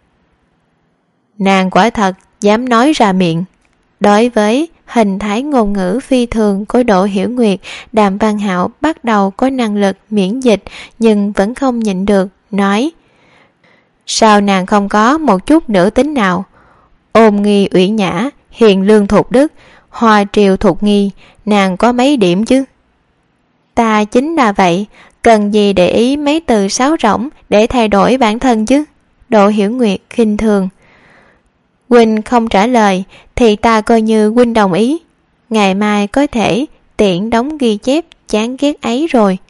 Nàng quả thật dám nói ra miệng. Đối với hình thái ngôn ngữ phi thường của Đỗ Hiểu Nguyệt, Đàm Văn Hạo bắt đầu có năng lực miễn dịch, nhưng vẫn không nhịn được, nói: Sao nàng không có một chút nữ tính nào? Ôn nghi uyển nhã, hiền lương thục đức, hoa triều thục nghi, nàng có mấy điểm chứ? Ta chính là vậy, cần gì để ý mấy từ sáo rỗng để thay đổi bản thân chứ? Đỗ Hiểu Nguyệt khinh thường. Huynh không trả lời thì ta coi như huynh đồng ý. Ngày mai có thể tiện đóng ghi chép chán ghét ấy rồi.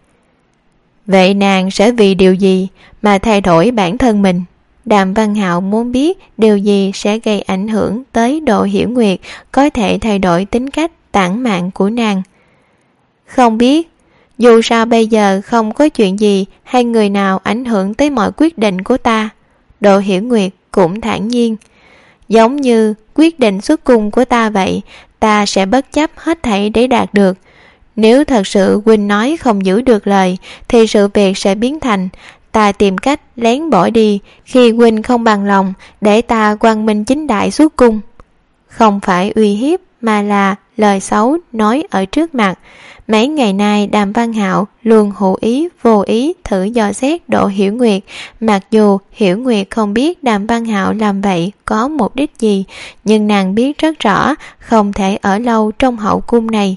Vậy nàng sẽ vì điều gì mà thay đổi bản thân mình? Đàm Văn Hạo muốn biết điều gì sẽ gây ảnh hưởng tới Đỗ Hiểu Nguyệt, có thể thay đổi tính cách tản mạn của nàng. Không biết, dù sao bây giờ không có chuyện gì hay người nào ảnh hưởng tới mọi quyết định của ta. Đỗ Hiểu Nguyệt cũng thản nhiên. Giống như quyết định xuất cung của ta vậy, ta sẽ bất chấp hết thảy để đạt được. Nếu thật sự huynh nói không giữ được lời, thì sự việc sẽ biến thành ta tìm cách lén bỏ đi khi huynh không bằng lòng, để ta quang minh chính đại xuất cung. Không phải uy hiếp, mà là lời xấu nói ở trước mặt. Mấy ngày nay Đàm Văn Hạo luôn hữu ý vô ý thử dò xét Đỗ Hiểu Nguyệt, mặc dù Hiểu Nguyệt không biết Đàm Văn Hạo làm vậy có mục đích gì, nhưng nàng biết rất rõ không thể ở lâu trong hậu cung này.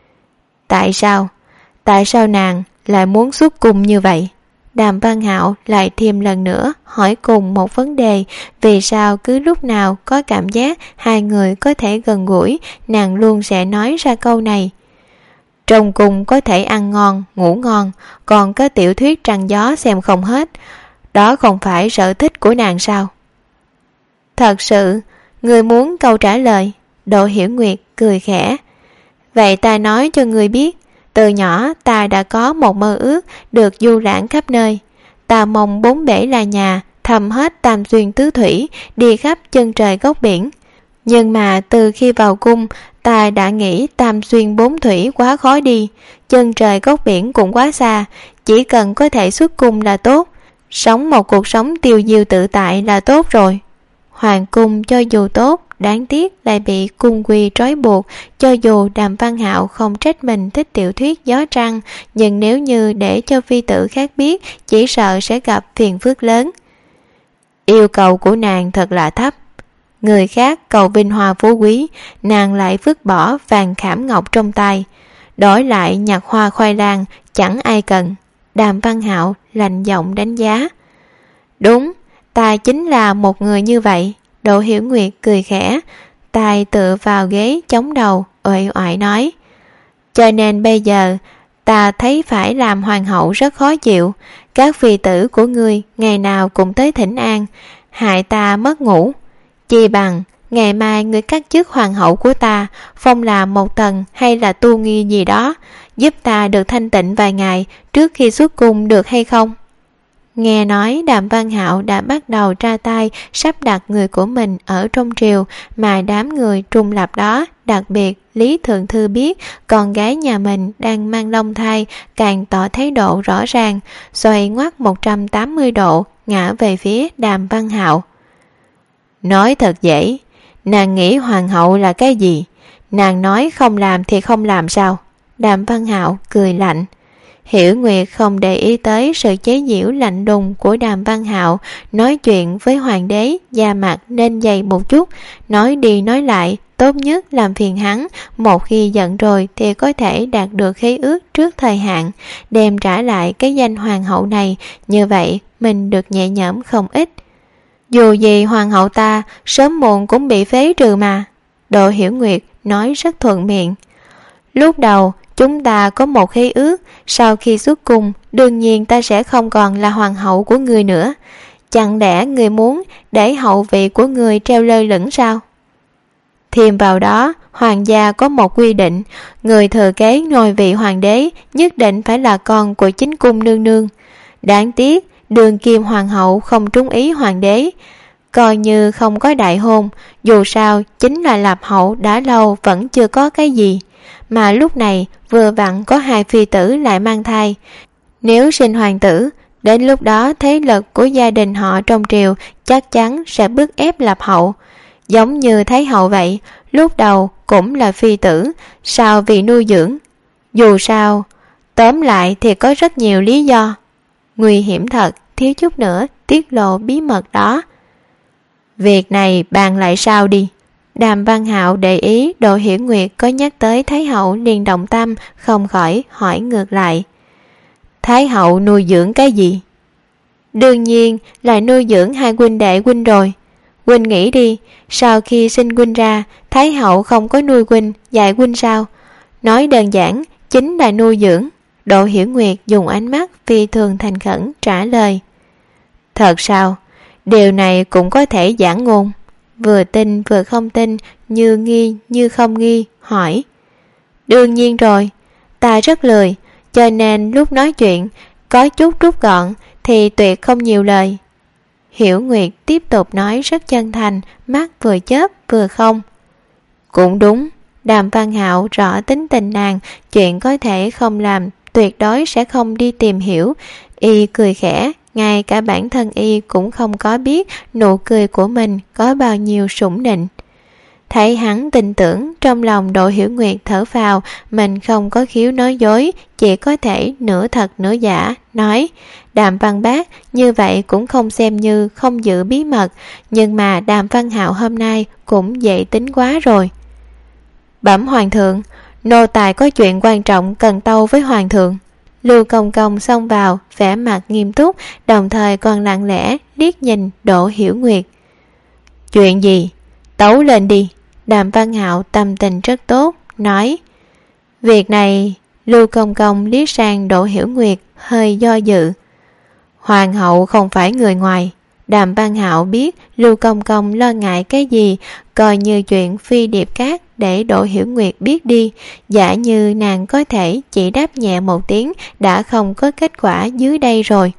Tại sao? Tại sao nàng lại muốn xuất cung như vậy? Đàm Văn Hạo lại thêm lần nữa hỏi cùng một vấn đề, vì sao cứ lúc nào có cảm giác hai người có thể gần gũi, nàng luôn sẽ nói ra câu này. Trong cung có thể ăn ngon, ngủ ngon, còn có tiểu thuyết trăng gió xem không hết. Đó không phải sở thích của nàng sao? Thật sự, người muốn câu trả lời. Đỗ Hiểu Nguyệt cười khẽ. Vậy ta nói cho người biết, từ nhỏ ta đã có một mơ ước được du lãng khắp nơi. Ta mong bốn bể là nhà, thăm hết tam xuyên tứ thủy, đi khắp chân trời góc biển. Nhưng mà từ khi vào cung, ta đã nghĩ tam xuyên bốn thủy quá khó đi, chân trời góc biển cũng quá xa, chỉ cần có thể xuất cung là tốt, sống một cuộc sống tiêu diêu tự tại là tốt rồi. Hoàng cung cho dù tốt, đáng tiếc lại bị cung quy trói buộc. Cho dù Đàm Văn Hạo không trách mình thích tiểu thuyết gió trăng, nhưng nếu như để cho phi tử khác biết, chỉ sợ sẽ gặp phiền phức lớn. Yêu cầu của nàng thật là thấp. Người khác cầu vinh hoa phú quý, nàng lại vứt bỏ vàng khảm ngọc trong tay, đổi lại nhặt hoa khoai lang, chẳng ai cần. Đàm Văn Hạo lạnh giọng đánh giá. Đúng, ta chính là một người như vậy. Đỗ Hiểu Nguyệt cười khẽ, tay tựa vào ghế chống đầu, uể oải nói. Cho nên bây giờ ta thấy phải làm hoàng hậu rất khó chịu. Các phi tử của ngươi ngày nào cũng tới thỉnh an, hại ta mất ngủ. Chi bằng ngày mai ngươi cắt chức hoàng hậu của ta, phong làm một tầng hay là tu nghi gì đó, giúp ta được thanh tịnh vài ngày trước khi xuất cung được hay không? Nghe nói Đàm Văn Hạo đã bắt đầu tra tay sắp đặt người của mình ở trong triều, mà đám người trung lập đó, đặc biệt Lý Thượng Thư biết con gái nhà mình đang mang long thai, càng tỏ thái độ rõ ràng, xoay ngoắt 180 độ, ngã về phía Đàm Văn Hạo. Nói thật dễ, nàng nghĩ hoàng hậu là cái gì? Nàng nói không làm thì không làm sao? Đàm Văn Hạo cười lạnh. Hiểu Nguyệt không để ý tới sự chế giễu lạnh lùng của Đàm Văn Hạo, nói chuyện với hoàng đế da mặt nên dày một chút, nói đi nói lại, tốt nhất làm phiền hắn, một khi giận rồi thì có thể đạt được khế ước trước thời hạn, đem trả lại cái danh hoàng hậu này, như vậy mình được nhẹ nhõm không ít. Dù gì hoàng hậu ta sớm muộn cũng bị phế trừ mà. Đỗ Hiểu Nguyệt nói rất thuận miệng. Lúc đầu chúng ta có một khế ước, sau khi xuất cung đương nhiên ta sẽ không còn là hoàng hậu của người nữa. Chẳng lẽ người muốn để hậu vị của người treo lơ lửng sao? Thêm vào đó, hoàng gia có một quy định, người thừa kế ngôi vị hoàng đế nhất định phải là con của chính cung nương nương. Đáng tiếc đường kim hoàng hậu không trúng ý hoàng đế, coi như không có đại hôn, dù sao chính là lập hậu đã lâu vẫn chưa có cái gì, mà lúc này vừa vặn có hai phi tử lại mang thai. Nếu sinh hoàng tử, đến lúc đó thế lực của gia đình họ trong triều chắc chắn sẽ bức ép lập hậu. Giống như Thái hậu vậy, lúc đầu cũng là phi tử, sao vì nuôi dưỡng. Dù sao, tóm lại thì có rất nhiều lý do. Nguy hiểm thật, thiếu chút nữa tiết lộ bí mật đó. Việc này bàn lại sao đi. Đàm Văn Hạo để ý Đỗ Hiểu Nguyệt có nhắc tới Thái hậu liền động tâm, không khỏi hỏi ngược lại. Thái hậu nuôi dưỡng cái gì? Đương nhiên là nuôi dưỡng hai huynh đệ huynh rồi. Huynh nghĩ đi, sau khi sinh huynh ra, Thái hậu không có nuôi huynh, dạy huynh sao? Nói đơn giản, chính là nuôi dưỡng. Đỗ Hiểu Nguyệt dùng ánh mắt phi thường thành khẩn trả lời. Thật sao? Điều này cũng có thể giảng ngôn. Vừa tin vừa không tin, như nghi như không nghi, hỏi. Đương nhiên rồi, ta rất lười, cho nên lúc nói chuyện có chút rút gọn thì tuyệt không nhiều lời. Hiểu Nguyệt tiếp tục nói rất chân thành, mắt vừa chớp vừa không. Cũng đúng, Đàm Văn Hạo rõ tính tình nàng, chuyện có thể không làm tuyệt đối sẽ không đi tìm hiểu. Y cười khẽ, ngay cả bản thân y cũng không có biết nụ cười của mình có bao nhiêu sủng nịnh. Thấy hắn tin tưởng, trong lòng Đỗ Hiểu Nguyệt thở phào, mình không có khiếu nói dối, chỉ có thể nửa thật nửa giả, nói. Đàm Văn Bác như vậy cũng không xem như không giữ bí mật, nhưng mà Đàm Văn Hạo hôm nay cũng dễ tính quá rồi. Bẩm hoàng thượng, nô tài có chuyện quan trọng cần tâu với hoàng thượng. Lưu Công Công xông vào, vẻ mặt nghiêm túc, đồng thời còn lặng lẽ liếc nhìn Đỗ Hiểu Nguyệt. Chuyện gì? Tấu lên đi. Đàm Văn Hạo tâm tình rất tốt, nói. Việc này, Lưu Công Công liếc sang Đỗ Hiểu Nguyệt, hơi do dự. Hoàng hậu không phải người ngoài. Đàm Văn Hạo biết Lưu Công Công lo ngại cái gì, coi như chuyện phi điệp cát để Đỗ Hiểu Nguyệt biết đi, giả như nàng có thể chỉ đáp nhẹ một tiếng đã không có kết quả dưới đây rồi.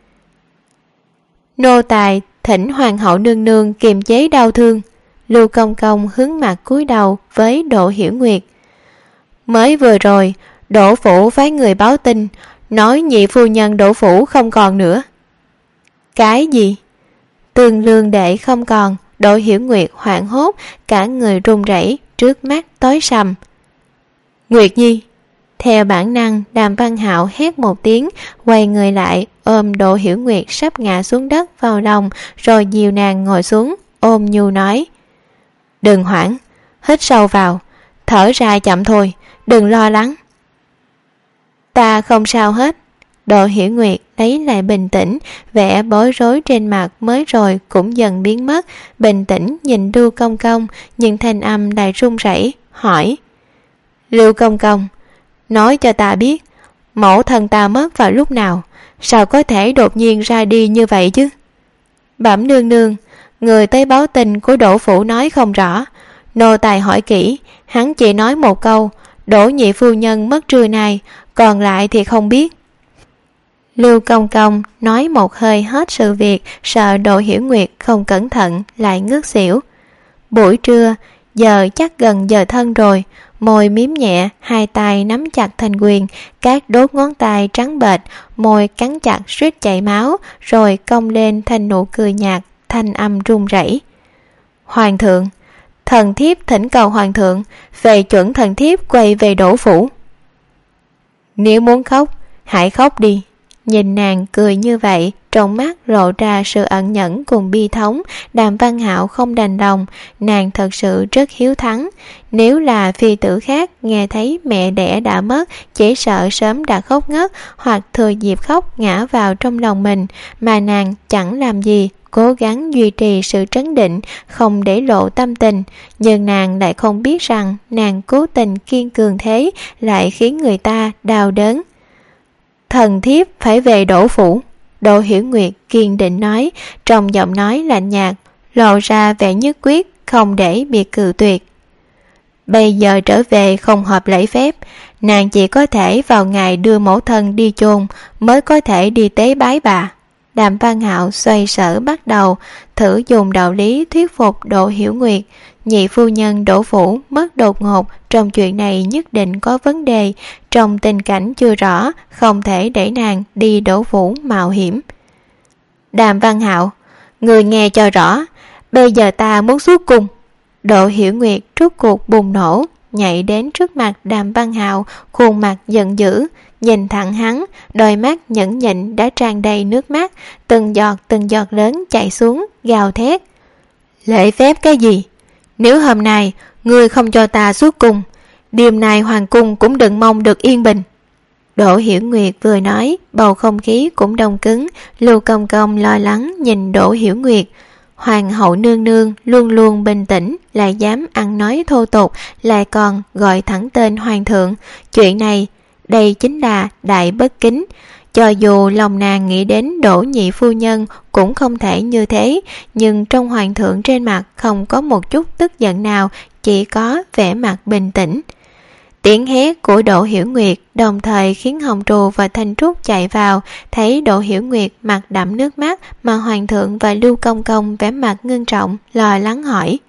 Nô tài thỉnh hoàng hậu nương nương kiềm chế đau thương. Lưu Công Công hướng mặt cúi đầu với Đỗ Hiểu Nguyệt. Mới vừa rồi, Đỗ phủ phái người báo tin, nói nhị phu nhân Đỗ phủ không còn nữa. Cái gì? Tương Lương đệ không còn. Đỗ Hiểu Nguyệt hoảng hốt, cả người run rẩy, trước mắt tối sầm. Nguyệt Nhi! Theo bản năng, Đàm Văn Hạo hét một tiếng, quay người lại, ôm Đỗ Hiểu Nguyệt sắp ngã xuống đất vào lòng, rồi dìu nàng ngồi xuống, ôm nhu nói. Đừng hoảng, hít sâu vào, thở ra chậm thôi, đừng lo lắng. Ta không sao hết. Đỗ Hiểu Nguyệt lấy lại bình tĩnh, vẻ bối rối trên mặt mới rồi cũng dần biến mất, bình tĩnh nhìn Lưu Công Công, nhưng thanh âm lại run rẩy, hỏi. Lưu Công Công, nói cho ta biết, mẫu thân ta mất vào lúc nào, sao có thể đột nhiên ra đi như vậy chứ? Bẩm nương nương, người tới báo tin của Đỗ phủ nói không rõ, nô tài hỏi kỹ, hắn chỉ nói một câu, Đỗ nhị phu nhân mất trưa nay, còn lại thì không biết. Lưu Công Công nói một hơi hết sự việc, sợ Đỗ Hiểu Nguyệt không cẩn thận lại ngất xỉu. Buổi trưa, giờ chắc gần giờ thân rồi, môi miếm nhẹ, hai tay nắm chặt thành quyền, các đốt ngón tay trắng bệch, môi cắn chặt suýt chảy máu, rồi cong lên thành nụ cười nhạt, thanh âm run rẩy. Hoàng thượng, thần thiếp thỉnh cầu hoàng thượng về chuẩn thần thiếp quay về Đỗ phủ. Nếu muốn khóc, hãy khóc đi. Nhìn nàng cười như vậy, trong mắt lộ ra sự ẩn nhẫn cùng bi thống. Đàm Văn Hạo không đành lòng, nàng thật sự rất hiếu thắng. Nếu là phi tử khác nghe thấy mẹ đẻ đã mất, chỉ sợ sớm đã khóc ngất, hoặc thừa dịp khóc ngã vào trong lòng mình. Mà nàng chẳng làm gì, cố gắng duy trì sự trấn định, không để lộ tâm tình. Nhưng nàng lại không biết rằng nàng cố tình kiên cường thế lại khiến người ta đau đớn. Thần thiếp phải về Đỗ phủ, Đỗ Hiểu Nguyệt kiên định nói, trong giọng nói lạnh nhạt lộ ra vẻ nhất quyết, không để bị cự tuyệt. Bây giờ trở về không hợp lễ phép, nàng chỉ có thể vào ngày đưa mẫu thân đi chôn mới có thể đi tế bái bà. Đàm Văn Hạo xoay sở bắt đầu thử dùng đạo lý thuyết phục Đỗ Hiểu Nguyệt. Nhị phu nhân Đỗ phủ mất đột ngột, trong chuyện này nhất định có vấn đề. Trong tình cảnh chưa rõ, không thể để nàng đi Đỗ phủ mạo hiểm. Đàm Văn Hạo, người nghe cho rõ, bây giờ ta muốn xuất cung. Đỗ Hiểu Nguyệt rút cuộc bùng nổ, nhảy đến trước mặt Đàm Văn Hạo, khuôn mặt giận dữ, nhìn thẳng hắn, đôi mắt nhẫn nhịn đã tràn đầy nước mắt, từng giọt lớn chảy xuống, gào thét. Lễ phép cái gì? Nếu hôm nay ngươi không cho ta xuất cung, đêm nay hoàng cung cũng đừng mong được yên bình. Đỗ Hiểu Nguyệt vừa nói, bầu không khí cũng đông cứng. Lưu Công Công lo lắng nhìn Đỗ Hiểu Nguyệt. Hoàng hậu nương nương luôn luôn bình tĩnh, lại dám ăn nói thô tục, lại còn gọi thẳng tên hoàng thượng. Chuyện này, đây chính là đại bất kính. Cho dù lòng nàng nghĩ đến Đỗ nhị phu nhân cũng không thể như thế, nhưng trong hoàng thượng trên mặt không có một chút tức giận nào, chỉ có vẻ mặt bình tĩnh. Tiếng hét của Đỗ Hiểu Nguyệt đồng thời khiến Hồng Trù và Thanh Trúc chạy vào, thấy Đỗ Hiểu Nguyệt mặt đẫm nước mắt mà hoàng thượng và Lưu Công Công vẻ mặt ngưng trọng, lo lắng hỏi.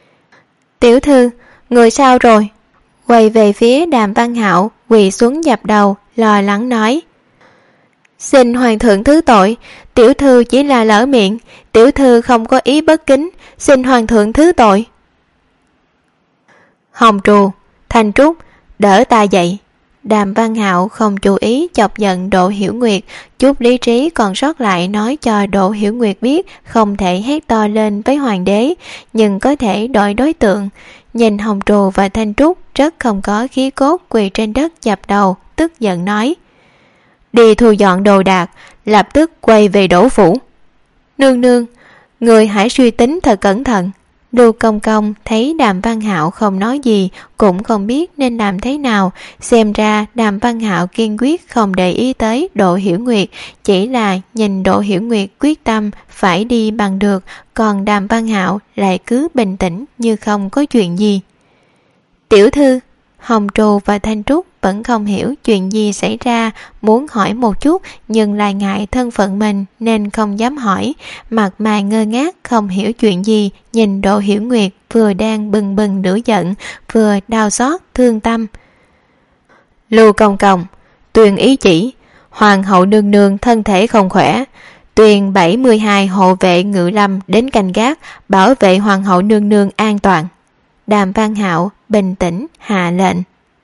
Tiểu thư, người sao rồi? Quay về phía Đàm Văn Hạo, quỳ xuống dập đầu, lo lắng nói. Xin hoàng thượng thứ tội, tiểu thư chỉ là lỡ miệng, tiểu thư không có ý bất kính, xin hoàng thượng thứ tội. Hồng Trù, Thanh Trúc, đỡ ta dậy. Đàm Văn Hạo không chú ý chọc giận Đỗ Hiểu Nguyệt, chút lý trí còn sót lại nói cho Đỗ Hiểu Nguyệt biết không thể hét to lên với hoàng đế, nhưng có thể đổi đối tượng. Nhìn Hồng Trù và Thanh Trúc rất không có khí cốt quỳ trên đất dập đầu, tức giận nói. Đi thu dọn đồ đạc, lập tức quay về Đỗ phủ. Nương nương, người hãy suy tính thật cẩn thận. Lưu Công Công thấy Đàm Văn Hạo không nói gì, cũng không biết nên làm thế nào. Xem ra Đàm Văn Hạo kiên quyết không để ý tới Đỗ Hiểu Nguyệt, chỉ là nhìn Đỗ Hiểu Nguyệt quyết tâm phải đi bằng được, còn Đàm Văn Hạo lại cứ bình tĩnh như không có chuyện gì. Tiểu thư, Hồng Trù và Thanh Trúc vẫn không hiểu chuyện gì xảy ra, muốn hỏi một chút nhưng lại ngại thân phận mình nên không dám hỏi, mặt mày ngơ ngác không hiểu chuyện gì, nhìn Đỗ Hiểu Nguyệt vừa đang bừng bừng lửa giận, vừa đau xót thương tâm. Lưu Công Công, tuyên ý chỉ, hoàng hậu nương nương thân thể không khỏe, tuyên 72 hộ vệ ngự lâm đến canh gác, bảo vệ hoàng hậu nương nương an toàn. Đàm Văn Hạo bình tĩnh hạ lệnh.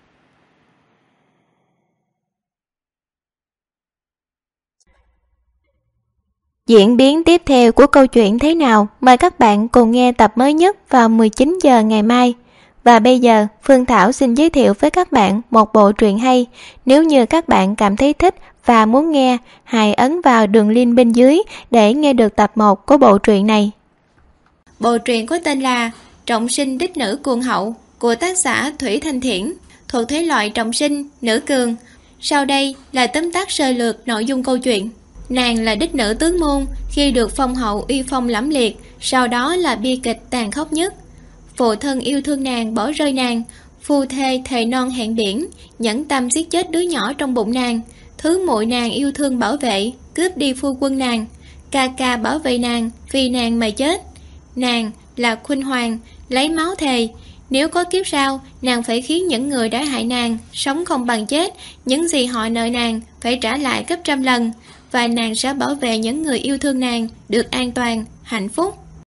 Diễn biến tiếp theo của câu chuyện thế nào? Mời các bạn cùng nghe tập mới nhất vào 19 giờ ngày mai. Và bây giờ, Phương Thảo xin giới thiệu với các bạn một bộ truyện hay. Nếu như các bạn cảm thấy thích và muốn nghe, hãy ấn vào đường link bên dưới để nghe được tập 1 của bộ truyện này. Bộ truyện có tên là Trọng sinh đích nữ cuồng hậu của tác giả Thủy Thanh Thiển, thuộc thể loại trọng sinh, nữ cường. Sau đây là tóm tắt sơ lược nội dung câu chuyện. Nàng là đích nữ tướng môn, khi được phong hậu uy phong lẫm liệt, sau đó là bi kịch tàn khốc nhất. Phụ thân yêu thương nàng bỏ rơi nàng, phu thê thề non hẹn biển, nhẫn tâm giết chết đứa nhỏ trong bụng nàng. thứ muội nàng yêu thương bảo vệ, cướp đi phu quân nàng. Ca ca bảo vệ nàng, vì nàng mà chết. Nàng là Khuynh Hoàng, lấy máu thề, nếu có kiếp sau, nàng phải khiến những người đã hại nàng sống không bằng chết, những gì họ nợ nàng phải trả lại gấp trăm lần, và nàng sẽ bảo vệ những người yêu thương nàng được an toàn, hạnh phúc.